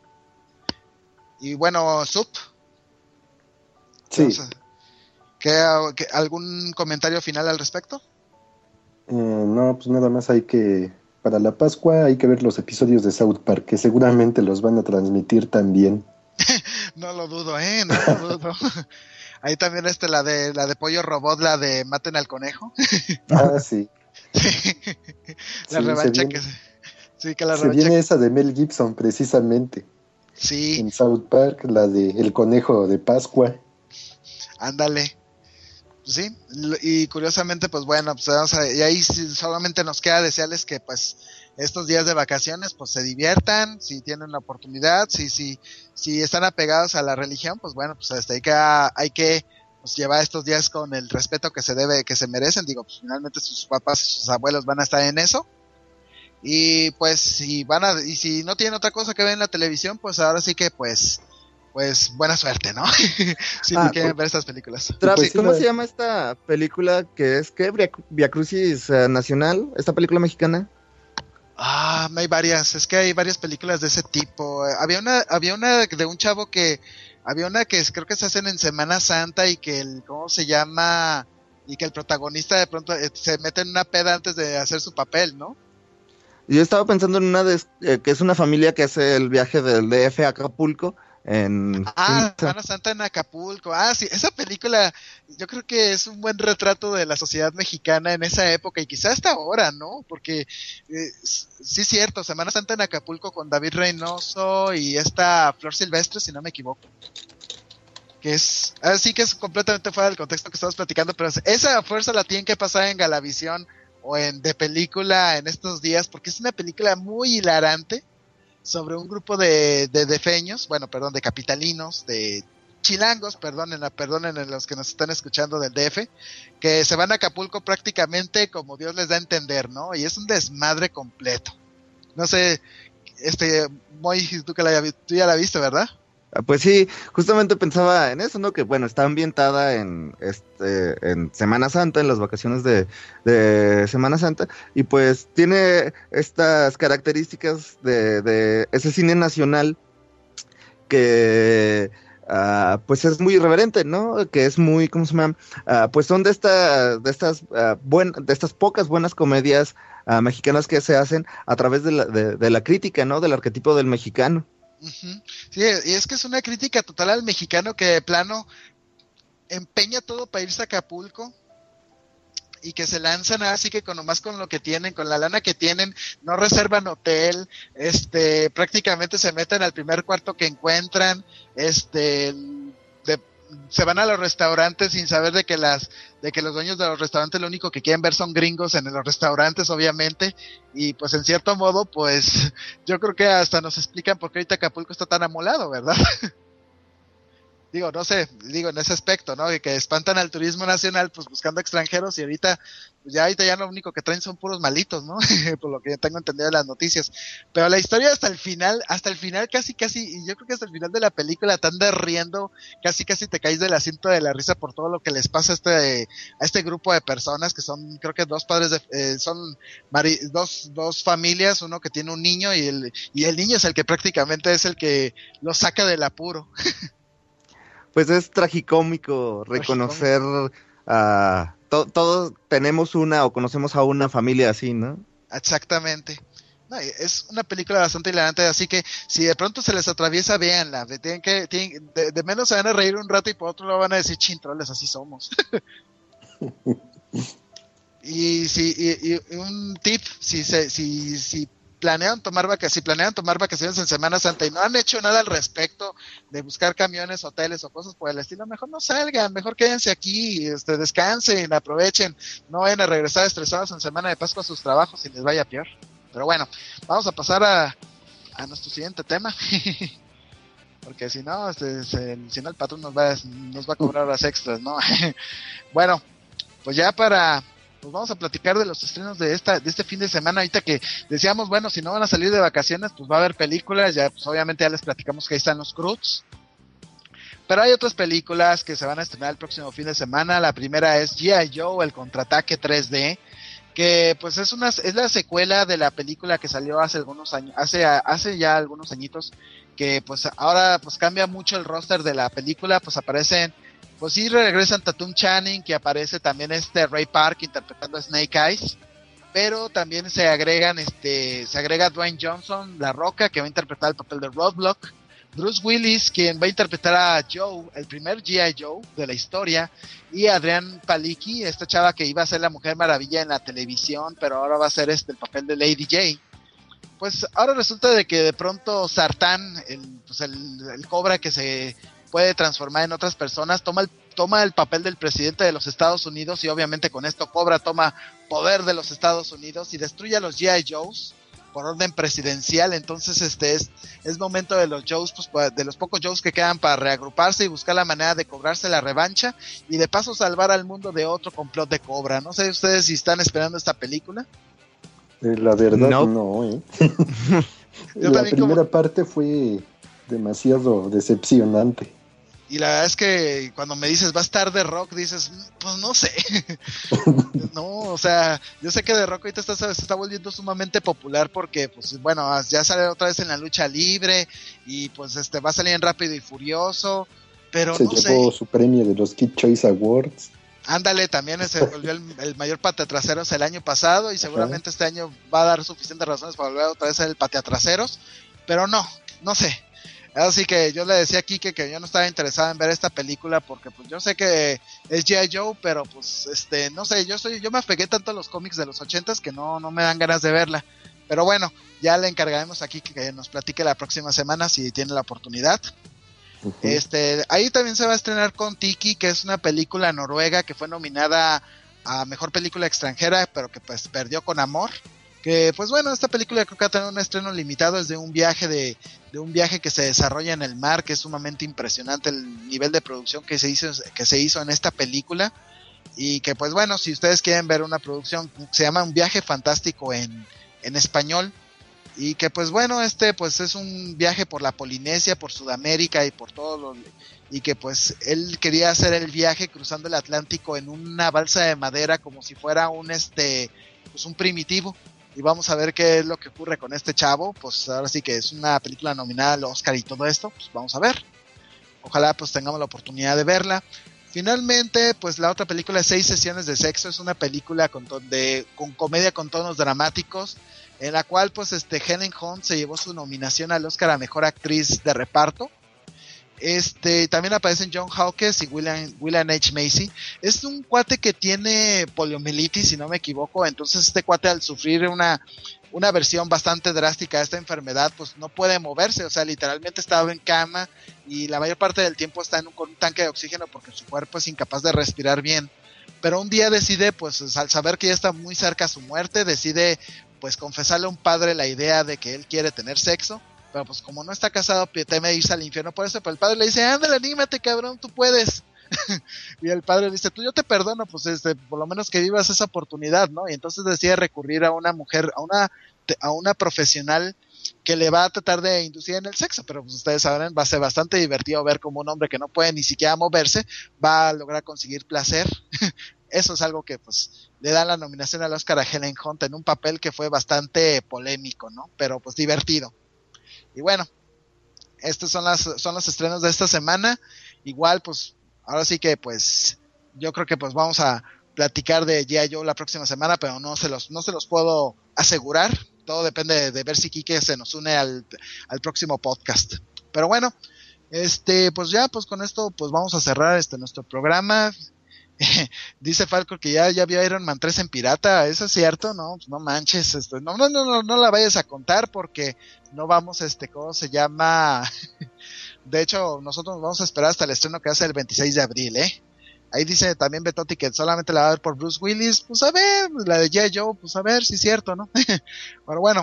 Y bueno, Sup. Sí. Entonces, ¿qué, qué, ¿algún comentario final al respecto? Eh, no, pues nada más hay que, para la Pascua hay que ver los episodios de South Park, que seguramente los van a transmitir también. No lo dudo, eh, no lo dudo. Ahí también este, la de la de Pollo Robot, la de Maten al Conejo. Ah, sí. La sí, revancha se viene, que se... Sí, que la se revancha viene que... esa de Mel Gibson, precisamente. Sí. En South Park, la de El Conejo de Pascua. Ándale. Sí, y curiosamente, pues bueno, pues vamos a, y ahí solamente nos queda desearles que pues estos días de vacaciones pues se diviertan, si tienen la oportunidad, si si si están apegados a la religión, pues bueno, pues hasta hay que hay que pues, llevar estos días con el respeto que se debe, que se merecen, digo, pues finalmente sus papás y sus abuelos van a estar en eso. Y pues si van a, y si no tienen otra cosa que ver en la televisión, pues ahora sí que pues pues buena suerte, ¿no? si ah, quieren ver estas películas. Travis, pues, sí, ¿cómo la... se llama esta película que es qué? Via Crucis uh, Nacional, esta película mexicana? Ah, hay varias, es que hay varias películas de ese tipo. Había una había una de un chavo que había una que creo que se hacen en Semana Santa y que el ¿cómo se llama? Y que el protagonista de pronto eh, se mete en una peda antes de hacer su papel, ¿no? Yo estaba pensando en una de, eh, que es una familia que hace el viaje del D F a Acapulco. En... Ah, Semana Santa en Acapulco. Ah, sí, esa película yo creo que es un buen retrato de la sociedad mexicana en esa época y quizás hasta ahora, ¿no? Porque eh, sí es cierto, Semana Santa en Acapulco con David Reynoso y esta Flor Silvestre, si no me equivoco. Que es, así que es completamente fuera del contexto que estamos platicando, pero esa fuerza la tienen que pasar en Galavisión o en de película en estos días, porque es una película muy hilarante sobre un grupo de, de defeños, bueno, perdón, de capitalinos, de chilangos, perdonen, perdonen a los que nos están escuchando del D F, que se van a Acapulco prácticamente como Dios les da a entender, ¿no? Y es un desmadre completo. No sé, este, Moy, tú, que la, tú ya la viste, ¿verdad? Pues sí, justamente pensaba en eso, ¿no? Que bueno, está ambientada en este en Semana Santa, en las vacaciones de, de Semana Santa, y pues tiene estas características de, de ese cine nacional que uh, pues es muy irreverente, ¿no? Que es muy, ¿cómo se llama? Uh, pues son de estas de estas uh, buen, de estas pocas buenas comedias uh, mexicanas que se hacen a través de la, de, de la crítica, ¿no? Del arquetipo del mexicano. Uh-huh. Sí, y es que es una crítica total al mexicano que de plano empeña todo para irse a Acapulco y que se lanzan así que con nomás con lo que tienen, con la lana que tienen, no reservan hotel, este, prácticamente se meten al primer cuarto que encuentran, este, de, se van a los restaurantes sin saber de que las de que los dueños de los restaurantes lo único que quieren ver son gringos en los restaurantes, obviamente, y pues en cierto modo, pues yo creo que hasta nos explican por qué ahorita Acapulco está tan amolado, ¿verdad? Digo, no sé, digo en ese aspecto, ¿no? Que espantan al turismo nacional, pues buscando extranjeros, y ahorita, pues ya ahorita ya lo único que traen son puros malitos, ¿no? Por lo que tengo entendido de las noticias. Pero la historia hasta el final, hasta el final casi casi, y yo creo que hasta el final de la película te andas riendo, casi casi te caes del asiento de la risa por todo lo que les pasa a este, a este grupo de personas, que son, creo que dos padres de, eh, son mari, dos, dos familias, uno que tiene un niño, y el, y el niño es el que prácticamente es el que lo saca del apuro. Pues es tragicómico reconocer a... Uh, to, todos tenemos una o conocemos a una familia así, ¿no? Exactamente. No, es una película bastante hilarante, así que si de pronto se les atraviesa, véanla. Tienen que, tienen, de, de menos se van a reír un rato y por otro lado van a decir, chintroles, así somos. y, si, y, y un tip, si se... Si, si planean tomar vacaciones, si planean tomar vacaciones en Semana Santa y no han hecho nada al respecto de buscar camiones, hoteles o cosas por el estilo, mejor no salgan, mejor quédense aquí, este, descansen, aprovechen, no vayan a regresar estresados en Semana de Pascua a sus trabajos y les vaya peor. Pero bueno, vamos a pasar a, a nuestro siguiente tema, porque si no, este, se, si no el patrón nos va, nos va a cobrar horas extras, ¿no? Bueno, pues ya para... pues vamos a platicar de los estrenos de esta de este fin de semana. Ahorita que decíamos, bueno, si no van a salir de vacaciones, pues va a haber películas, ya pues obviamente ya les platicamos que ahí están los Croods. Pero hay otras películas que se van a estrenar el próximo fin de semana. La primera es G I. Joe, el contraataque tres D, que pues es una es la secuela de la película que salió hace algunos años, hace hace ya algunos añitos, que pues ahora pues cambia mucho el roster de la película, pues aparecen Pues sí, regresan Tatum Channing, que aparece también este Ray Park interpretando a Snake Eyes, pero también se agregan este se agrega Dwayne Johnson, La Roca, que va a interpretar el papel de Roadblock, Bruce Willis, quien va a interpretar a Joe, el primer G I. Joe de la historia, y Adrián Palicki, esta chava que iba a ser la Mujer Maravilla en la televisión, pero ahora va a ser este el papel de Lady J. Pues ahora resulta de que de pronto Sartán, el, pues el, el cobra que se puede transformar en otras personas, toma el, toma el papel del presidente de los Estados Unidos, y obviamente con esto Cobra toma poder de los Estados Unidos y destruye a los G I. Joes por orden presidencial. Entonces este es, es momento de los Joes, pues, de los pocos Joes que quedan para reagruparse y buscar la manera de cobrarse la revancha y de paso salvar al mundo de otro complot de Cobra. No sé ustedes si están esperando esta película. Eh, la verdad no, no ¿eh? La primera como... parte fue demasiado decepcionante. Y la verdad es que cuando me dices va a estar The Rock, dices, pues no sé. No, o sea, yo sé que The Rock ahorita está, se está volviendo sumamente popular porque, pues bueno, ya sale otra vez en la lucha libre y pues este va a salir en Rápido y Furioso, pero se no sé. Se llevó su premio de los Kid Choice Awards. Ándale, también se volvió el, el mayor pateatraseros el año pasado y seguramente Ajá. este año va a dar suficientes razones para volver otra vez a ser el pateatraseros, pero no, no sé. Así que yo le decía a Kike que yo no estaba interesado en ver esta película porque pues yo sé que es G I. Joe, pero pues este no sé, yo soy yo me apegué tanto a los cómics de los ochentas que no no me dan ganas de verla. Pero bueno, ya le encargaremos a Kike que nos platique la próxima semana si tiene la oportunidad. Uh-huh. Este, ahí también se va a estrenar Kon-Tiki, que es una película noruega que fue nominada a mejor película extranjera, pero que pues perdió con Amor. Que pues bueno, esta película creo que va a tener un estreno limitado, es de un viaje de, de un viaje que se desarrolla en el mar, que es sumamente impresionante el nivel de producción que se hizo, que se hizo en esta película, y que pues bueno, si ustedes quieren ver una producción, se llama Un viaje fantástico en, en español, y que pues bueno, este pues es un viaje por la Polinesia, por Sudamérica y por todo lo, y que pues él quería hacer el viaje cruzando el Atlántico en una balsa de madera como si fuera un este pues un primitivo. Y vamos a ver qué es lo que ocurre con este chavo. Pues ahora sí que es una película nominada al Oscar y todo esto, pues vamos a ver. Ojalá pues tengamos la oportunidad de verla. Finalmente, pues la otra película, Seis sesiones de sexo, es una película con, ton de, con comedia con tonos dramáticos, en la cual pues este Helen Hunt se llevó su nominación al Oscar a Mejor Actriz de Reparto. Este, también aparecen John Hawkes y William, William H. Macy. Es un cuate que tiene poliomielitis, si no me equivoco. Entonces este cuate, al sufrir una una versión bastante drástica de esta enfermedad, pues no puede moverse, o sea, literalmente estaba en cama y la mayor parte del tiempo está en un, con un tanque de oxígeno porque su cuerpo es incapaz de respirar bien. Pero un día decide, pues al saber que ya está muy cerca a su muerte, decide pues confesarle a un padre la idea de que él quiere tener sexo, pero pues como no está casado, teme irse al infierno por eso, pero el padre le dice, ándale, anímate cabrón, tú puedes. Y el padre dice, tú yo te perdono, pues este, por lo menos que vivas esa oportunidad, ¿no? Y entonces decide recurrir a una mujer, a una, a una profesional que le va a tratar de inducir en el sexo, pero pues ustedes saben, va a ser bastante divertido ver como un hombre que no puede ni siquiera moverse, va a lograr conseguir placer. Eso es algo que pues le da la nominación al Oscar a Helen Hunt en un papel que fue bastante polémico, ¿no? Pero pues divertido. Y bueno, estos son las, son los estrenos de esta semana. Igual pues ahora sí que pues yo creo que pues vamos a platicar de G I. Joe la próxima semana, pero no se los, no se los puedo asegurar. Todo depende de, de ver si Quique se nos une al, al próximo podcast. Pero bueno, este, pues ya, pues con esto, pues vamos a cerrar este nuestro programa. Dice Falco que ya, ya vio Iron Man tres en pirata, ¿eso es cierto? No, pues no manches, este, no, no, no, no, no la vayas a contar porque no vamos, este, ¿cómo se llama? De hecho, nosotros nos vamos a esperar hasta el estreno que hace el veintiséis de abril, ¿eh? Ahí dice también Betotti que solamente la va a ver por Bruce Willis, pues a ver, la de G I. Joe, pues a ver si es cierto, ¿no? Pero bueno,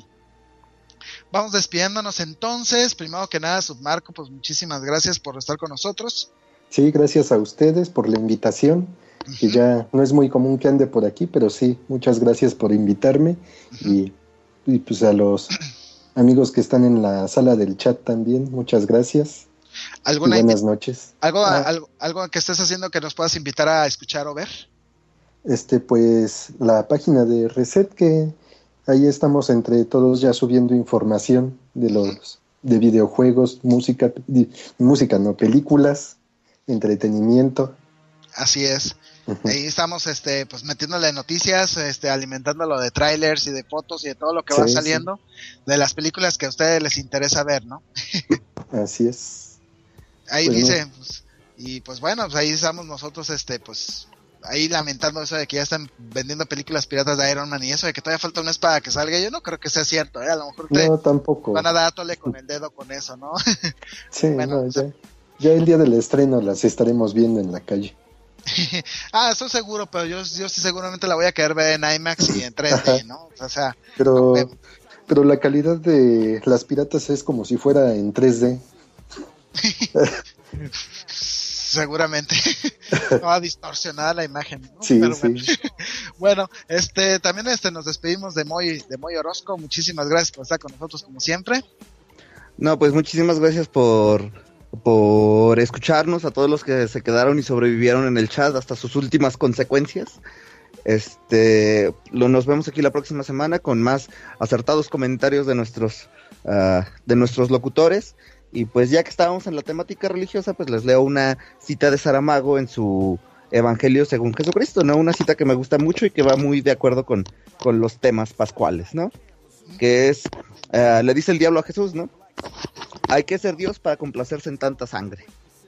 vamos despidiéndonos entonces. Primero que nada, Submarco, pues muchísimas gracias por estar con nosotros. Sí, gracias a ustedes por la invitación, uh-huh. que ya no es muy común que ande por aquí, pero sí, muchas gracias por invitarme, uh-huh. y, y pues a los amigos que están en la sala del chat también, muchas gracias. ¿Alguna y buenas noches. ¿Algo, ah, algo, algo que estés haciendo que nos puedas invitar a escuchar o ver? Este, pues la página de Reset, que ahí estamos entre todos ya subiendo información de los uh-huh. de videojuegos, música, de, música no, películas, entretenimiento. Así es. Uh-huh. Ahí estamos este pues metiéndole noticias, este alimentándolo de trailers y de fotos y de todo lo que sí, va saliendo sí. de las películas que a ustedes les interesa ver, ¿no? Así es. Ahí pues dice, no. pues, y pues bueno, pues ahí estamos nosotros este pues ahí lamentando eso de que ya están vendiendo películas piratas de Iron Man y eso de que todavía falta un mes para que salga. Yo no creo que sea cierto, ¿eh? A lo mejor te no, tampoco. van a dar tole con el dedo con eso, ¿no? Sí, bueno, no, ya. Ya el día del estreno las estaremos viendo en la calle. Ah, eso seguro, pero yo, yo sí seguramente la voy a querer ver en IMAX y en tres D, ¿no? O sea, pero, no, pero la calidad de las piratas es como si fuera en tres D. Seguramente. No, distorsionada la imagen, ¿no? Sí, pero sí. Bueno. Bueno, este, también este nos despedimos de Moy, de Moy Orozco. Muchísimas gracias por estar con nosotros como siempre. No, pues muchísimas gracias por por escucharnos, a todos los que se quedaron y sobrevivieron en el chat hasta sus últimas consecuencias. Este, lo, nos vemos aquí la próxima semana con más acertados comentarios de nuestros uh, de nuestros locutores. Y pues ya que estábamos en la temática religiosa, pues les leo una cita de Saramago en su Evangelio según Jesucristo, ¿no? Una cita que me gusta mucho y que va muy de acuerdo con, con los temas pascuales, ¿no? Que es, uh, le dice el diablo a Jesús, ¿no? Hay que ser Dios para complacerse en tanta sangre.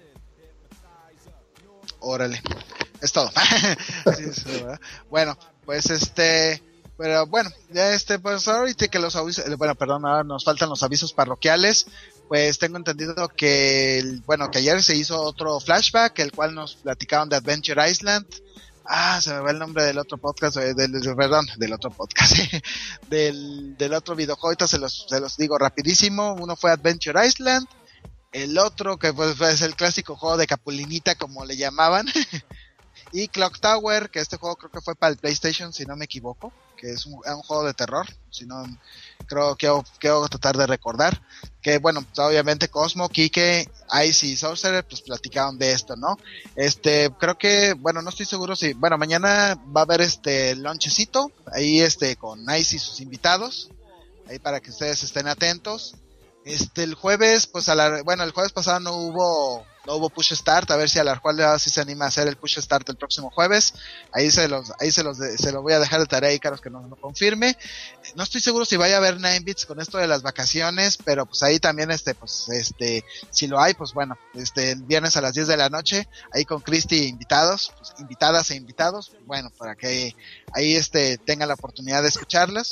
Órale, es todo. Sí, es, bueno, pues este, pero bueno, ya este, pues ahorita que los avisos, bueno, perdón, ahora nos faltan los avisos parroquiales. Pues tengo entendido que, el, bueno, que ayer se hizo otro flashback, el cual nos platicaron de Adventure Island. Ah, se me va el nombre del otro podcast, del, del, perdón, del otro podcast, del, del otro videojuego, ahorita se los, se los digo rapidísimo. Uno fue Adventure Island, el otro que pues es el clásico juego de Capulinita, como le llamaban, y Clock Tower, que este juego creo que fue para el PlayStation, si no me equivoco, que es un, un juego de terror, si no, creo que quiero tratar de recordar, que bueno, pues obviamente Cosmo, Quique, Ice y Sorcerer, pues platicaron de esto, ¿no? Este, creo que, bueno, no estoy seguro si, bueno, mañana va a haber este lonchecito, ahí este, con Ice y sus invitados, ahí para que ustedes estén atentos. Este, el jueves, pues a la, bueno, el jueves pasado no hubo, no hubo push start, a ver si a la cual sí se anima a hacer el push start el próximo jueves. Ahí se los, ahí se los, de, se lo voy a dejar de tarea a Icaros que nos lo confirme. No estoy seguro si vaya a haber nine bits con esto de las vacaciones, pero pues ahí también este, pues este, si lo hay, pues bueno, este, el viernes a las diez de la noche, ahí con Cristi invitados, pues invitadas e invitados, bueno, para que ahí este tengan la oportunidad de escucharlas.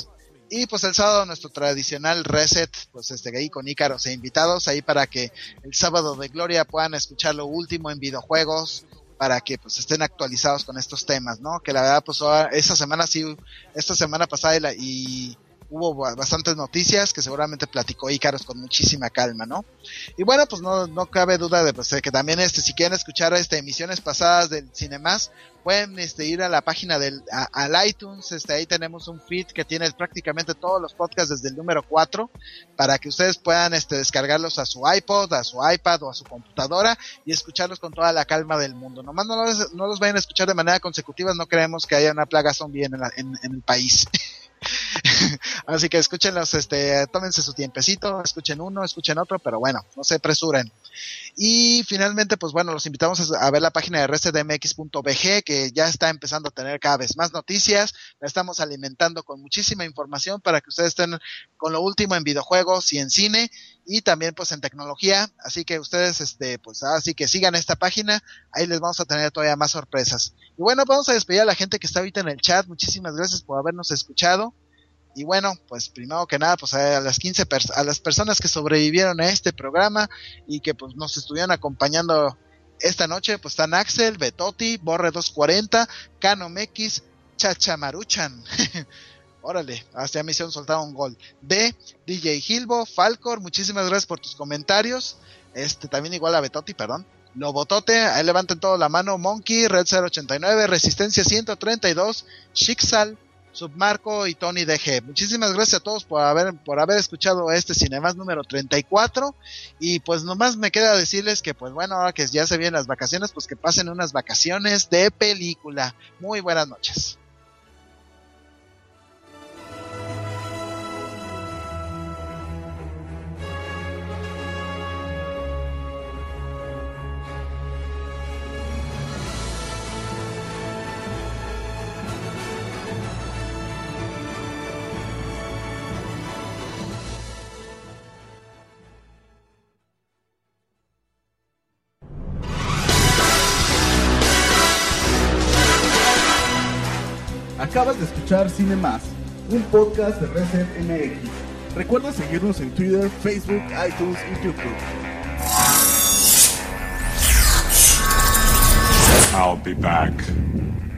Y pues el sábado nuestro tradicional reset, pues este ahí con Ícaros e invitados, ahí para que el sábado de gloria puedan escuchar lo último en videojuegos, para que pues estén actualizados con estos temas, ¿no? Que la verdad pues esta semana sí, esta semana pasada y, la, y hubo bastantes noticias que seguramente platicó Ícaros con muchísima calma, ¿no? Y bueno, pues no, no cabe duda de, pues, de que también este si quieren escuchar este emisiones pasadas del Cinemás, pueden este ir a la página del a, al iTunes, este ahí tenemos un feed que tiene prácticamente todos los podcasts desde el número cuatro para que ustedes puedan este descargarlos a su iPod, a su iPad o a su computadora y escucharlos con toda la calma del mundo. Nomás no los, no los vayan a escuchar de manera consecutiva, no creemos que haya una plaga zombie en, la, en, en el país. Así que escúchenlos, este, tómense su tiempecito, escuchen uno, escuchen otro, pero bueno, no se apresuren. Y finalmente, pues bueno, los invitamos a ver la página de reset m x punto b g, que ya está empezando a tener cada vez más noticias, la estamos alimentando con muchísima información para que ustedes estén con lo último en videojuegos y en cine, y también pues en tecnología, así que ustedes, este, pues así que sigan esta página, ahí les vamos a tener todavía más sorpresas. Y bueno, vamos a despedir a la gente que está ahorita en el chat, muchísimas gracias por habernos escuchado. Y bueno, pues primero que nada, pues a las quince pers- a las personas que sobrevivieron a este programa y que pues nos estuvieron acompañando esta noche, pues están Axel, Betoti, Borre doscientos cuarenta, Canom X, Chachamaruchan. Órale, hasta me hicieron soltar un gol. D, D J Gilbo, Falcor, muchísimas gracias por tus comentarios. Este, también igual a Betoti, perdón. Lobotote, ahí levanten toda la mano. Monkey, Red cero ochenta y nueve, Resistencia ciento treinta y dos, Shixal, Submarco y Tony D G. Muchísimas gracias a todos por haber por haber escuchado este Cinemás número treinta y cuatro, y pues nomás me queda decirles que pues bueno, ahora que ya se vienen las vacaciones, pues que pasen unas vacaciones de película. Muy buenas noches. Acabas de escuchar Cinemás, un podcast de Reset M X. Recuerda seguirnos en Twitter, Facebook, iTunes y YouTube. I'll be back.